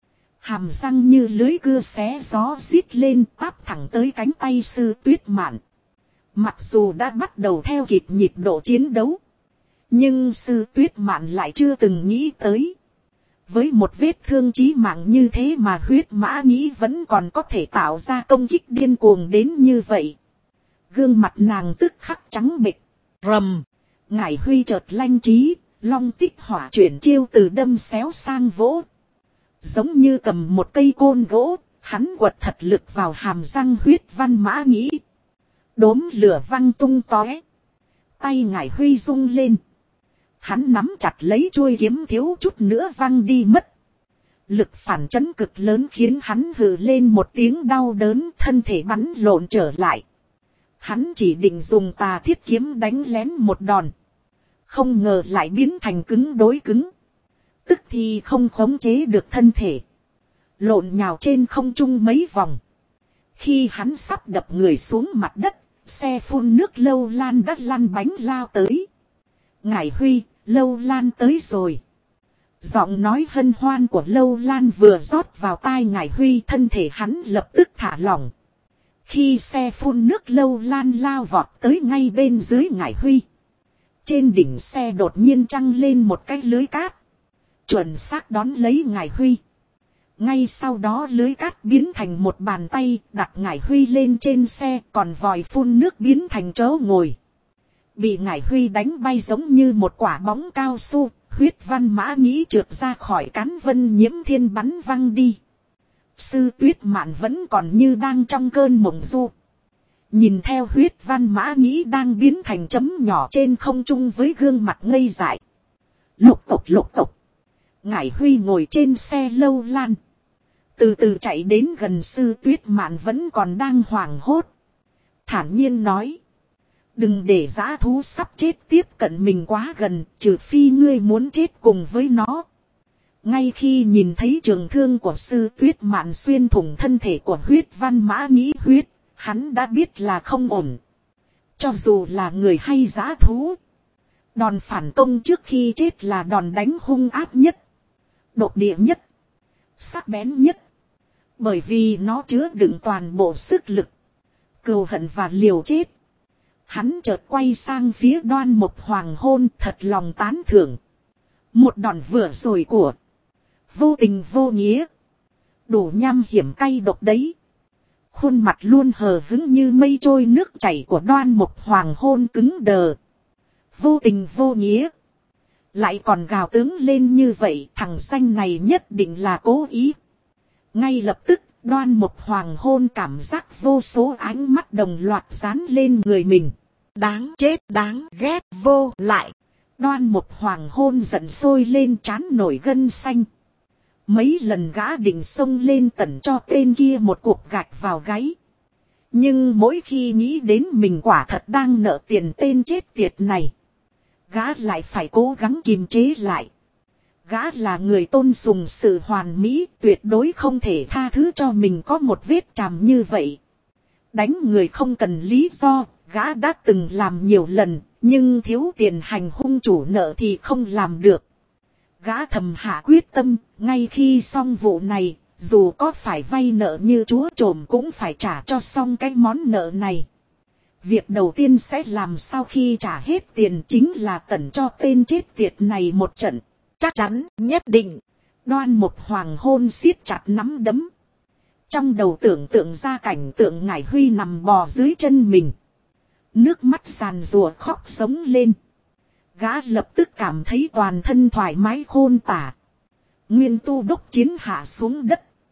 Hàm răng như lưới cưa xé gió rít lên, táp thẳng tới cánh tay Sư Tuyết Mạn. Mặc dù đã bắt đầu theo kịp nhịp độ chiến đấu, nhưng Sư Tuyết Mạn lại chưa từng nghĩ tới. Với một vết thương chí mạng như thế mà huyết mã nhĩ vẫn còn có thể tạo ra công kích điên cuồng đến như vậy. Gương mặt nàng tức khắc trắng bệch. Rầm. Ngải Huy chợt lanh trí, long tích hỏa chuyển chiêu từ đâm xéo sang vỗ. Giống như cầm một cây côn gỗ, hắn quật thật lực vào hàm răng huyết văn mã nhĩ. Đốm lửa văng tung tóe. Tay Ngải Huy rung lên. Hắn nắm chặt lấy chuôi kiếm thiếu chút nữa văng đi mất. Lực phản chấn cực lớn khiến hắn hừ lên một tiếng đau đớn, thân thể bắn lộn trở lại. Hắn chỉ định dùng tà thiết kiếm đánh lén một đòn. Không ngờ lại biến thành cứng đối cứng. Tức thì không khống chế được thân thể. Lộn nhào trên không trung mấy vòng. Khi hắn sắp đập người xuống mặt đất, xe phun nước Lâu Lan đã lăn bánh lao tới. Ngải Huy, Lâu Lan tới rồi. Giọng nói hân hoan của Lâu Lan vừa rót vào tai Ngải Huy, thân thể hắn lập tức thả lỏng. Khi xe phun nước Lâu Lan lao vọt tới ngay bên dưới Ngải Huy. Trên đỉnh xe đột nhiên trăng lên một cái lưới cát. Chuẩn xác đón lấy Ngải Huy. Ngay sau đó lưới cát biến thành một bàn tay đặt Ngải Huy lên trên xe, còn vòi phun nước biến thành chỗ ngồi. Bị Ngải Huy đánh bay giống như một quả bóng cao su, huyết văn mã nhĩ trượt ra khỏi cán Vân Nhiễm Thiên bắn văng đi. Sư Tuyết Mạn vẫn còn như đang trong cơn mộng du. Nhìn theo huyết văn mã nhĩ đang biến thành chấm nhỏ trên không trung với gương mặt ngây dại. Lục cộc. Ngải Huy ngồi trên xe Lâu Lan. Từ từ chạy đến gần Sư Tuyết Mạn vẫn còn đang hoảng hốt. Thản nhiên nói. Đừng để dã thú sắp chết tiếp cận mình quá gần, trừ phi ngươi muốn chết cùng với nó. Ngay khi nhìn thấy trường thương của Sư Tuyết Mạn xuyên thủng thân thể của huyết văn mã nhĩ huyết, hắn đã biết là không ổn. Cho dù là người hay dã thú, đòn phản công trước khi chết là đòn đánh hung ác nhất, độc địa nhất, sắc bén nhất. Bởi vì nó chứa đựng toàn bộ sức lực, cừu hận và liều chết. Hắn chợt quay sang phía Đoan Mục Hoàng Hôn, thật lòng tán thưởng. Một đòn vừa rồi của vô tình vô nghĩa, đủ nham hiểm cay độc đấy. Khuôn mặt luôn hờ hững như mây trôi nước chảy của Đoan Mục Hoàng Hôn cứng đờ. Vô tình vô nghĩa. Lại còn gào tướng lên như vậy, thằng xanh này nhất định là cố ý. Ngay lập tức, Đoan Mục Hoàng Hôn cảm giác vô số ánh mắt đồng loạt dán lên người mình. Đáng chết, đáng ghét vô lại. Đoan Mục Hoàng Hôn giận sôi lên, trán nổi gân xanh. Mấy lần gã định xông lên tẩn cho tên kia một cuộc gạch vào gáy. Nhưng mỗi khi nghĩ đến mình quả thật đang nợ tiền tên chết tiệt này, gã lại phải cố gắng kiềm chế lại. Gã là người tôn sùng sự hoàn mỹ, tuyệt đối không thể tha thứ cho mình có một vết chàm như vậy. Đánh người không cần lý do, gã đã từng làm nhiều lần, nhưng thiếu tiền hành hung chủ nợ thì không làm được. Gã thầm hạ quyết tâm, ngay khi xong vụ này, dù có phải vay nợ như chúa trộm cũng phải trả cho xong cái món nợ này. Việc đầu tiên sẽ làm sau khi trả hết tiền chính là tẩn cho tên chết tiệt này một trận. Chắc chắn, nhất định. Đoan Mục Hoàng Hôn siết chặt nắm đấm. Trong đầu tưởng tượng ra cảnh tượng Ngải Huy nằm bò dưới chân mình. Nước mắt giàn rùa khóc sống lên. Gã lập tức cảm thấy toàn thân thoải mái khôn tả. Nguyên tu đốc chiến hạ xuống đất.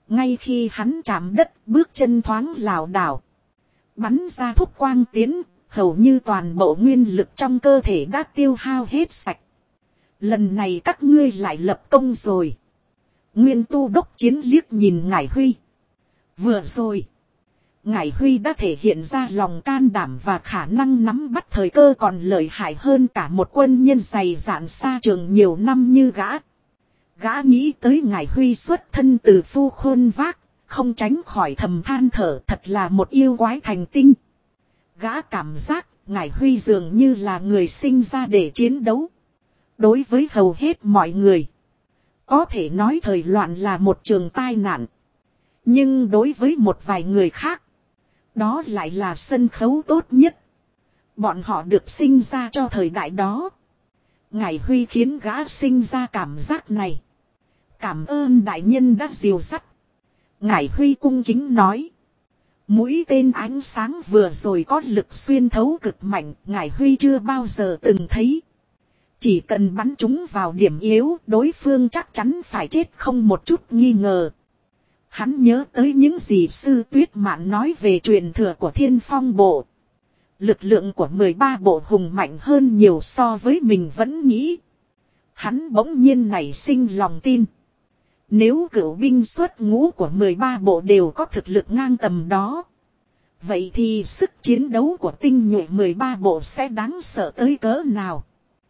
Ngay khi hắn chạm đất, bước chân thoáng lảo đảo, bắn ra thúc quang tiến, hầu như toàn bộ nguyên lực trong cơ thể đã tiêu hao hết sạch. Lần này các ngươi lại lập công rồi. Nguyên tu đốc chiến liếc nhìn Ngải Huy. Vừa rồi, Ngải Huy đã thể hiện ra lòng can đảm và khả năng nắm bắt thời cơ còn lợi hại hơn cả một quân nhân dày dạn xa trường nhiều năm như gã. Gã nghĩ tới Ngải Huy xuất thân từ phu khôn vác, không tránh khỏi thầm than thở, thật là một yêu quái thành tinh. Gã cảm giác Ngải Huy dường như là người sinh ra để chiến đấu. Đối với hầu hết mọi người, có thể nói thời loạn là một trường tai nạn. Nhưng đối với một vài người khác, đó lại là sân khấu tốt nhất. Bọn họ được sinh ra cho thời đại đó. Ngải Huy khiến gã sinh ra cảm giác này. Cảm ơn đại nhân đã dìu dắt. Ngải Huy cung kính nói. Mũi tên ánh sáng vừa rồi có lực xuyên thấu cực mạnh, Ngải Huy chưa bao giờ từng thấy. Chỉ cần bắn chúng vào điểm yếu, đối phương chắc chắn phải chết không một chút nghi ngờ. Hắn nhớ tới những gì sư Tuyết Mạn nói về truyền thừa của Thiên Phong Bộ. Lực lượng của 13 bộ hùng mạnh hơn nhiều so với mình vẫn nghĩ. Hắn bỗng nhiên nảy sinh lòng tin. Nếu cửu binh xuất ngũ của 13 bộ đều có thực lực ngang tầm đó, vậy thì sức chiến đấu của tinh nhuệ 13 bộ sẽ đáng sợ tới cỡ nào?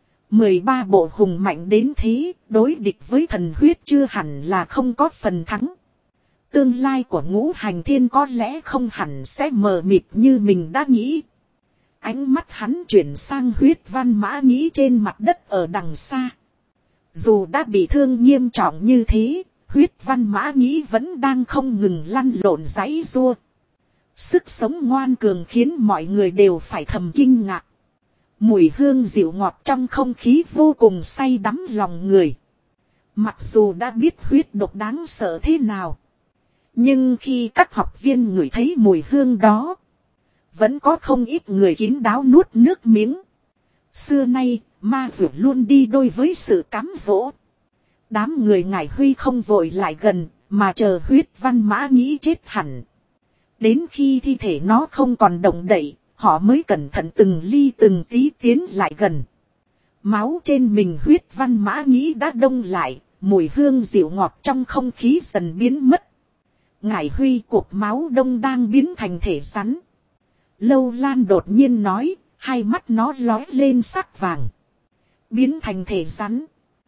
13 bộ hùng mạnh đến thế, đối địch với thần huyết chưa hẳn là không có phần thắng. Tương lai của Ngũ Hành Thiên có lẽ không hẳn sẽ mờ mịt như mình đã nghĩ. Ánh mắt hắn chuyển sang Huyết Văn Mã Nhĩ trên mặt đất ở đằng xa. Dù đã bị thương nghiêm trọng như thế, Huyết Văn Mã Nhĩ vẫn đang không ngừng lăn lộn giãy giụa. Sức sống ngoan cường khiến mọi người đều phải thầm kinh ngạc. Mùi hương dịu ngọt trong không khí vô cùng say đắm lòng người. Mặc dù đã biết huyết độc đáng sợ thế nào, nhưng khi các học viên ngửi thấy mùi hương đó, vẫn có không ít người kín đáo nuốt nước miếng. Xưa nay, ma dược luôn đi đôi với sự cám dỗ. Đám người Ngải Huy không vội lại gần, mà chờ Huyết Văn Mã Nhĩ chết hẳn. Đến khi thi thể nó không còn động đậy, họ mới cẩn thận từng ly từng tí tiến lại gần. Máu trên mình Huyết Văn Mã Nhĩ đã đông lại, mùi hương dịu ngọt trong không khí dần biến mất. Ngải Huy cục máu đông đang biến thành thể rắn. Lâu Lan đột nhiên nói, hai mắt nó lóe lên sắc vàng. Biến thành thể rắn.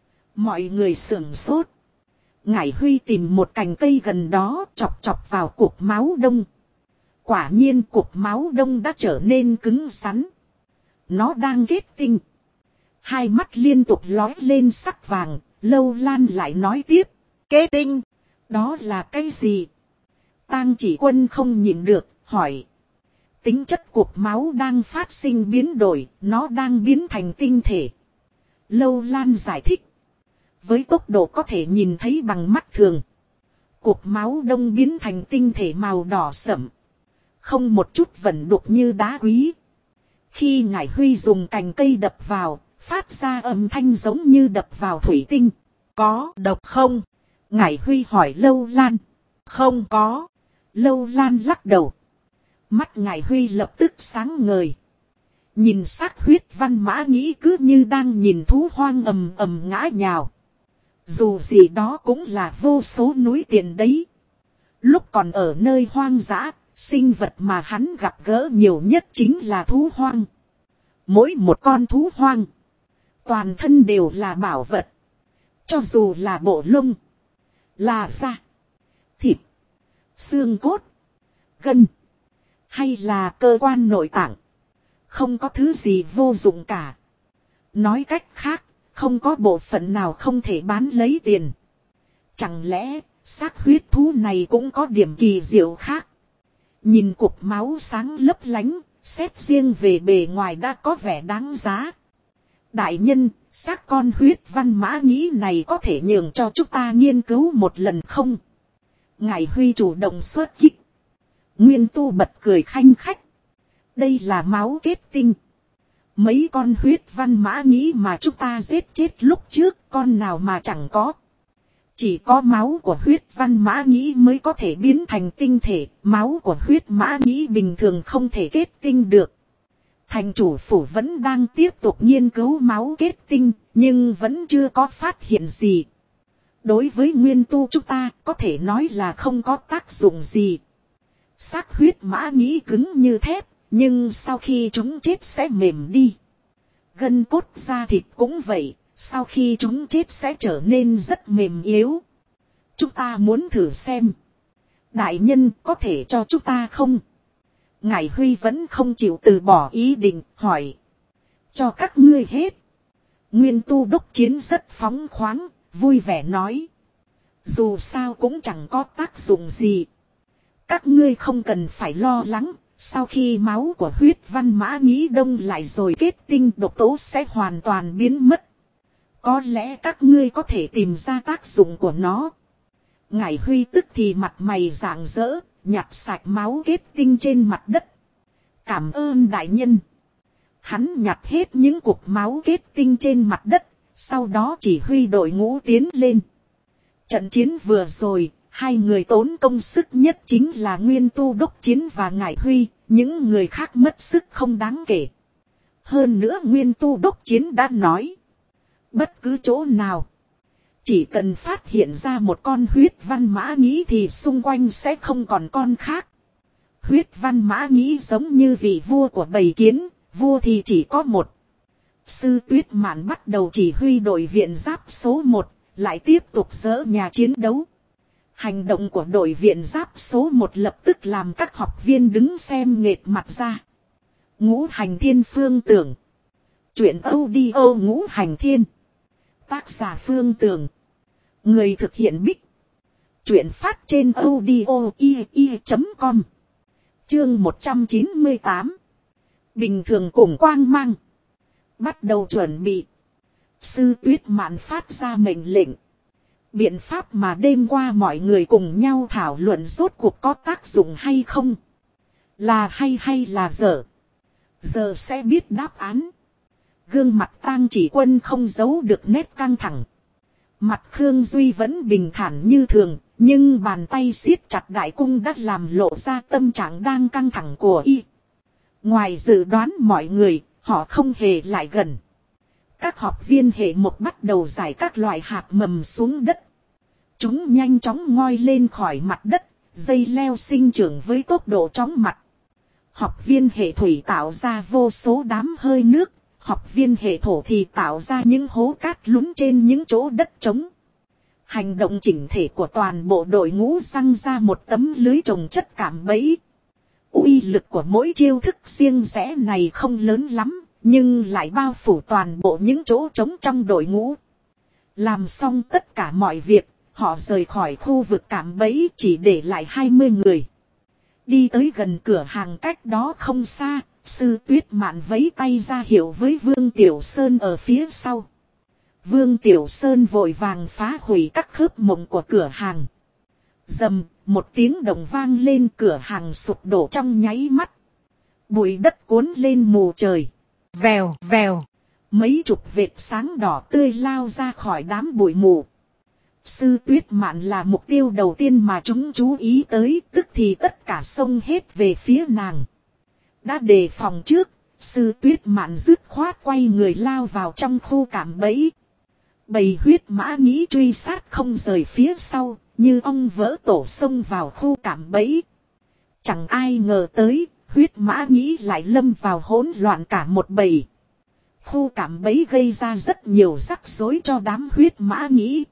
Mọi người sửng sốt. Ngải Huy tìm một cành cây gần đó chọc chọc vào cục máu đông. Quả nhiên cục máu đông đã trở nên cứng rắn. Nó đang kết tinh. Hai mắt liên tục lóe lên sắc vàng. Lâu Lan lại nói tiếp. Kết tinh. Đó là cái gì? Tang Chỉ Quân không nhịn được, hỏi. Tính chất cục máu đang phát sinh biến đổi, nó đang biến thành tinh thể. Lâu Lan giải thích. Với tốc độ có thể nhìn thấy bằng mắt thường, cục máu đông biến thành tinh thể màu đỏ sẫm, không một chút vẩn đục như đá quý. Khi Ngải Huy dùng cành cây đập vào, phát ra âm thanh giống như đập vào thủy tinh. Có độc không? Ngải Huy hỏi Lâu Lan. Không có. Lâu Lan lắc đầu. Mắt Ngải Huy lập tức sáng ngời. Nhìn xác Huyết Văn Mã Nhĩ cứ như đang nhìn thú hoang ầm ầm ngã nhào. Dù gì đó cũng là vô số núi tiền đấy. Lúc còn ở nơi hoang dã, sinh vật mà hắn gặp gỡ nhiều nhất chính là thú hoang. Mỗi một con thú hoang, toàn thân đều là bảo vật. Cho dù là bộ lông, là da, thịt, xương cốt, gân, hay là cơ quan nội tạng, không có thứ gì vô dụng cả. Nói cách khác, không có bộ phận nào không thể bán lấy tiền. Chẳng lẽ xác huyết thú này cũng có điểm kỳ diệu khác? Nhìn cục máu sáng lấp lánh, xét riêng về bề ngoài đã có vẻ đáng giá. Đại nhân, xác con Huyết Văn Mã Nhĩ này có thể nhường cho chúng ta nghiên cứu một lần không? Ngải Huy chủ động xuất kích. Nguyên tu bật cười khanh khách. Đây là máu kết tinh. Mấy con Huyết Văn Mã Nhĩ mà chúng ta giết chết lúc trước, con nào mà chẳng có. Chỉ có máu của huyết văn mã nhĩ mới có thể biến thành tinh thể, máu của huyết mã nhĩ bình thường không thể kết tinh được. Thành chủ phủ vẫn đang tiếp tục nghiên cứu máu kết tinh, nhưng vẫn chưa có phát hiện gì. Đối với nguyên tu chúng ta có thể nói là không có tác dụng gì. Xác huyết mã nhĩ cứng như thép, nhưng sau khi chúng chết sẽ mềm đi. Gân cốt da thịt cũng vậy, sau khi chúng chết sẽ trở nên rất mềm yếu. Chúng ta muốn thử xem. Đại nhân có thể cho chúng ta không? Ngải Huy vẫn không chịu từ bỏ ý định, hỏi. Cho các ngươi hết. Nguyên tu đốc chiến rất phóng khoáng, vui vẻ nói. Dù sao cũng chẳng có tác dụng gì. Các ngươi không cần phải lo lắng. Sau khi máu của huyết văn mã nhĩ đông lại rồi kết tinh, độc tố sẽ hoàn toàn biến mất. Có lẽ các ngươi có thể tìm ra tác dụng của nó. Ngải Huy tức thì mặt mày rạng rỡ, nhặt sạch máu kết tinh trên mặt đất. Cảm ơn đại nhân. Hắn nhặt hết những cục máu kết tinh trên mặt đất, sau đó chỉ huy đội ngũ tiến lên. Trận chiến vừa rồi, hai người tốn công sức nhất chính là Nguyên tu đốc chiến và Ngải Huy, những người khác mất sức không đáng kể. Hơn nữa Nguyên tu đốc chiến đã nói. Bất cứ chỗ nào, chỉ cần phát hiện ra một con huyết văn mã nhĩ thì xung quanh sẽ không còn con khác. Huyết văn mã nhĩ giống như vị vua của bầy kiến, vua thì chỉ có một. Sư Tuyết Mạn bắt đầu chỉ huy đội viện giáp số 1, lại tiếp tục dỡ nhà chiến đấu. Hành động của đội viện giáp số 1 lập tức làm các học viên đứng xem nghệt mặt ra. Ngũ Hành Thiên Phương Tưởng. Chuyện audio Ngũ Hành Thiên. Tác giả Phương Tưởng. Người thực hiện Bích. Chuyện phát trên audio.com. Chương 198. Bình thường cùng quang mang. Bắt đầu chuẩn bị. Sư Tuyết Mạn phát ra mệnh lệnh. Biện pháp mà đêm qua mọi người cùng nhau thảo luận rốt cuộc có tác dụng hay không. Là hay là dở. Giờ sẽ biết đáp án. Gương mặt Tang Chỉ Quân không giấu được nét căng thẳng. Mặt Khương Duy vẫn bình thản như thường, nhưng bàn tay siết chặt đại cung đã làm lộ ra tâm trạng đang căng thẳng của y. Ngoài dự đoán mọi người, họ không hề lại gần. Các học viên hệ một bắt đầu giải các loại hạt mầm xuống đất. Chúng nhanh chóng ngoi lên khỏi mặt đất, dây leo sinh trưởng với tốc độ chóng mặt. Học viên hệ thủy tạo ra vô số đám hơi nước. Học viên hệ thổ thì tạo ra những hố cát lún trên những chỗ đất trống. Hành động chỉnh thể của toàn bộ đội ngũ răng ra một tấm lưới trồng chất cạm bẫy. Uy lực của mỗi chiêu thức riêng rẽ này không lớn lắm, nhưng lại bao phủ toàn bộ những chỗ trống trong đội ngũ. Làm xong tất cả mọi việc, họ rời khỏi khu vực cạm bẫy chỉ để lại 20 người. Đi tới gần cửa hàng cách đó không xa. Sư Tuyết Mạn vẫy tay ra hiệu với Vương Tiểu Sơn ở phía sau. Vương Tiểu Sơn vội vàng phá hủy các khớp mộng của cửa hàng. Rầm, một tiếng động vang lên, cửa hàng sụp đổ trong nháy mắt. Bụi đất cuốn lên mù trời. Vèo vèo, mấy chục vệt sáng đỏ tươi lao ra khỏi đám bụi mù. Sư Tuyết Mạn là mục tiêu đầu tiên mà chúng chú ý tới, tức thì tất cả xông hết về phía nàng. Đã đề phòng trước, Sư Tuyết Mạn dứt khoát quay người lao vào trong khu cạm bẫy. Bầy huyết mã nhĩ truy sát không rời phía sau, như ong vỡ tổ xông vào khu cạm bẫy. Chẳng ai ngờ tới, huyết mã nhĩ lại lâm vào hỗn loạn cả một bầy. Khu cạm bẫy gây ra rất nhiều rắc rối cho đám huyết mã nhĩ.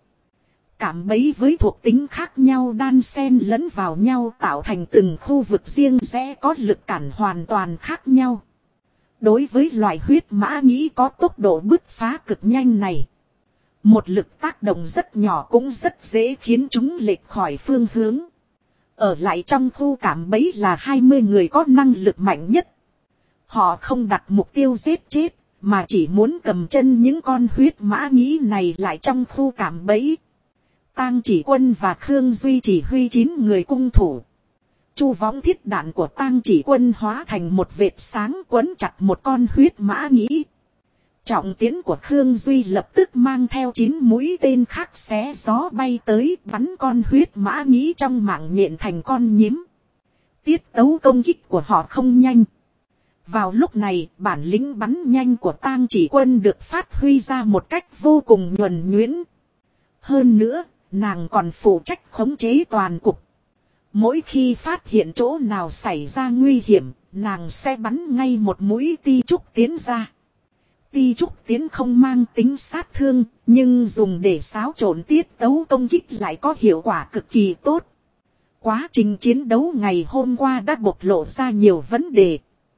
Cạm bẫy với thuộc tính khác nhau đan xen lẫn vào nhau tạo thành từng khu vực riêng rẽ có lực cản hoàn toàn khác nhau. Đối với loại huyết mã nhĩ có tốc độ bứt phá cực nhanh này, một lực tác động rất nhỏ cũng rất dễ khiến chúng lệch khỏi phương hướng. Ở lại trong khu cạm bẫy là 20 người có năng lực mạnh nhất. Họ không đặt mục tiêu giết chết, mà chỉ muốn cầm chân những con huyết mã nhĩ này lại trong khu cạm bẫy. Tang Chỉ Quân và Khương Duy chỉ huy 9 người cung thủ. Chu võng thiết đạn của Tang Chỉ Quân hóa thành một vệt sáng quấn chặt một con huyết mã nhĩ. Trọng tiến của Khương Duy lập tức mang theo 9 mũi tên khác xé gió bay tới, bắn con huyết mã nghĩ trong mạng nhện thành con nhím. Tiết tấu công kích của họ không nhanh. Vào lúc này, bản lĩnh bắn nhanh của Tang Chỉ Quân được phát huy ra một cách vô cùng nhuần nhuyễn. Hơn nữa, nàng còn phụ trách khống chế toàn cục. Mỗi khi phát hiện chỗ nào xảy ra nguy hiểm, nàng sẽ bắn ngay một mũi ti trúc tiến ra. Ti trúc tiến không mang tính sát thương, nhưng dùng để xáo trộn tiết tấu công kích lại có hiệu quả cực kỳ tốt. Quá trình chiến đấu ngày hôm qua đã bộc lộ ra nhiều vấn đề.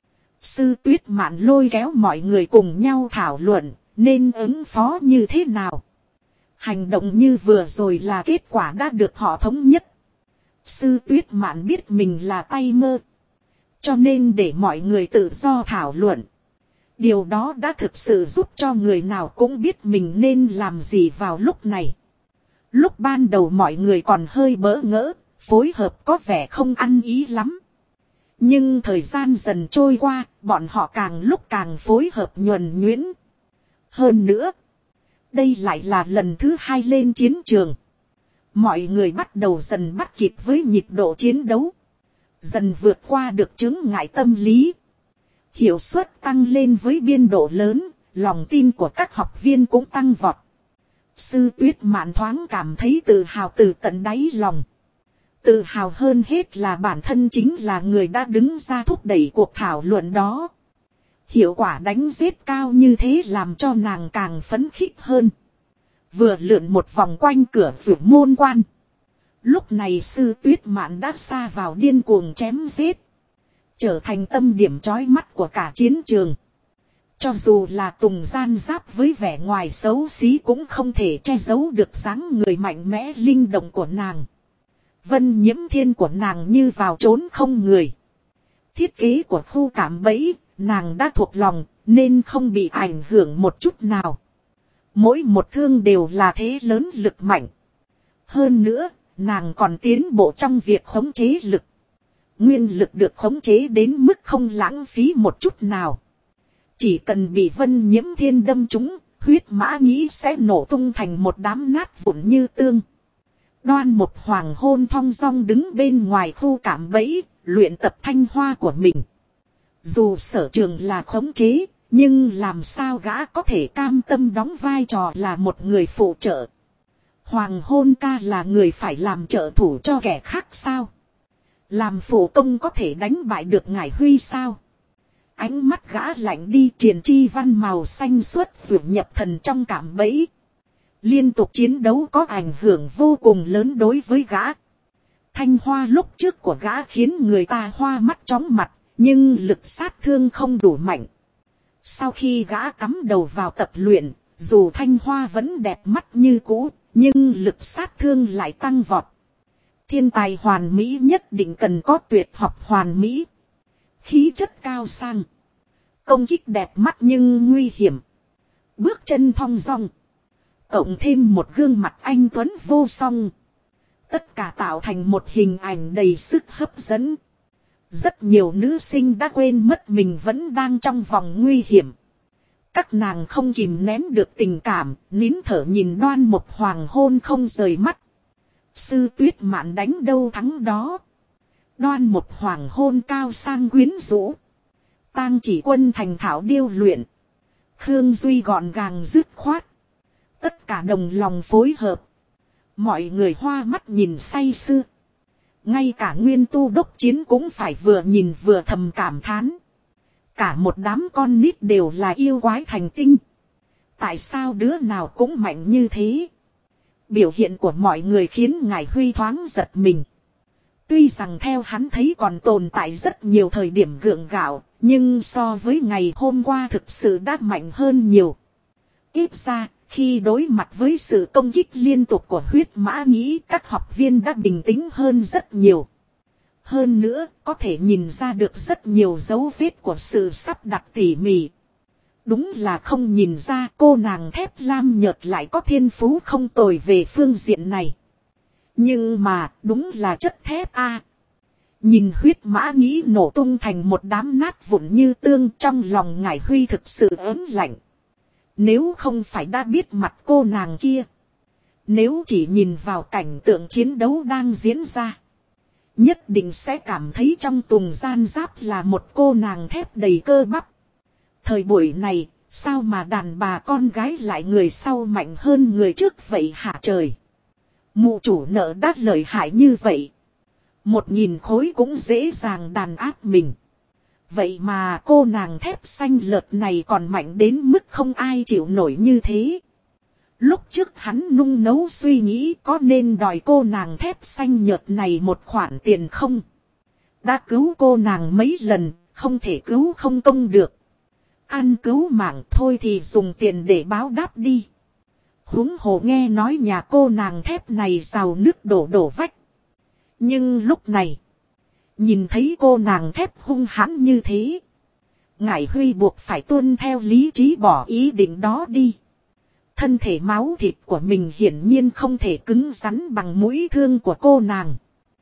Sư Tuyết Mạn lôi kéo mọi người cùng nhau thảo luận, nên ứng phó như thế nào. Hành động như vừa rồi là kết quả đã được họ thống nhất. Sư Tuyết Mạn biết mình là tay mơ, cho nên để mọi người tự do thảo luận. Điều đó đã thực sự giúp cho người nào cũng biết mình nên làm gì vào lúc này. Lúc ban đầu mọi người còn hơi bỡ ngỡ, phối hợp có vẻ không ăn ý lắm. Nhưng thời gian dần trôi qua, bọn họ càng lúc càng phối hợp nhuần nhuyễn. Hơn nữa, đây lại là lần thứ 2 lên chiến trường. Mọi người bắt đầu dần bắt kịp với nhịp độ chiến đấu. Dần vượt qua được chướng ngại tâm lý. Hiệu suất tăng lên với biên độ lớn, lòng tin của các học viên cũng tăng vọt. Sư Tuyết Mạn thoáng cảm thấy tự hào từ tận đáy lòng. Tự hào hơn hết là bản thân chính là người đã đứng ra thúc đẩy cuộc thảo luận đó. Hiệu quả đánh giết cao như thế làm cho nàng càng phấn khích hơn. Vừa lượn một vòng quanh cửa Dụ Môn Quan. Lúc này Sư Tuyết Mạn đã xa vào điên cuồng chém giết. Trở thành tâm điểm chói mắt của cả chiến trường. Cho dù là Tùng Gian Giáp với vẻ ngoài xấu xí cũng không thể che giấu được dáng người mạnh mẽ linh động của nàng. Vân Nhiễm Thiên của nàng như vào trốn không người. Thiết kế của khu cảm bẫy, nàng đã thuộc lòng nên không bị ảnh hưởng một chút nào. Mỗi một thương đều là thế lớn lực mạnh. Hơn nữa, nàng còn tiến bộ trong việc khống chế lực. Nguyên lực được khống chế đến mức không lãng phí một chút nào. Chỉ cần bị Vân Nhiễm Thiên đâm trúng, huyết mã nhĩ sẽ nổ tung thành một đám nát vụn như tương. Đoan một hoàng hôn thong dong đứng bên ngoài khu cảm bẫy, luyện tập thanh hoa của mình. Dù sở trường là khống chế, nhưng làm sao gã có thể cam tâm đóng vai trò là một người phụ trợ. Hoàng hôn ca là người phải làm trợ thủ cho kẻ khác sao? Làm phụ công có thể đánh bại được Ngải Huy sao? Ánh mắt gã lạnh đi, triền chi văn màu xanh xuất vượt nhập thần trong cảm bẫy. Liên tục chiến đấu có ảnh hưởng vô cùng lớn đối với gã. Thanh hoa lúc trước của gã khiến người ta hoa mắt chóng mặt, nhưng lực sát thương không đủ mạnh. Sau khi gã cắm đầu vào tập luyện, dù thanh hoa vẫn đẹp mắt như cũ, nhưng lực sát thương lại tăng vọt. Thiên tài hoàn mỹ nhất định cần có tuyệt học hoàn mỹ. Khí chất cao sang. Công kích đẹp mắt nhưng nguy hiểm. Bước chân thong dong. Cộng thêm một gương mặt anh tuấn vô song. Tất cả tạo thành một hình ảnh đầy sức hấp dẫn. Rất nhiều nữ sinh đã quên mất mình vẫn đang trong vòng nguy hiểm. Các nàng không kìm nén được tình cảm, nín thở nhìn Đoan một hoàng hôn không rời mắt. Sư Tuyết Mạn đánh đâu thắng đó. Đoan một hoàng hôn cao sang quyến rũ. Tang Chỉ Quân thành thạo điêu luyện. Khương Duy gọn gàng dứt khoát. Tất cả đồng lòng phối hợp. Mọi người hoa mắt nhìn say sưa. Ngay cả Nguyên Tu đốc chiến cũng phải vừa nhìn vừa thầm cảm thán. Cả một đám con nít đều là yêu quái thành tinh. Tại sao đứa nào cũng mạnh như thế? Biểu hiện của mọi người khiến Ngải Huy thoáng giật mình. Tuy rằng theo hắn thấy còn tồn tại rất nhiều thời điểm gượng gạo, nhưng so với ngày hôm qua thực sự đã mạnh hơn nhiều. Ít ra, khi đối mặt với sự công kích liên tục của huyết mã nhĩ, các học viên đã bình tĩnh hơn rất nhiều. Hơn nữa, có thể nhìn ra được rất nhiều dấu vết của sự sắp đặt tỉ mỉ. Đúng là không nhìn ra cô nàng thép lam nhợt lại có thiên phú không tồi về phương diện này. Nhưng mà, đúng là chất thép a. Nhìn huyết mã nhĩ nổ tung thành một đám nát vụn như tương, trong lòng Ngải Huy thực sự ớn lạnh. Nếu không phải đã biết mặt cô nàng kia. Nếu chỉ nhìn vào cảnh tượng chiến đấu đang diễn ra. Nhất định sẽ cảm thấy trong tùng gian giáp là một cô nàng thép đầy cơ bắp. Thời buổi này, sao mà đàn bà con gái lại người sau mạnh hơn người trước vậy hả trời? Mụ chủ nợ đắt lợi hại như vậy. 1000 khối cũng dễ dàng đàn áp mình. Vậy mà cô nàng thép xanh lợt này còn mạnh đến mức không ai chịu nổi như thế. Lúc trước hắn nung nấu suy nghĩ có nên đòi cô nàng thép xanh nhợt này một khoản tiền không? Đã cứu cô nàng mấy lần, không thể cứu không công được. Ăn cứu mạng thôi thì dùng tiền để báo đáp đi. Huống hồ nghe nói nhà cô nàng thép này giàu nước đổ vách. Nhưng lúc này, nhìn thấy cô nàng thép hung hãn như thế. Ngải Huy buộc phải tuân theo lý trí bỏ ý định đó đi. Thân thể máu thịt của mình hiển nhiên không thể cứng rắn bằng mũi thương của cô nàng.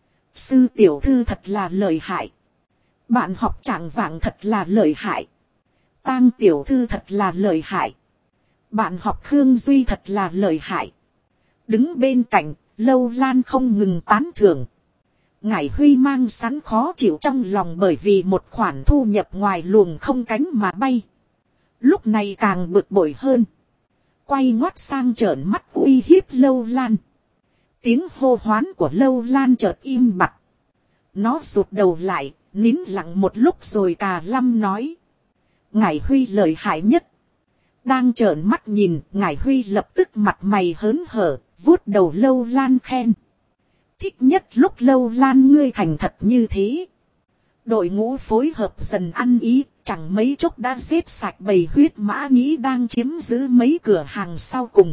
Sư tiểu thư thật là lợi hại. Bạn học trạng vạng thật là lợi hại. Tang tiểu thư thật là lợi hại. Bạn học Khương Duy thật là lợi hại. Đứng bên cạnh, Lâu Lan không ngừng tán thưởng. Ngải Huy mang sẵn khó chịu trong lòng bởi vì một khoản thu nhập ngoài luồng không cánh mà bay. Lúc này càng bực bội hơn. Quay ngoắt sang trợn mắt uy hiếp Lâu Lan. Tiếng hô hoán của Lâu Lan chợt im bặt. Nó rụt đầu lại, nín lặng một lúc rồi cà lâm nói. Ngải Huy lợi hại nhất. Đang trợn mắt nhìn, Ngải Huy lập tức mặt mày hớn hở, vuốt đầu Lâu Lan khen. Thích nhất lúc Lâu Lan ngươi thành thật như thế. Đội ngũ phối hợp dần ăn ý, chẳng mấy chốc đã giết sạch bầy huyết mã nhĩ đang chiếm giữ mấy cửa hàng sau cùng.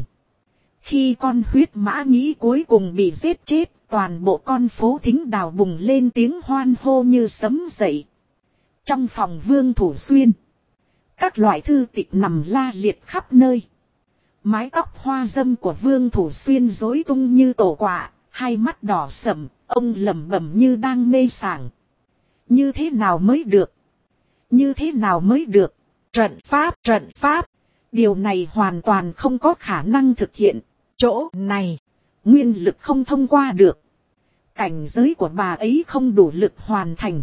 Khi con huyết mã nhĩ cuối cùng bị giết chết, toàn bộ con phố Thính Đào bùng lên tiếng hoan hô như sấm dậy. Trong phòng Vương Thủ Xuyên, các loại thư tịch nằm la liệt khắp nơi. Mái tóc hoa dâm của Vương Thủ Xuyên rối tung như tổ quạ, hai mắt đỏ sẫm, ông lẩm bẩm như đang mê sảng. Như thế nào mới được? Như thế nào mới được? Trận pháp. Điều này hoàn toàn không có khả năng thực hiện. Chỗ này, nguyên lực không thông qua được. Cảnh giới của bà ấy không đủ lực hoàn thành.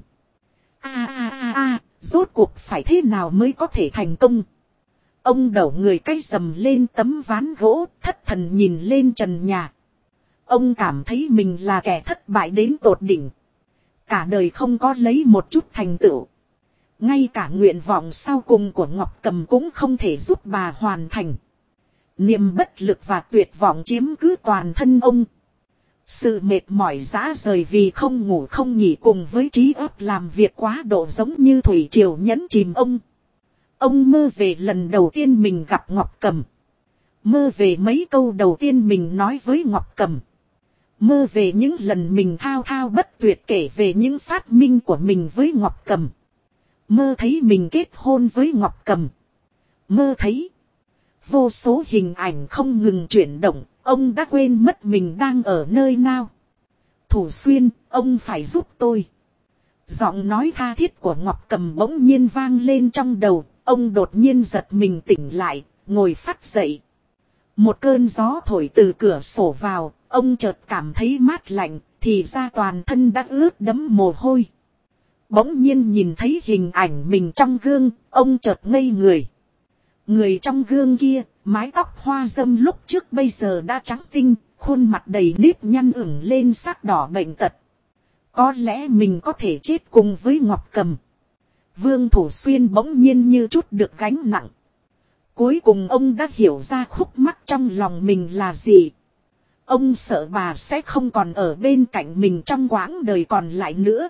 Rốt cuộc phải thế nào mới có thể thành công? Ông đẩu người cái rầm lên tấm ván gỗ, thất thần nhìn lên trần nhà. Ông cảm thấy mình là kẻ thất bại đến tột đỉnh. Cả đời không có lấy một chút thành tựu. Ngay cả nguyện vọng sau cùng của Ngọc Cầm cũng không thể giúp bà hoàn thành. Niềm bất lực và tuyệt vọng chiếm cứ toàn thân ông. Sự mệt mỏi rã rời vì không ngủ không nghỉ cùng với trí óc làm việc quá độ giống như thủy triều nhấn chìm ông. Ông mơ về lần đầu tiên mình gặp Ngọc Cầm. Mơ về mấy câu đầu tiên mình nói với Ngọc Cầm. Mơ về những lần mình thao thao bất tuyệt kể về những phát minh của mình với Ngọc Cầm. Mơ thấy mình kết hôn với Ngọc Cầm. Mơ thấy vô số hình ảnh không ngừng chuyển động. Ông đã quên mất mình đang ở nơi nào. Thủ Xuyên, ông phải giúp tôi. Giọng nói tha thiết của Ngọc Cầm bỗng nhiên vang lên trong đầu. Ông đột nhiên giật mình tỉnh lại, ngồi phắt dậy. Một cơn gió thổi từ cửa sổ vào, ông chợt cảm thấy mát lạnh, thì ra toàn thân đã ướt đẫm mồ hôi. Bỗng nhiên nhìn thấy hình ảnh mình trong gương, ông chợt ngây người. Người trong gương kia, mái tóc hoa dâm lúc trước bây giờ đã trắng tinh, khuôn mặt đầy nếp nhăn ửng lên sắc đỏ bệnh tật. Có lẽ mình có thể chết cùng với Ngọc Cầm. Vương Thủ Xuyên bỗng nhiên như chút được gánh nặng. Cuối cùng ông đã hiểu ra khúc mắc trong lòng mình là gì. Ông sợ bà sẽ không còn ở bên cạnh mình trong quãng đời còn lại nữa.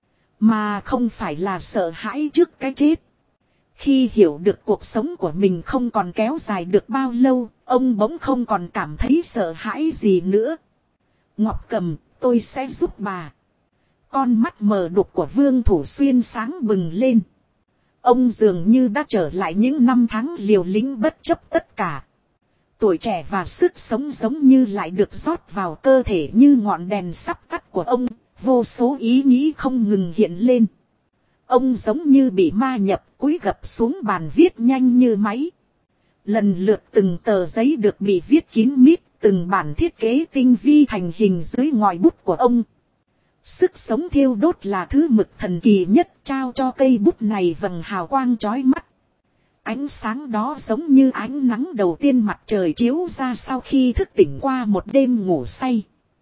Mà không phải là sợ hãi trước cái chết. Khi hiểu được cuộc sống của mình không còn kéo dài được bao lâu, ông bỗng không còn cảm thấy sợ hãi gì nữa. Ngọc Cầm, tôi sẽ giúp bà. Con mắt mờ đục của Vương Thủ Xuyên sáng bừng lên. Ông dường như đã trở lại những năm tháng liều lĩnh bất chấp tất cả. Tuổi trẻ và sức sống giống như lại được rót vào cơ thể như ngọn đèn sắp tắt của ông. Vô số ý nghĩ không ngừng hiện lên. Ông giống như bị ma nhập, cúi gập xuống bàn viết nhanh như máy. Lần lượt từng tờ giấy được bị viết kín mít, từng bản thiết kế tinh vi thành hình dưới ngòi bút của ông. Sức sống thiêu đốt là thứ mực thần kỳ nhất, trao cho cây bút này vầng hào quang chói mắt. Ánh sáng đó giống như ánh nắng đầu tiên mặt trời chiếu ra sau khi thức tỉnh qua một đêm ngủ say.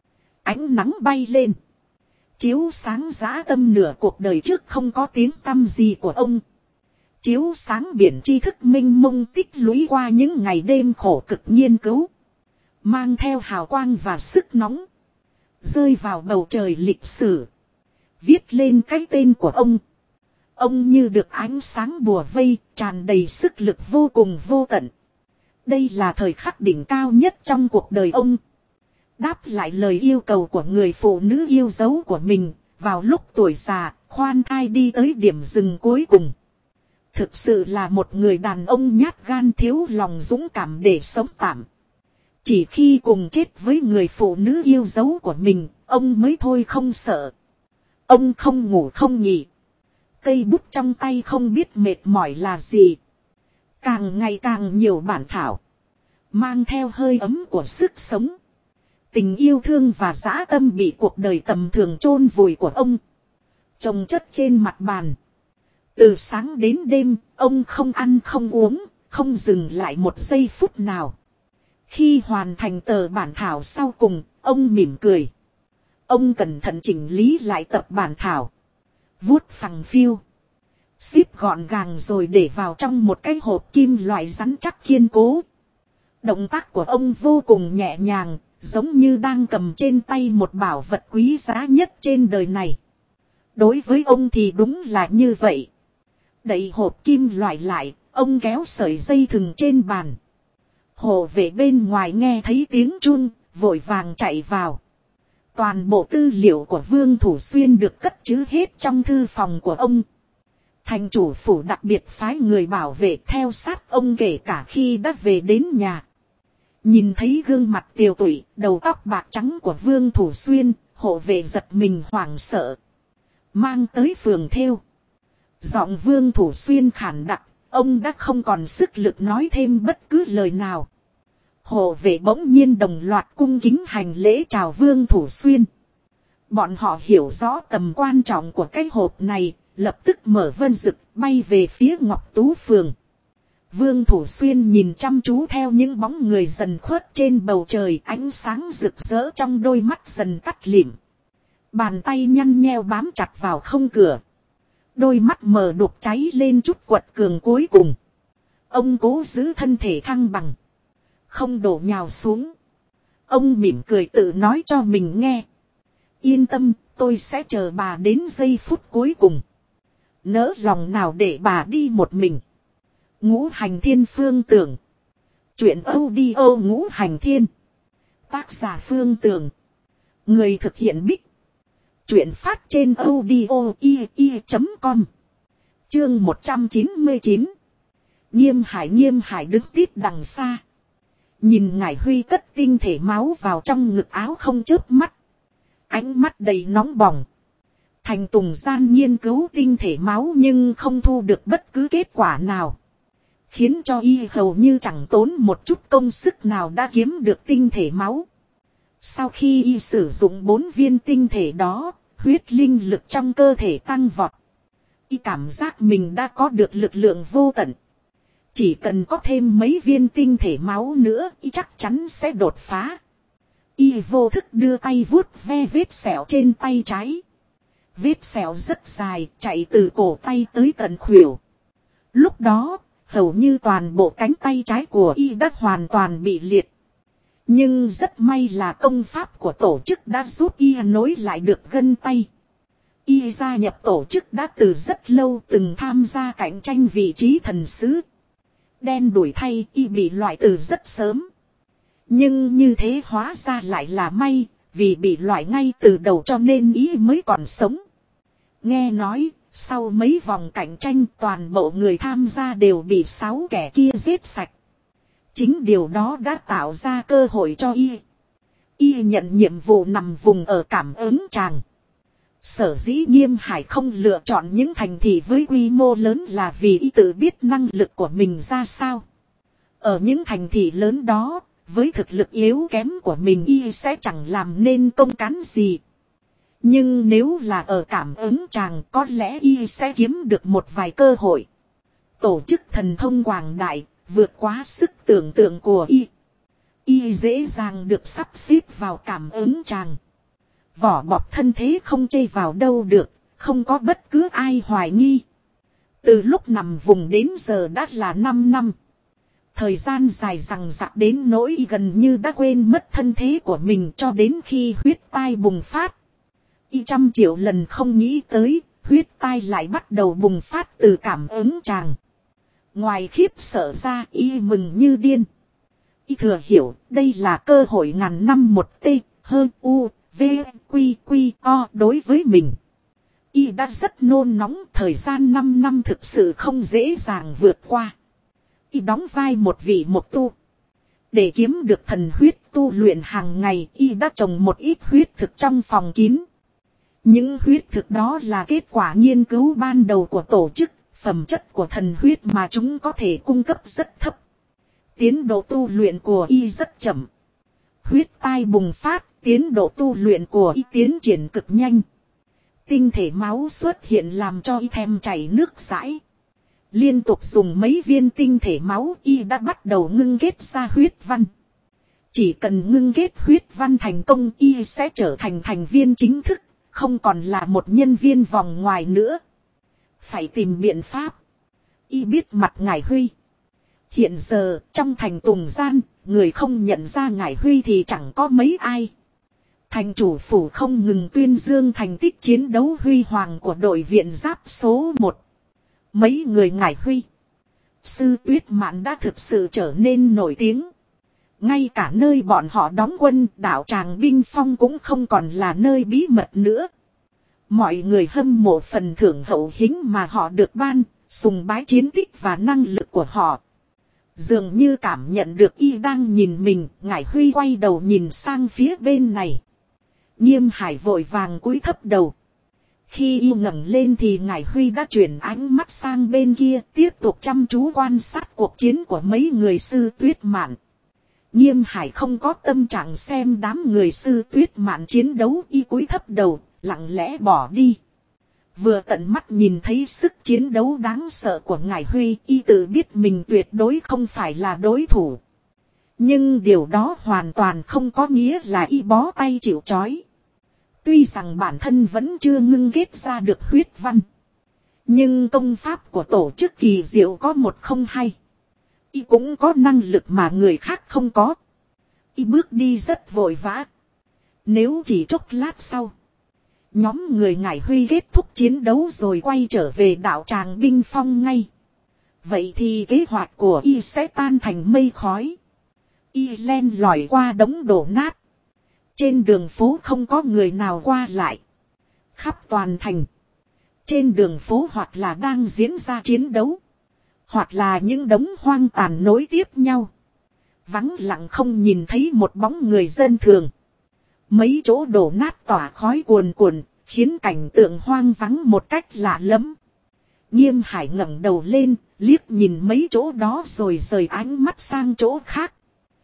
Ánh nắng bay lên, chiếu sáng dã tâm nửa cuộc đời trước không có tiếng tăm gì của ông. Chiếu sáng biển tri thức mênh mông tích lũy qua những ngày đêm khổ cực nghiên cứu. Mang theo hào quang và sức nóng. Rơi vào bầu trời lịch sử. Viết lên cái tên của ông. Ông như được ánh sáng bùa vây, tràn đầy sức lực vô cùng vô tận. Đây là thời khắc đỉnh cao nhất trong cuộc đời ông. Đáp lại lời yêu cầu của người phụ nữ yêu dấu của mình, vào lúc tuổi già, khoan thai đi tới điểm dừng cuối cùng. Thực sự là một người đàn ông nhát gan thiếu lòng dũng cảm để sống tạm. Chỉ khi cùng chết với người phụ nữ yêu dấu của mình, ông mới thôi không sợ. Ông không ngủ không nghỉ. Cây bút trong tay không biết mệt mỏi là gì. Càng ngày càng nhiều bản thảo. Mang theo hơi ấm của sức sống. Tình yêu thương và dã tâm bị cuộc đời tầm thường chôn vùi của ông. Chồng chất trên mặt bàn. Từ sáng đến đêm, ông không ăn không uống, không dừng lại một giây phút nào. Khi hoàn thành tờ bản thảo sau cùng, ông mỉm cười. Ông cẩn thận chỉnh lý lại tập bản thảo. Vuốt phẳng phiu. Xếp gọn gàng rồi để vào trong một cái hộp kim loại rắn chắc kiên cố. Động tác của ông vô cùng nhẹ nhàng, giống như đang cầm trên tay một bảo vật quý giá nhất trên đời này. Đối với ông thì đúng là như vậy. Đậy hộp kim loại lại, ông kéo sợi dây thừng trên bàn. Hộ vệ bên ngoài nghe thấy tiếng chuông, vội vàng chạy vào. Toàn bộ tư liệu của Vương Thủ Xuyên được cất trữ hết trong thư phòng của ông. Thành chủ phủ đặc biệt phái người bảo vệ theo sát ông kể cả khi đã về đến nhà. Nhìn thấy gương mặt tiều tụy, đầu tóc bạc trắng của Vương Thủ Xuyên, hộ vệ giật mình hoảng sợ. Mang tới phường thêu. Giọng Vương Thủ Xuyên khản đặc, ông đã không còn sức lực nói thêm bất cứ lời nào. Hộ vệ bỗng nhiên đồng loạt cung kính hành lễ chào Vương Thủ Xuyên. Bọn họ hiểu rõ tầm quan trọng của cái hộp này, lập tức mở vân rực bay về phía Ngọc Tú Phường. Vương Thủ Xuyên nhìn chăm chú theo những bóng người dần khuất trên bầu trời, ánh sáng rực rỡ trong đôi mắt dần tắt lịm. Bàn tay nhăn nheo bám chặt vào không cửa. Đôi mắt mờ đục cháy lên chút quật cường cuối cùng. Ông cố giữ thân thể thăng bằng. Không đổ nhào xuống. Ông mỉm cười tự nói cho mình nghe. Yên tâm, tôi sẽ chờ bà đến giây phút cuối cùng. Nỡ lòng nào để bà đi một mình. Ngũ Hành Thiên Phương Tưởng. Chuyện audio Ngũ Hành Thiên. Tác giả Phương Tưởng. Người thực hiện Bích. Chuyện phát trên audio.com. Chương 199. Nghiêm Hải đứng tít đằng xa. Nhìn Ngải Huy cất tinh thể máu vào trong ngực áo không chớp mắt. Ánh mắt đầy nóng bỏng. Thành Tùng gian nghiên cứu tinh thể máu nhưng không thu được bất cứ kết quả nào. Khiến cho y hầu như chẳng tốn một chút công sức nào đã kiếm được tinh thể máu. Sau khi y sử dụng 4 viên tinh thể đó, huyết linh lực trong cơ thể tăng vọt. Y cảm giác mình đã có được lực lượng vô tận. Chỉ cần có thêm mấy viên tinh thể máu nữa, y chắc chắn sẽ đột phá. Y vô thức đưa tay vuốt ve vết sẹo trên tay trái. Vết sẹo rất dài, chạy từ cổ tay tới tận khuỷu. Lúc đó, hầu như toàn bộ cánh tay trái của y đã hoàn toàn bị liệt. Nhưng rất may là công pháp của tổ chức đã giúp y nối lại được gân tay. Y gia nhập tổ chức đã từ rất lâu, từng tham gia cạnh tranh vị trí thần sứ. Đen đủi thay, y bị loại từ rất sớm. Nhưng như thế hóa ra lại là may, vì bị loại ngay từ đầu cho nên y mới còn sống. Nghe nói, sau mấy vòng cạnh tranh toàn bộ người tham gia đều bị 6 kẻ kia giết sạch. Chính điều đó đã tạo ra cơ hội cho y. Y nhận nhiệm vụ nằm vùng ở cảm ứng tràng. Sở dĩ Nghiêm Hải không lựa chọn những thành thị với quy mô lớn là vì y tự biết năng lực của mình ra sao. Ở những thành thị lớn đó, với thực lực yếu kém của mình y sẽ chẳng làm nên công cán gì. Nhưng nếu là ở cảm ứng tràng có lẽ y sẽ kiếm được một vài cơ hội. Tổ chức thần thông quảng đại, vượt quá sức tưởng tượng của y. Y dễ dàng được sắp xếp vào cảm ứng tràng. Vỏ bọc thân thế không chê vào đâu được, không có bất cứ ai hoài nghi. Từ lúc nằm vùng đến giờ đã là 5 năm. Thời gian dài dằng dặc đến nỗi gần như đã quên mất thân thế của mình cho đến khi huyết tai bùng phát. Y 100 triệu lần không nghĩ tới, huyết tai lại bắt đầu bùng phát từ cảm ứng tràng. Ngoài khiếp sợ ra, y mừng như điên. Y thừa hiểu, đây là cơ hội ngàn năm một t, hơn u, v, quy, quy, o đối với mình. Y đã rất nôn nóng, thời gian 5 năm thực sự không dễ dàng vượt qua. Y đóng vai một vị mộc tu. Để kiếm được thần huyết tu luyện hàng ngày, y đã trồng một ít huyết thực trong phòng kín. Những huyết thực đó là kết quả nghiên cứu ban đầu của tổ chức, phẩm chất của thần huyết mà chúng có thể cung cấp rất thấp. Tiến độ tu luyện của y rất chậm. Huyết tai bùng phát, tiến độ tu luyện của y tiến triển cực nhanh. Tinh thể máu xuất hiện làm cho y thèm chảy nước dãi. Liên tục dùng mấy viên tinh thể máu y đã bắt đầu ngưng kết ra huyết văn. Chỉ cần ngưng kết huyết văn thành công y sẽ trở thành thành viên chính thức, không còn là một nhân viên vòng ngoài nữa. Phải tìm biện pháp. Y biết mặt ngài Huy. Hiện giờ trong thành Tùng Gian, người không nhận ra ngài Huy thì chẳng có mấy ai. Thành chủ phủ không ngừng tuyên dương thành tích chiến đấu huy hoàng của đội viện giáp số 1. Mấy người ngài Huy, Sư Tuyết Mạn đã thực sự trở nên nổi tiếng. Ngay cả nơi bọn họ đóng quân, đảo Tràng Binh Phong cũng không còn là nơi bí mật nữa. Mọi người hâm mộ phần thưởng hậu hĩnh mà họ được ban, sùng bái chiến tích và năng lực của họ. Dường như cảm nhận được y đang nhìn mình, ngài Huy quay đầu nhìn sang phía bên này. Nghiêm Hải vội vàng cúi thấp đầu. Khi y ngẩng lên thì ngài Huy đã chuyển ánh mắt sang bên kia, tiếp tục chăm chú quan sát cuộc chiến của mấy người Sư Tuyết Mạn. Nghiêm Hải không có tâm trạng xem đám người Sư Tuyết Mạn chiến đấu, y cúi thấp đầu, lặng lẽ bỏ đi. Vừa tận mắt nhìn thấy sức chiến đấu đáng sợ của ngài Huy, y tự biết mình tuyệt đối không phải là đối thủ. Nhưng điều đó hoàn toàn không có nghĩa là y bó tay chịu trói. Tuy rằng bản thân vẫn chưa ngưng kết ra được huyết văn. Nhưng công pháp của tổ chức kỳ diệu có một không hay. Y cũng có năng lực mà người khác không có. Y bước đi rất vội vã. Nếu chỉ chốc lát sau, nhóm người ngải Huy kết thúc chiến đấu rồi quay trở về đảo Tràng Binh Phong ngay. Vậy thì kế hoạch của y sẽ tan thành mây khói. Y len lỏi qua đống đổ nát. Trên đường phố không có người nào qua lại. Khắp toàn thành. Trên đường phố hoặc là đang diễn ra chiến đấu. Hoặc là những đống hoang tàn nối tiếp nhau. Vắng lặng không nhìn thấy một bóng người dân thường. Mấy chỗ đổ nát tỏa khói cuồn cuộn, khiến cảnh tượng hoang vắng một cách lạ lẫm. Nghiêm Hải ngẩng đầu lên, liếc nhìn mấy chỗ đó rồi rời ánh mắt sang chỗ khác.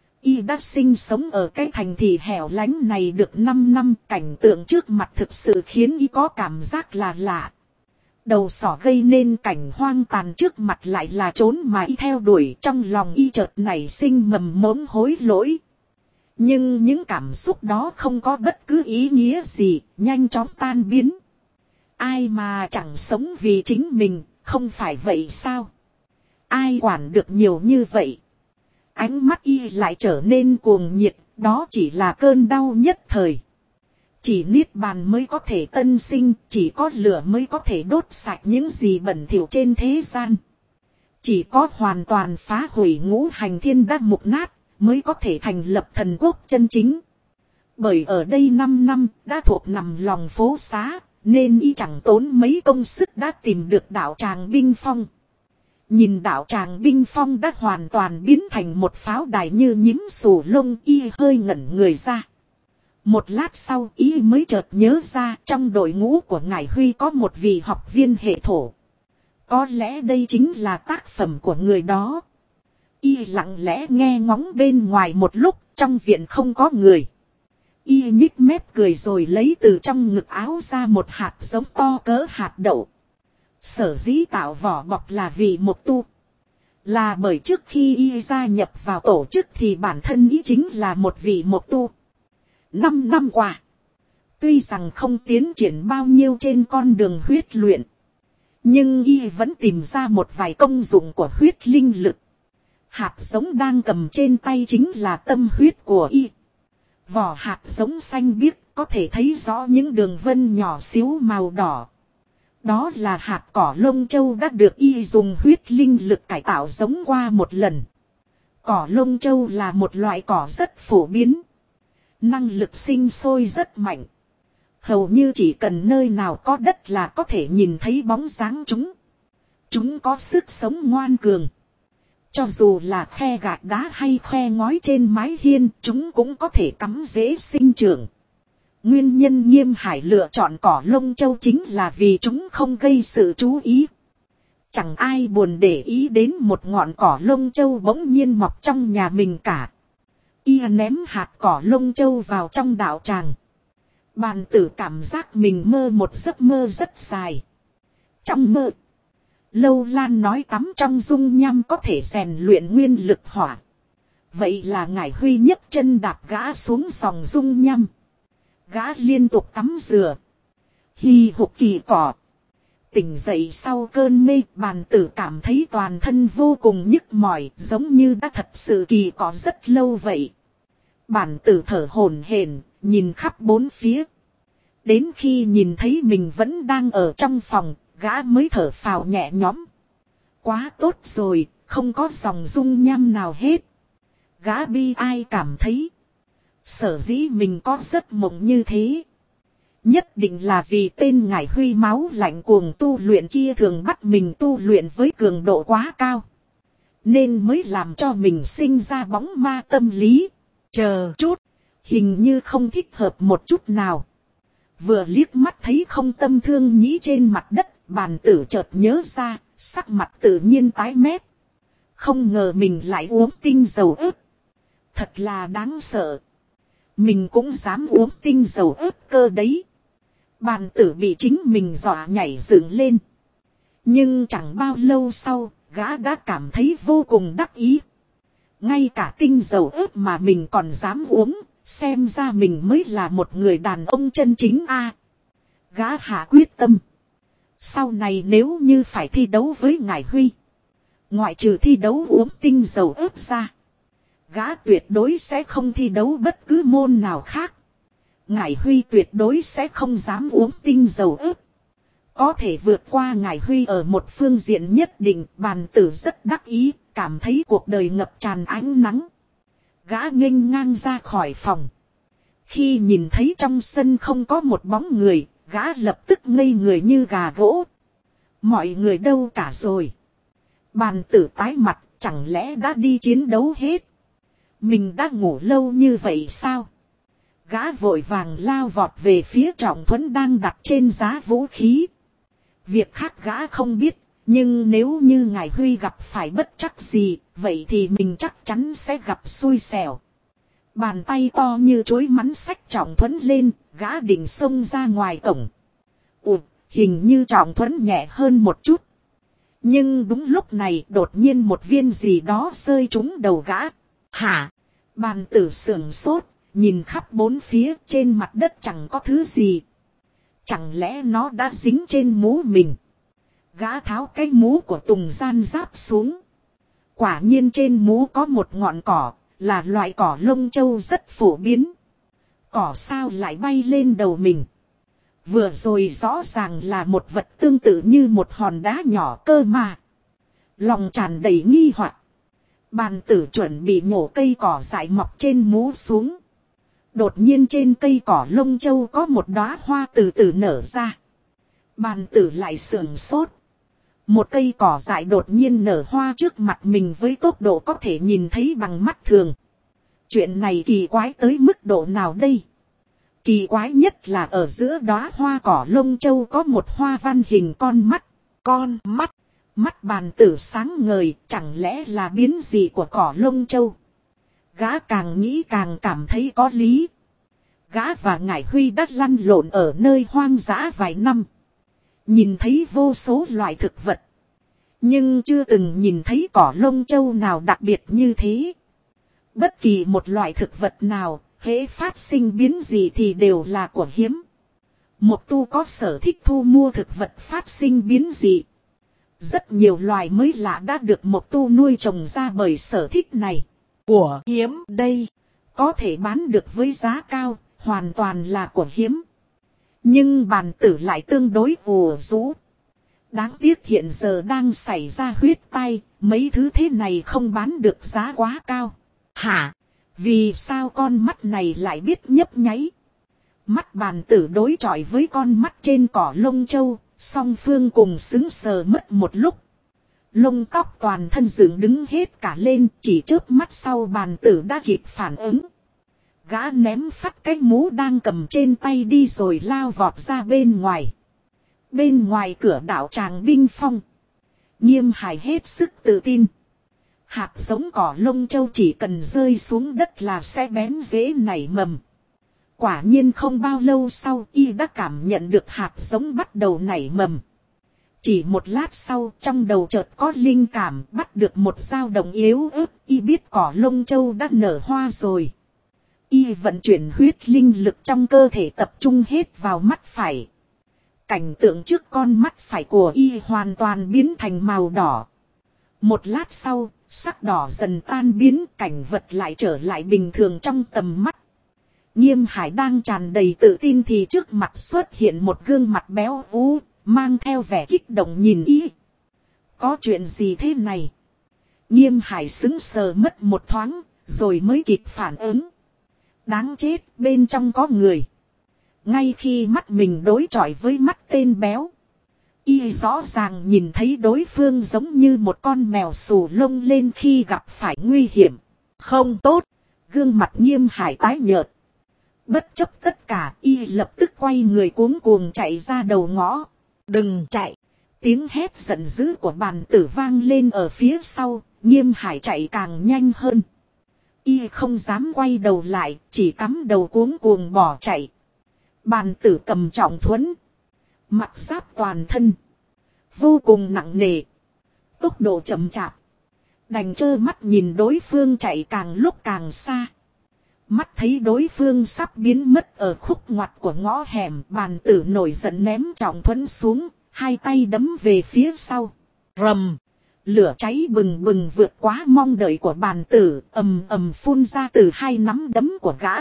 Y đã sinh sống ở cái thành thị hẻo lánh này được 5 năm, cảnh tượng trước mặt thực sự khiến y có cảm giác là lạ. Đầu sỏ gây nên cảnh hoang tàn trước mặt lại là trốn mà y theo đuổi, trong lòng y chợt nảy sinh mầm mống hối lỗi. Nhưng những cảm xúc đó không có bất cứ ý nghĩa gì, nhanh chóng tan biến. Ai mà chẳng sống vì chính mình, không phải vậy sao? Ai quản được nhiều như vậy? Ánh mắt y lại trở nên cuồng nhiệt, đó chỉ là cơn đau nhất thời. Chỉ niết bàn mới có thể tân sinh, chỉ có lửa mới có thể đốt sạch những gì bẩn thỉu trên thế gian. Chỉ có hoàn toàn phá hủy ngũ hành thiên đắc mục nát, mới có thể thành lập thần quốc chân chính. Bởi ở đây 5 năm đã thuộc nằm lòng phố xá, nên y chẳng tốn mấy công sức đã tìm được đảo Tràng Binh Phong. Nhìn đảo Tràng Binh Phong đã hoàn toàn biến thành một pháo đài như nhím xù lông, y hơi ngẩn người ra. Một lát sau y mới chợt nhớ ra trong đội ngũ của ngải Huy có một vị học viên hệ thổ. Có lẽ đây chính là tác phẩm của người đó. Y lặng lẽ nghe ngóng bên ngoài một lúc, trong viện không có người. Y nhích mép cười rồi lấy từ trong ngực áo ra một hạt giống to cỡ hạt đậu. Sở dĩ tạo vỏ bọc là vì một tu. Là bởi trước khi Y gia nhập vào tổ chức thì bản thân Y chính là một vị một tu. 5 năm qua, tuy rằng không tiến triển bao nhiêu trên con đường huyết luyện, nhưng Y vẫn tìm ra một vài công dụng của huyết linh lực. Hạt giống đang cầm trên tay chính là tâm huyết của Y. Vỏ hạt giống xanh biếc, có thể thấy rõ những đường vân nhỏ xíu màu đỏ. Đó là hạt cỏ lông châu đã được Y dùng huyết linh lực cải tạo giống qua một lần. Cỏ lông châu là một loại cỏ rất phổ biến. Năng lực sinh sôi rất mạnh. Hầu như chỉ cần nơi nào có đất là có thể nhìn thấy bóng dáng chúng. Chúng có sức sống ngoan cường. Cho dù là khe gạch đá hay khe ngói trên mái hiên, chúng cũng có thể cắm rễ sinh trưởng. Nguyên nhân Nghiêm Hải lựa chọn cỏ lông châu chính là vì chúng không gây sự chú ý. Chẳng ai buồn để ý đến một ngọn cỏ lông châu bỗng nhiên mọc trong nhà mình cả. Y ném hạt cỏ lông châu vào trong đạo tràng. Bàn tử cảm giác mình mơ một giấc mơ rất dài. Trong mơ, Lâu Lan nói tắm trong dung nham có thể rèn luyện nguyên lực hỏa. Vậy là Ngải Huy nhấc chân đạp gã xuống dòng dung nham. Gã liên tục tắm rửa. Hì hục kỳ cỏ. Tỉnh dậy sau cơn mê, bàn tử cảm thấy toàn thân vô cùng nhức mỏi, giống như đã thật sự kỳ cỏ rất lâu vậy. Bàn tử thở hổn hển, nhìn khắp bốn phía. Đến khi nhìn thấy mình vẫn đang ở trong phòng, gã mới thở phào nhẹ nhõm. Quá tốt rồi, không có dòng dung nham nào hết. Gã bi ai cảm thấy. Sở dĩ mình có giấc mộng như thế. Nhất định là vì tên Ngải Huy máu lạnh cuồng tu luyện kia thường bắt mình tu luyện với cường độ quá cao. Nên mới làm cho mình sinh ra bóng ma tâm lý. Chờ chút, hình như không thích hợp một chút nào. Vừa liếc mắt thấy Không Tâm Thương Nhĩ trên mặt đất, bàn tử chợt nhớ ra, sắc mặt tự nhiên tái mét. Không ngờ mình lại uống tinh dầu ớt. Thật là đáng sợ. Mình cũng dám uống tinh dầu ớt cơ đấy. Bàn tử bị chính mình dọa nhảy dựng lên. Nhưng chẳng bao lâu sau, gã đã cảm thấy vô cùng đắc ý. Ngay cả tinh dầu ớt mà mình còn dám uống, xem ra mình mới là một người đàn ông chân chính a. Gã hạ quyết tâm. Sau này nếu như phải thi đấu với Ngải Huy, ngoại trừ thi đấu uống tinh dầu ớt ra, gã tuyệt đối sẽ không thi đấu bất cứ môn nào khác. Ngải Huy tuyệt đối sẽ không dám uống tinh dầu ớt. Có thể vượt qua Ngải Huy ở một phương diện nhất định, bàn tử rất đắc ý, cảm thấy cuộc đời ngập tràn ánh nắng. Gã nghênh ngang ra khỏi phòng. Khi nhìn thấy trong sân không có một bóng người, gã lập tức ngây người như gà gỗ. Mọi người đâu cả rồi? Bàn tử tái mặt, chẳng lẽ đã đi chiến đấu hết? Mình đã ngủ lâu như vậy sao? Gã vội vàng lao vọt về phía Trọng Thuẫn đang đặt trên giá vũ khí. Việc khác gã không biết, nhưng nếu như Ngải Huy gặp phải bất trắc gì, vậy thì mình chắc chắn sẽ gặp xui xẻo. Bàn tay to như chối mắn xách Trọng Thuẫn lên, gã định xông ra ngoài cổng. Hình như Trọng Thuẫn nhẹ hơn một chút. Nhưng đúng lúc này đột nhiên một viên gì đó rơi trúng đầu gã. Hả? Bàn tử sửng sốt, nhìn khắp bốn phía, trên mặt đất chẳng có thứ gì. Chẳng lẽ nó đã dính trên mũ mình? Gã tháo cái mũ của Tùng Gian Giáp xuống. Quả nhiên trên mũ có một ngọn cỏ, là loại cỏ lông châu rất phổ biến. Cỏ sao lại bay lên đầu mình? Vừa rồi rõ ràng là một vật tương tự như một hòn đá nhỏ cơ mà. Lòng tràn đầy nghi hoặc. Bàn tử chuẩn bị nhổ cây cỏ dại mọc trên mũ xuống. Đột nhiên trên cây cỏ lông châu có một đóa hoa từ từ nở ra. Bàn tử lại sườn sốt. Một cây cỏ dại đột nhiên nở hoa trước mặt mình với tốc độ có thể nhìn thấy bằng mắt thường. Chuyện này kỳ quái tới mức độ nào đây? Kỳ quái nhất là ở giữa đóa hoa cỏ lông châu có một hoa văn hình con mắt. Con mắt. Mắt bàn tử sáng ngời, chẳng lẽ là biến gì của cỏ lông châu. Gã càng nghĩ càng cảm thấy có lý. Gã và Ngải Huy đã lăn lộn ở nơi hoang dã vài năm. Nhìn thấy vô số loại thực vật. Nhưng chưa từng nhìn thấy cỏ lông châu nào đặc biệt như thế. Bất kỳ một loại thực vật nào, hễ phát sinh biến gì thì đều là của hiếm. Mộc Tu có sở thích thu mua thực vật phát sinh biến dị. Rất nhiều loài mới lạ đã được Mộc Tu nuôi trồng ra bởi sở thích này. Của hiếm đây, có thể bán được với giá cao, hoàn toàn là của hiếm. Nhưng bàn tử lại tương đối ù rũ. Đáng tiếc hiện giờ đang xảy ra huyết tai, mấy thứ thế này không bán được giá quá cao. Hả? Vì sao con mắt này lại biết nhấp nháy? Mắt bàn tử đối chọi với con mắt trên cỏ lông châu, song phương cùng sững sờ mất một lúc. Lông tóc toàn thân dựng đứng hết cả lên, chỉ chớp mắt sau bàn tử đã kịp phản ứng. Gã ném phắt cái mũ đang cầm trên tay đi rồi lao vọt ra bên ngoài. Bên ngoài cửa đảo tràng binh phong. Nghiêm Hải hết sức tự tin. Hạt giống cỏ lông châu chỉ cần rơi xuống đất là sẽ bén rễ nảy mầm. Quả nhiên không bao lâu sau y đã cảm nhận được hạt giống bắt đầu nảy mầm. Chỉ một lát sau trong đầu chợt có linh cảm bắt được một dao động yếu ớt, y biết cỏ lông châu đã nở hoa rồi. Y vận chuyển huyết linh lực trong cơ thể tập trung hết vào mắt phải. Cảnh tượng trước con mắt phải của y hoàn toàn biến thành màu đỏ. Một lát sau, sắc đỏ dần tan biến, cảnh vật lại trở lại bình thường trong tầm mắt. Nghiêm Hải đang tràn đầy tự tin thì trước mặt xuất hiện một gương mặt béo ú, mang theo vẻ kích động nhìn y. Có chuyện gì thế này? Nghiêm Hải sững sờ mất một thoáng, rồi mới kịp phản ứng. Đáng chết, bên trong có người. Ngay khi mắt mình đối chọi với mắt tên béo, y rõ ràng nhìn thấy đối phương giống như một con mèo xù lông lên khi gặp phải nguy hiểm. Không tốt, gương mặt Nghiêm Hải tái nhợt. Bất chấp tất cả, y lập tức quay người cuống cuồng chạy ra đầu ngõ. Đừng chạy! Tiếng hét giận dữ của bàn tử vang lên ở phía sau, Nghiêm Hải chạy càng nhanh hơn. Y không dám quay đầu lại, chỉ cắm đầu cuống cuồng bỏ chạy. Bàn tử cầm trọng thuẫn, mặc giáp toàn thân, vô cùng nặng nề, tốc độ chậm chạp. Đành trơ mắt nhìn đối phương chạy càng lúc càng xa. Mắt thấy đối phương sắp biến mất ở khúc ngoặt của ngõ hẻm, bàn tử nổi giận ném trọng thuẫn xuống, hai tay đấm về phía sau. Rầm! Lửa cháy bừng bừng vượt quá mong đợi của bàn tử, ầm ầm phun ra từ hai nắm đấm của gã.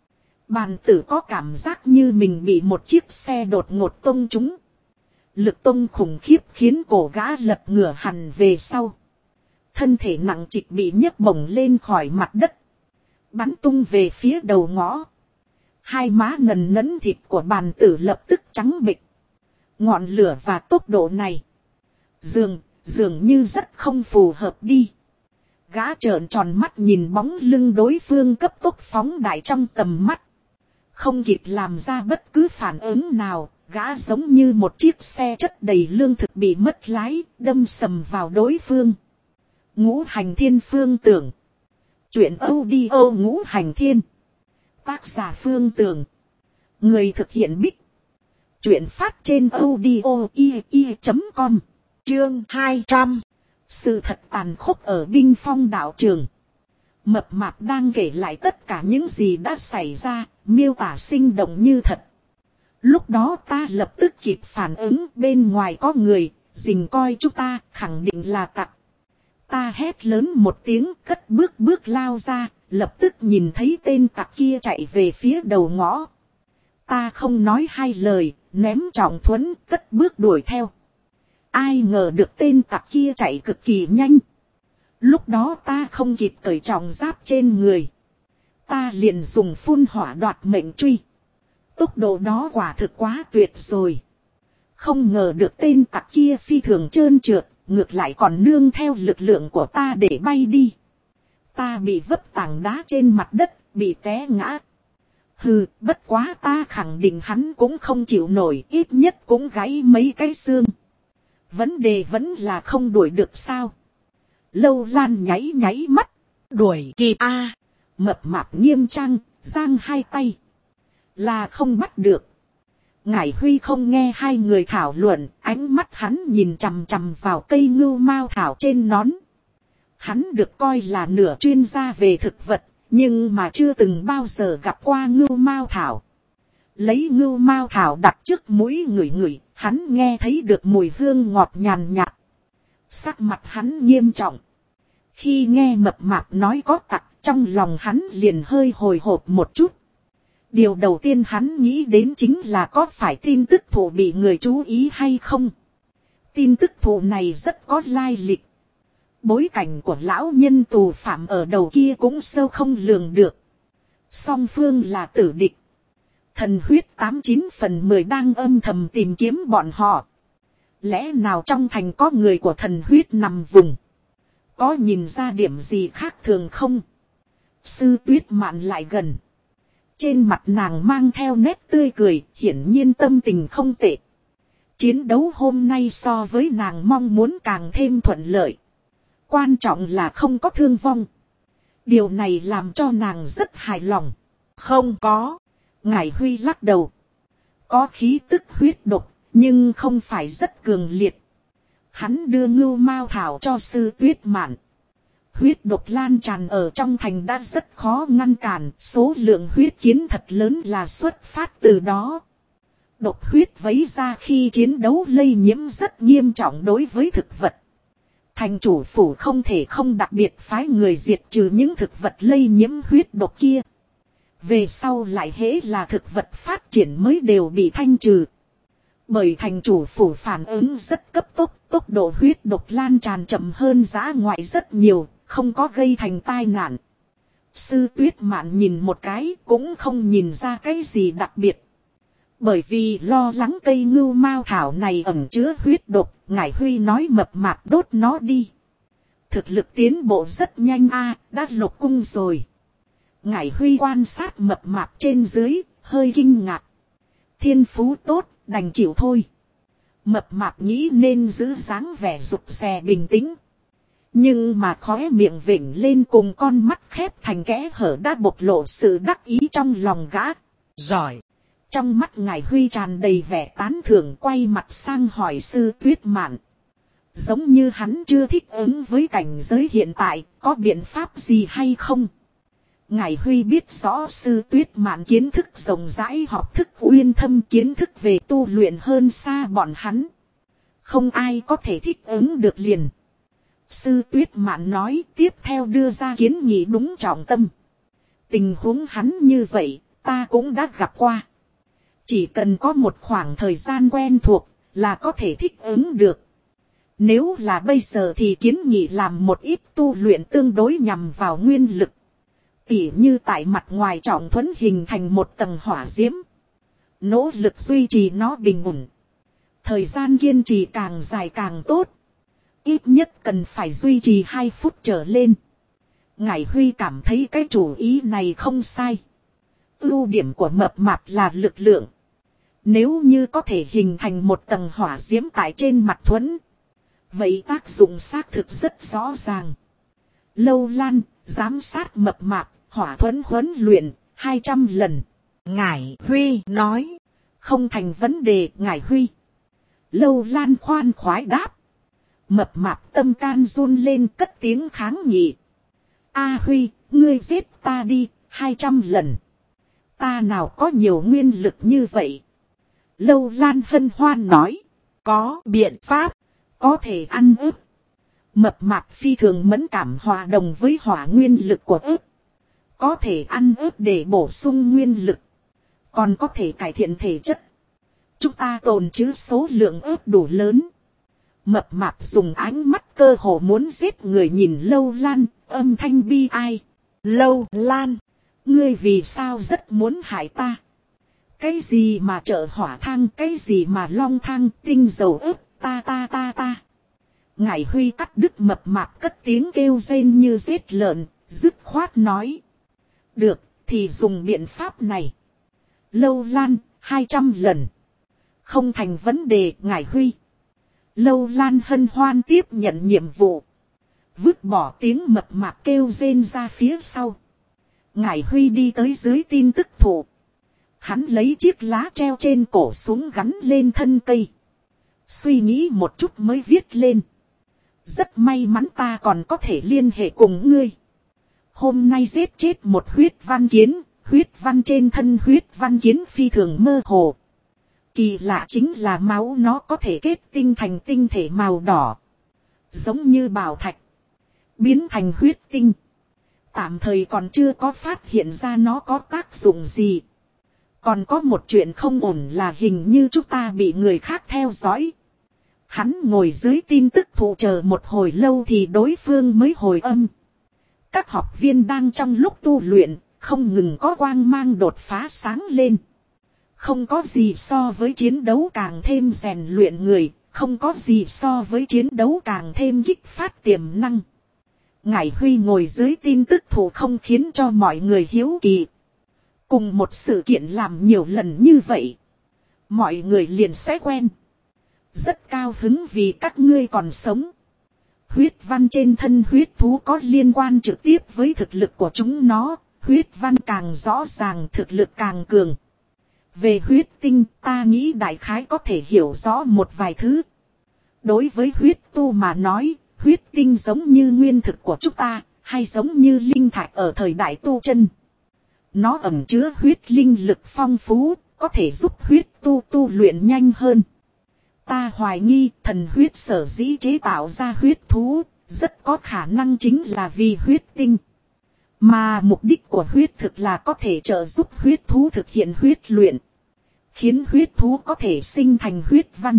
Bàn tử có cảm giác như mình bị một chiếc xe đột ngột tông trúng. Lực tông khủng khiếp khiến cổ gã lật ngửa hẳn về sau. Thân thể nặng trịch bị nhấc bổng lên khỏi mặt đất, bắn tung về phía đầu ngõ. Hai má nần nẫn thịt của bàn tử lập tức trắng bệch. Ngọn lửa và tốc độ này dường như rất không phù hợp đi. Gã trợn tròn mắt nhìn bóng lưng đối phương cấp tốc phóng đại trong tầm mắt. Không kịp làm ra bất cứ phản ứng nào, gã giống như một chiếc xe chất đầy lương thực bị mất lái, đâm sầm vào đối phương. Ngũ Hành Thiên Phương Tưởng. Chuyện audio Ngũ Hành Thiên. Tác giả Phương Tưởng. Người thực hiện Bích. Chuyện phát trên audio.com. Chương 200. Sự thật tàn khốc ở binh phong đạo trường. Mập mạp đang kể lại tất cả những gì đã xảy ra, miêu tả sinh động như thật. Lúc đó ta lập tức kịp phản ứng, bên ngoài có người, rình coi chúng ta, khẳng định là tặc. Ta hét lớn một tiếng, cất bước lao ra, lập tức nhìn thấy tên tặc kia chạy về phía đầu ngõ. Ta không nói hai lời, ném trọng thuẫn, cất bước đuổi theo. Ai ngờ được tên tặc kia chạy cực kỳ nhanh. Lúc đó ta không kịp cởi trọng giáp trên người. Ta liền dùng phun hỏa đoạt mệnh truy. Tốc độ đó quả thực quá tuyệt rồi. Không ngờ được tên tặc kia phi thường trơn trượt, ngược lại còn nương theo lực lượng của ta để bay đi. Ta bị vấp tảng đá trên mặt đất, bị té ngã. Hừ, bất quá ta khẳng định hắn cũng không chịu nổi, ít nhất cũng gãy mấy cái xương. Vấn đề vẫn là không đuổi được sao. Lâu Lan nháy nháy mắt. Đuổi kịp a. Mập mạp nghiêm trang, giang hai tay. Là không bắt được. Ngải Huy không nghe hai người thảo luận, ánh mắt hắn nhìn chằm chằm vào cây ngưu mao thảo trên nón. Hắn được coi là nửa chuyên gia về thực vật, nhưng mà chưa từng bao giờ gặp qua ngưu mao thảo. Lấy ngưu mao thảo đặt trước mũi ngửi ngửi, hắn nghe thấy được mùi hương ngọt nhàn nhạt. Sắc mặt hắn nghiêm trọng. Khi nghe mập mạp nói có tặc, trong lòng hắn liền hơi hồi hộp một chút. Điều đầu tiên hắn nghĩ đến chính là có phải tin tức thủ bị người chú ý hay không. Tin tức thủ này rất có lai lịch. Bối cảnh của lão nhân tù phạm ở đầu kia cũng sâu không lường được. Song phương là tử địch. Thần huyết 89 phần 10 đang âm thầm tìm kiếm bọn họ. Lẽ nào trong thành có người của thần huyết nằm vùng? Có nhìn ra điểm gì khác thường không? Sư Tuyết Mạn lại gần. Trên mặt nàng mang theo nét tươi cười, hiển nhiên tâm tình không tệ. Chiến đấu hôm nay so với nàng mong muốn càng thêm thuận lợi. Quan trọng là không có thương vong. Điều này làm cho nàng rất hài lòng. Không có. Ngải Huy lắc đầu. Có khí tức huyết độc, nhưng không phải rất cường liệt. Hắn đưa ngưu mao thảo cho Sư Tuyết Mạn. Huyết độc lan tràn ở trong thành đã rất khó ngăn cản, số lượng huyết kiến thật lớn là xuất phát từ đó. Độc huyết vấy ra khi chiến đấu lây nhiễm rất nghiêm trọng đối với thực vật. Thành chủ phủ không thể không đặc biệt phái người diệt trừ những thực vật lây nhiễm huyết độc kia. Về sau lại hễ là thực vật phát triển mới đều bị thanh trừ. Bởi thành chủ phủ phản ứng rất cấp tốc, tốc độ huyết độc lan tràn chậm hơn dã ngoại rất nhiều, không có gây thành tai nạn. Sư Tuyết Mạn nhìn một cái cũng không nhìn ra cái gì đặc biệt. Bởi vì lo lắng cây ngưu mao thảo này ẩn chứa huyết độc, Ngải Huy nói mập mạp đốt nó đi. Thực lực tiến bộ rất nhanh a, đã lục cung rồi. Ngải Huy quan sát mập mạp trên dưới, hơi kinh ngạc. Thiên phú tốt, đành chịu thôi. Mập mạp nghĩ nên giữ dáng vẻ rụt rè bình tĩnh. Nhưng mà khóe miệng vểnh lên cùng con mắt khép thành kẽ hở đã bộc lộ sự đắc ý trong lòng gã. Giỏi. Trong mắt Ngải Huy tràn đầy vẻ tán thưởng, quay mặt sang hỏi Sư Tuyết Mạn. Giống như hắn chưa thích ứng với cảnh giới hiện tại, có biện pháp gì hay không? Ngải Huy biết rõ Sư Tuyết Mạn kiến thức rộng rãi, học thức uyên thâm, kiến thức về tu luyện hơn xa bọn hắn. Không ai có thể thích ứng được liền. Sư Tuyết Mạn nói tiếp theo đưa ra kiến nghị đúng trọng tâm. Tình huống hắn như vậy, ta cũng đã gặp qua. Chỉ cần có một khoảng thời gian quen thuộc là có thể thích ứng được. Nếu là bây giờ thì kiến nghị làm một ít tu luyện tương đối nhằm vào nguyên lực. Tỉ như tại mặt ngoài trọng thuẫn hình thành một tầng hỏa diễm. Nỗ lực duy trì nó bình ổn. Thời gian kiên trì càng dài càng tốt. Ít nhất cần phải duy trì 2 phút trở lên. Ngải Huy cảm thấy cái chủ ý này không sai. Ưu điểm của mập mạp là lực lượng. Nếu như có thể hình thành một tầng hỏa diễm tại trên mặt thuẫn. Vậy tác dụng xác thực rất rõ ràng. Lâu Lan, giám sát mập mạp, hỏa thuẫn huấn luyện, 200 lần. Ngải Huy nói. Không thành vấn đề Ngải Huy. Lâu Lan khoan khoái đáp. Mập mạp tâm can run lên cất tiếng kháng nghị. A Huy, ngươi giết ta đi, 200 lần. Ta nào có nhiều nguyên lực như vậy. Lâu Lan hân hoan nói. Có biện pháp, có thể ăn ướp. Mập mạp phi thường mẫn cảm hòa đồng với hỏa nguyên lực của ướp. Có thể ăn ướp để bổ sung nguyên lực. Còn có thể cải thiện thể chất. Chúng ta tồn trữ số lượng ướp đủ lớn. Mập mạp dùng ánh mắt cơ hồ muốn giết người nhìn Lâu Lan, âm thanh bi ai. Lâu Lan, ngươi vì sao rất muốn hại ta? Cái gì mà trợ hỏa thang, cái gì mà long thang, tinh dầu ướp, ta. Ngải Huy cắt đứt mập mạp cất tiếng kêu rên như giết lợn, dứt khoát nói. Được, thì dùng biện pháp này. Lâu Lan, 200 lần. Không thành vấn đề Ngải Huy. Lâu Lan hân hoan tiếp nhận nhiệm vụ. Vứt bỏ tiếng mập mạp kêu rên ra phía sau. Ngải Huy đi tới dưới tin tức thủ. Hắn lấy chiếc lá treo trên cổ xuống gắn lên thân cây. Suy nghĩ một chút mới viết lên. Rất may mắn ta còn có thể liên hệ cùng ngươi. Hôm nay giết chết một huyết văn kiến. Huyết văn trên thân huyết văn kiến phi thường mơ hồ. Kỳ lạ chính là máu nó có thể kết tinh thành tinh thể màu đỏ. Giống như bảo thạch. Biến thành huyết tinh. Tạm thời còn chưa có phát hiện ra nó có tác dụng gì. Còn có một chuyện không ổn là hình như chúng ta bị người khác theo dõi. Hắn ngồi dưới tin tức thụ chờ một hồi lâu thì đối phương mới hồi âm. Các học viên đang trong lúc tu luyện, không ngừng có quang mang đột phá sáng lên. Không có gì so với chiến đấu càng thêm rèn luyện người, không có gì so với chiến đấu càng thêm kích phát tiềm năng. Ngải Huy ngồi dưới tin tức thủ không khiến cho mọi người hiếu kỳ. Cùng một sự kiện làm nhiều lần như vậy, mọi người liền sẽ quen. Rất cao hứng vì các ngươi còn sống. Huyết văn trên thân huyết thú có liên quan trực tiếp với thực lực của chúng nó. Huyết văn càng rõ ràng thực lực càng cường. Về huyết tinh ta nghĩ đại khái có thể hiểu rõ một vài thứ. Đối với huyết tu mà nói, huyết tinh giống như nguyên thực của chúng ta, hay giống như linh thạch ở thời đại tu chân. Nó ẩn chứa huyết linh lực phong phú, có thể giúp huyết tu luyện nhanh hơn. Ta hoài nghi thần huyết sở dĩ chế tạo ra huyết thú, rất có khả năng chính là vì huyết tinh. Mà mục đích của huyết thực là có thể trợ giúp huyết thú thực hiện huyết luyện. Khiến huyết thú có thể sinh thành huyết văn.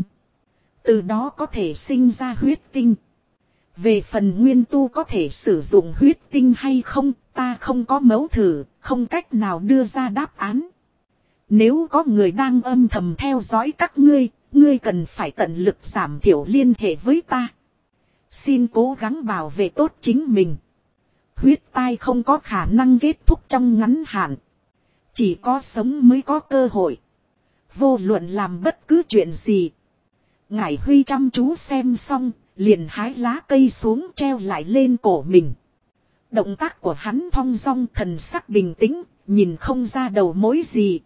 Từ đó có thể sinh ra huyết tinh. Về phần nguyên tu có thể sử dụng huyết tinh hay không, ta không có mẫu thử, không cách nào đưa ra đáp án. Nếu có người đang âm thầm theo dõi các ngươi, ngươi cần phải tận lực giảm thiểu liên hệ với ta. Xin cố gắng bảo vệ tốt chính mình. Huyết tai không có khả năng kết thúc trong ngắn hạn. Chỉ có sống mới có cơ hội. Vô luận làm bất cứ chuyện gì. Ngải Huy chăm chú xem xong, liền hái lá cây xuống treo lại lên cổ mình. Động tác của hắn thong dong thần sắc bình tĩnh, nhìn không ra đầu mối gì.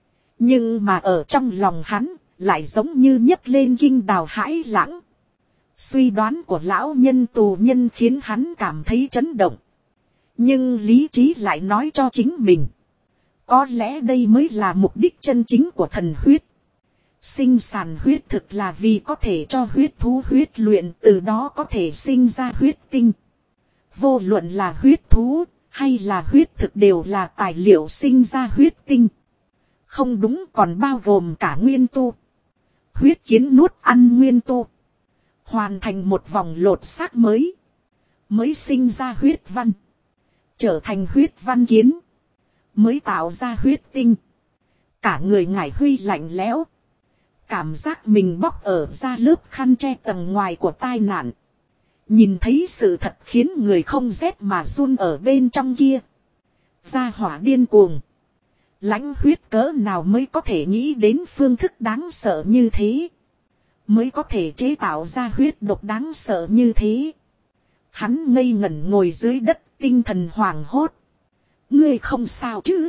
Nhưng mà ở trong lòng hắn, lại giống như nhấc lên kinh đào hãi lãng. Suy đoán của lão nhân tù nhân khiến hắn cảm thấy chấn động. Nhưng lý trí lại nói cho chính mình. Có lẽ đây mới là mục đích chân chính của thần huyết. Sinh sản huyết thực là vì có thể cho huyết thú huyết luyện, từ đó có thể sinh ra huyết tinh. Vô luận là huyết thú hay là huyết thực đều là tài liệu sinh ra huyết tinh. Không đúng, còn bao gồm cả nguyên tu. Huyết kiến nuốt ăn nguyên tu. Hoàn thành một vòng lột xác mới. Mới sinh ra huyết văn. Trở thành huyết văn kiến. Mới tạo ra huyết tinh. Cả người Ngải Huy lạnh lẽo. Cảm giác mình bóc ở ra lớp khăn che tầng ngoài của tai nạn. Nhìn thấy sự thật khiến người không rét mà run ở bên trong kia. Ra hỏa điên cuồng. Lãnh huyết cỡ nào mới có thể nghĩ đến phương thức đáng sợ như thế. Mới có thể chế tạo ra huyết độc đáng sợ như thế. Hắn ngây ngẩn ngồi dưới đất, tinh thần hoảng hốt. Ngươi không sao chứ?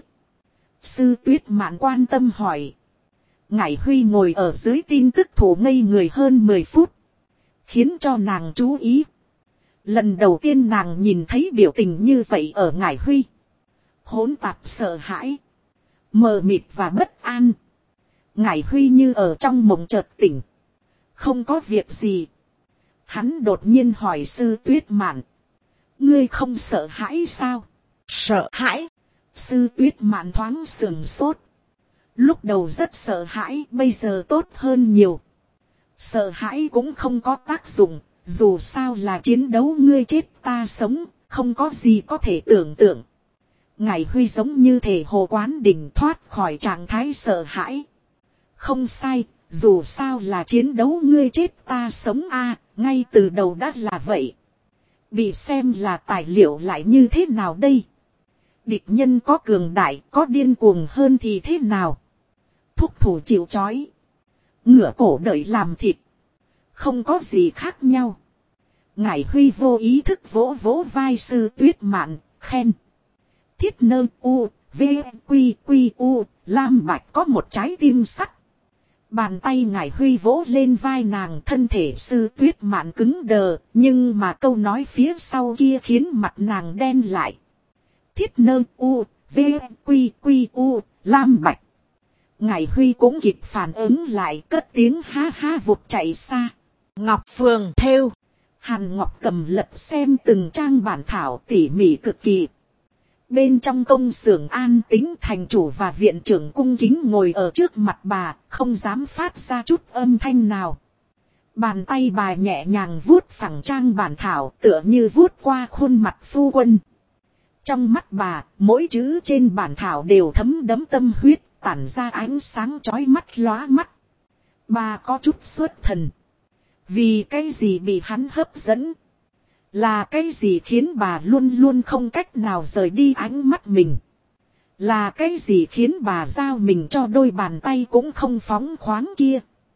Sư Tuyết Mạn quan tâm hỏi. Ngải Huy ngồi ở dưới tin tức thủ ngây người hơn 10 phút. Khiến cho nàng chú ý. Lần đầu tiên nàng nhìn thấy biểu tình như vậy ở Ngải Huy. Hỗn tạp sợ hãi. Mờ mịt và bất an. Ngải Huy như ở trong mộng chợt tỉnh. Không có việc gì. Hắn đột nhiên hỏi Sư Tuyết Mạn. Ngươi không sợ hãi sao? Sợ hãi. Sư Tuyết Mạn thoáng sườn sốt. Lúc đầu rất sợ hãi, bây giờ tốt hơn nhiều. Sợ hãi cũng không có tác dụng, dù sao là chiến đấu ngươi chết ta sống, không có gì có thể tưởng tượng. Ngải Huy giống như thể hồ quán đỉnh thoát khỏi trạng thái sợ hãi. Không sai, dù sao là chiến đấu ngươi chết ta sống a, ngay từ đầu đã là vậy. Bị xem là tài liệu lại như thế nào đây? Địch nhân có cường đại, có điên cuồng hơn thì thế nào? Thúc thủ chịu trói. Ngửa cổ đợi làm thịt. Không có gì khác nhau. Ngải Huy vô ý thức vỗ vỗ vai Sư Tuyết Mạn, khen. Thiết nơ u, v, quy quy u, lam bạch có một trái tim sắt. Bàn tay Ngải Huy vỗ lên vai nàng, thân thể Sư Tuyết Mạn cứng đờ, nhưng mà câu nói phía sau kia khiến mặt nàng đen lại. Thiết nơ u, v, quy quy u, lam bạch. Ngải Huy cũng kịp phản ứng lại, cất tiếng ha ha vụt chạy xa. Ngọc Phường thêu. Hàn Ngọc cầm lật xem từng trang bản thảo tỉ mỉ cực kỳ. Bên trong công xưởng an tính, thành chủ và viện trưởng cung kính ngồi ở trước mặt bà, không dám phát ra chút âm thanh nào. Bàn tay bà nhẹ nhàng vuốt phẳng trang bản thảo, tựa như vuốt qua khuôn mặt phu quân. Trong mắt bà, mỗi chữ trên bản thảo đều thấm đẫm tâm huyết, tản ra ánh sáng chói mắt lóa mắt. Bà có chút xuất thần. Vì cái gì bị hắn hấp dẫn? Là cái gì khiến bà luôn luôn không cách nào rời đi ánh mắt mình? Là cái gì khiến bà giao mình cho đôi bàn tay cũng không phóng khoáng kia?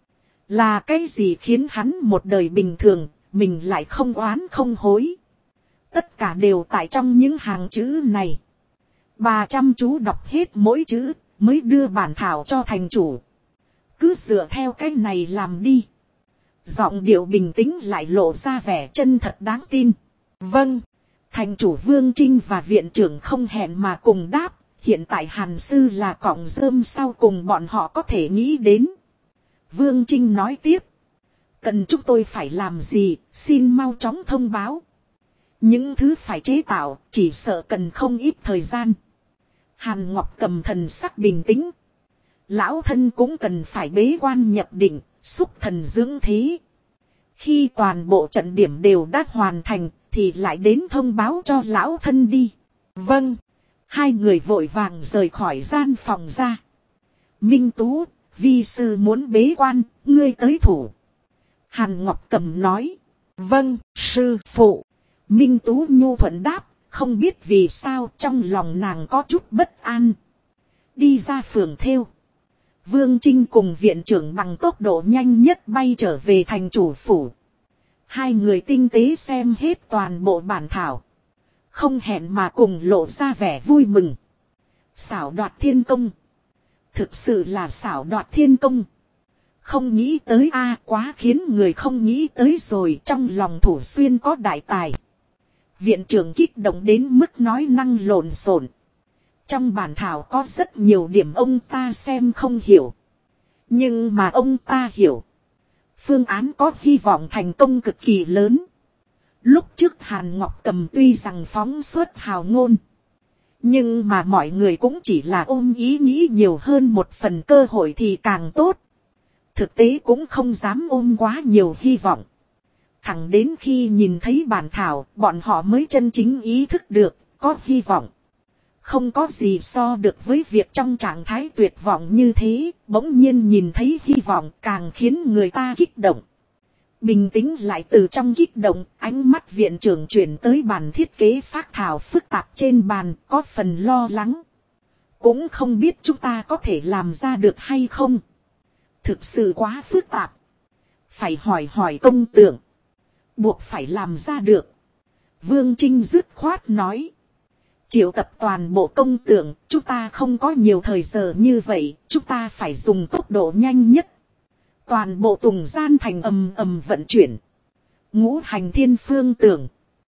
Là cái gì khiến hắn một đời bình thường, mình lại không oán không hối? Tất cả đều tại trong những hàng chữ này. Bà chăm chú đọc hết mỗi chữ, mới đưa bản thảo cho thành chủ. Cứ dựa theo cái này làm đi. Giọng điệu bình tĩnh lại lộ ra vẻ chân thật đáng tin. Vâng. Thành chủ Vương Trinh và viện trưởng không hẹn mà cùng đáp. Hiện tại Hàn Sư là cọng rơm sau cùng bọn họ có thể nghĩ đến. Vương Trinh nói tiếp. Cần chúng tôi phải làm gì, xin mau chóng thông báo. Những thứ phải chế tạo, chỉ sợ cần không ít thời gian. Hàn Ngọc cầm thần sắc bình tĩnh. Lão thân cũng cần phải bế quan nhập định, xúc thần dưỡng thế. Khi toàn bộ trận điểm đều đã hoàn thành, thì lại đến thông báo cho lão thân đi. Vâng. Hai người vội vàng rời khỏi gian phòng ra. Minh Tú, vi sư muốn bế quan, ngươi tới thủ. Hàn Ngọc cầm nói. Vâng, sư phụ. Minh Tú nhu thuận đáp, không biết vì sao trong lòng nàng có chút bất an. Đi ra phường thêu. Vương Trinh cùng viện trưởng bằng tốc độ nhanh nhất bay trở về thành chủ phủ. Hai người tinh tế xem hết toàn bộ bản thảo. Không hẹn mà cùng lộ ra vẻ vui mừng. Xảo đoạt thiên công. Thực sự là xảo đoạt thiên công. Không nghĩ tới quá khiến người không nghĩ tới rồi, trong lòng Thủ Xuyên có đại tài. Viện trưởng kích động đến mức nói năng lộn xộn. Trong bản thảo có rất nhiều điểm ông ta xem không hiểu. Nhưng mà ông ta hiểu. Phương án có hy vọng thành công cực kỳ lớn. Lúc trước Hàn Ngọc cầm tuy rằng phóng suốt hào ngôn. Nhưng mà mọi người cũng chỉ là ôm ý nghĩ nhiều hơn một phần cơ hội thì càng tốt. Thực tế cũng không dám ôm quá nhiều hy vọng. Thẳng đến khi nhìn thấy bản thảo, bọn họ mới chân chính ý thức được, có hy vọng. Không có gì so được với việc trong trạng thái tuyệt vọng như thế, bỗng nhiên nhìn thấy hy vọng càng khiến người ta kích động. Bình tĩnh lại từ trong kích động, ánh mắt viện trưởng chuyển tới bàn thiết kế phác thảo phức tạp trên bàn, có phần lo lắng. Cũng không biết chúng ta có thể làm ra được hay không. Thực sự quá phức tạp. Phải hỏi công tưởng. Buộc phải làm ra được. Vương Trinh dứt khoát nói. Triệu tập toàn bộ công tưởng, chúng ta không có nhiều thời giờ như vậy, chúng ta phải dùng tốc độ nhanh nhất. Toàn bộ Tùng Gian thành ầm ầm vận chuyển. Ngũ hành thiên phương tưởng.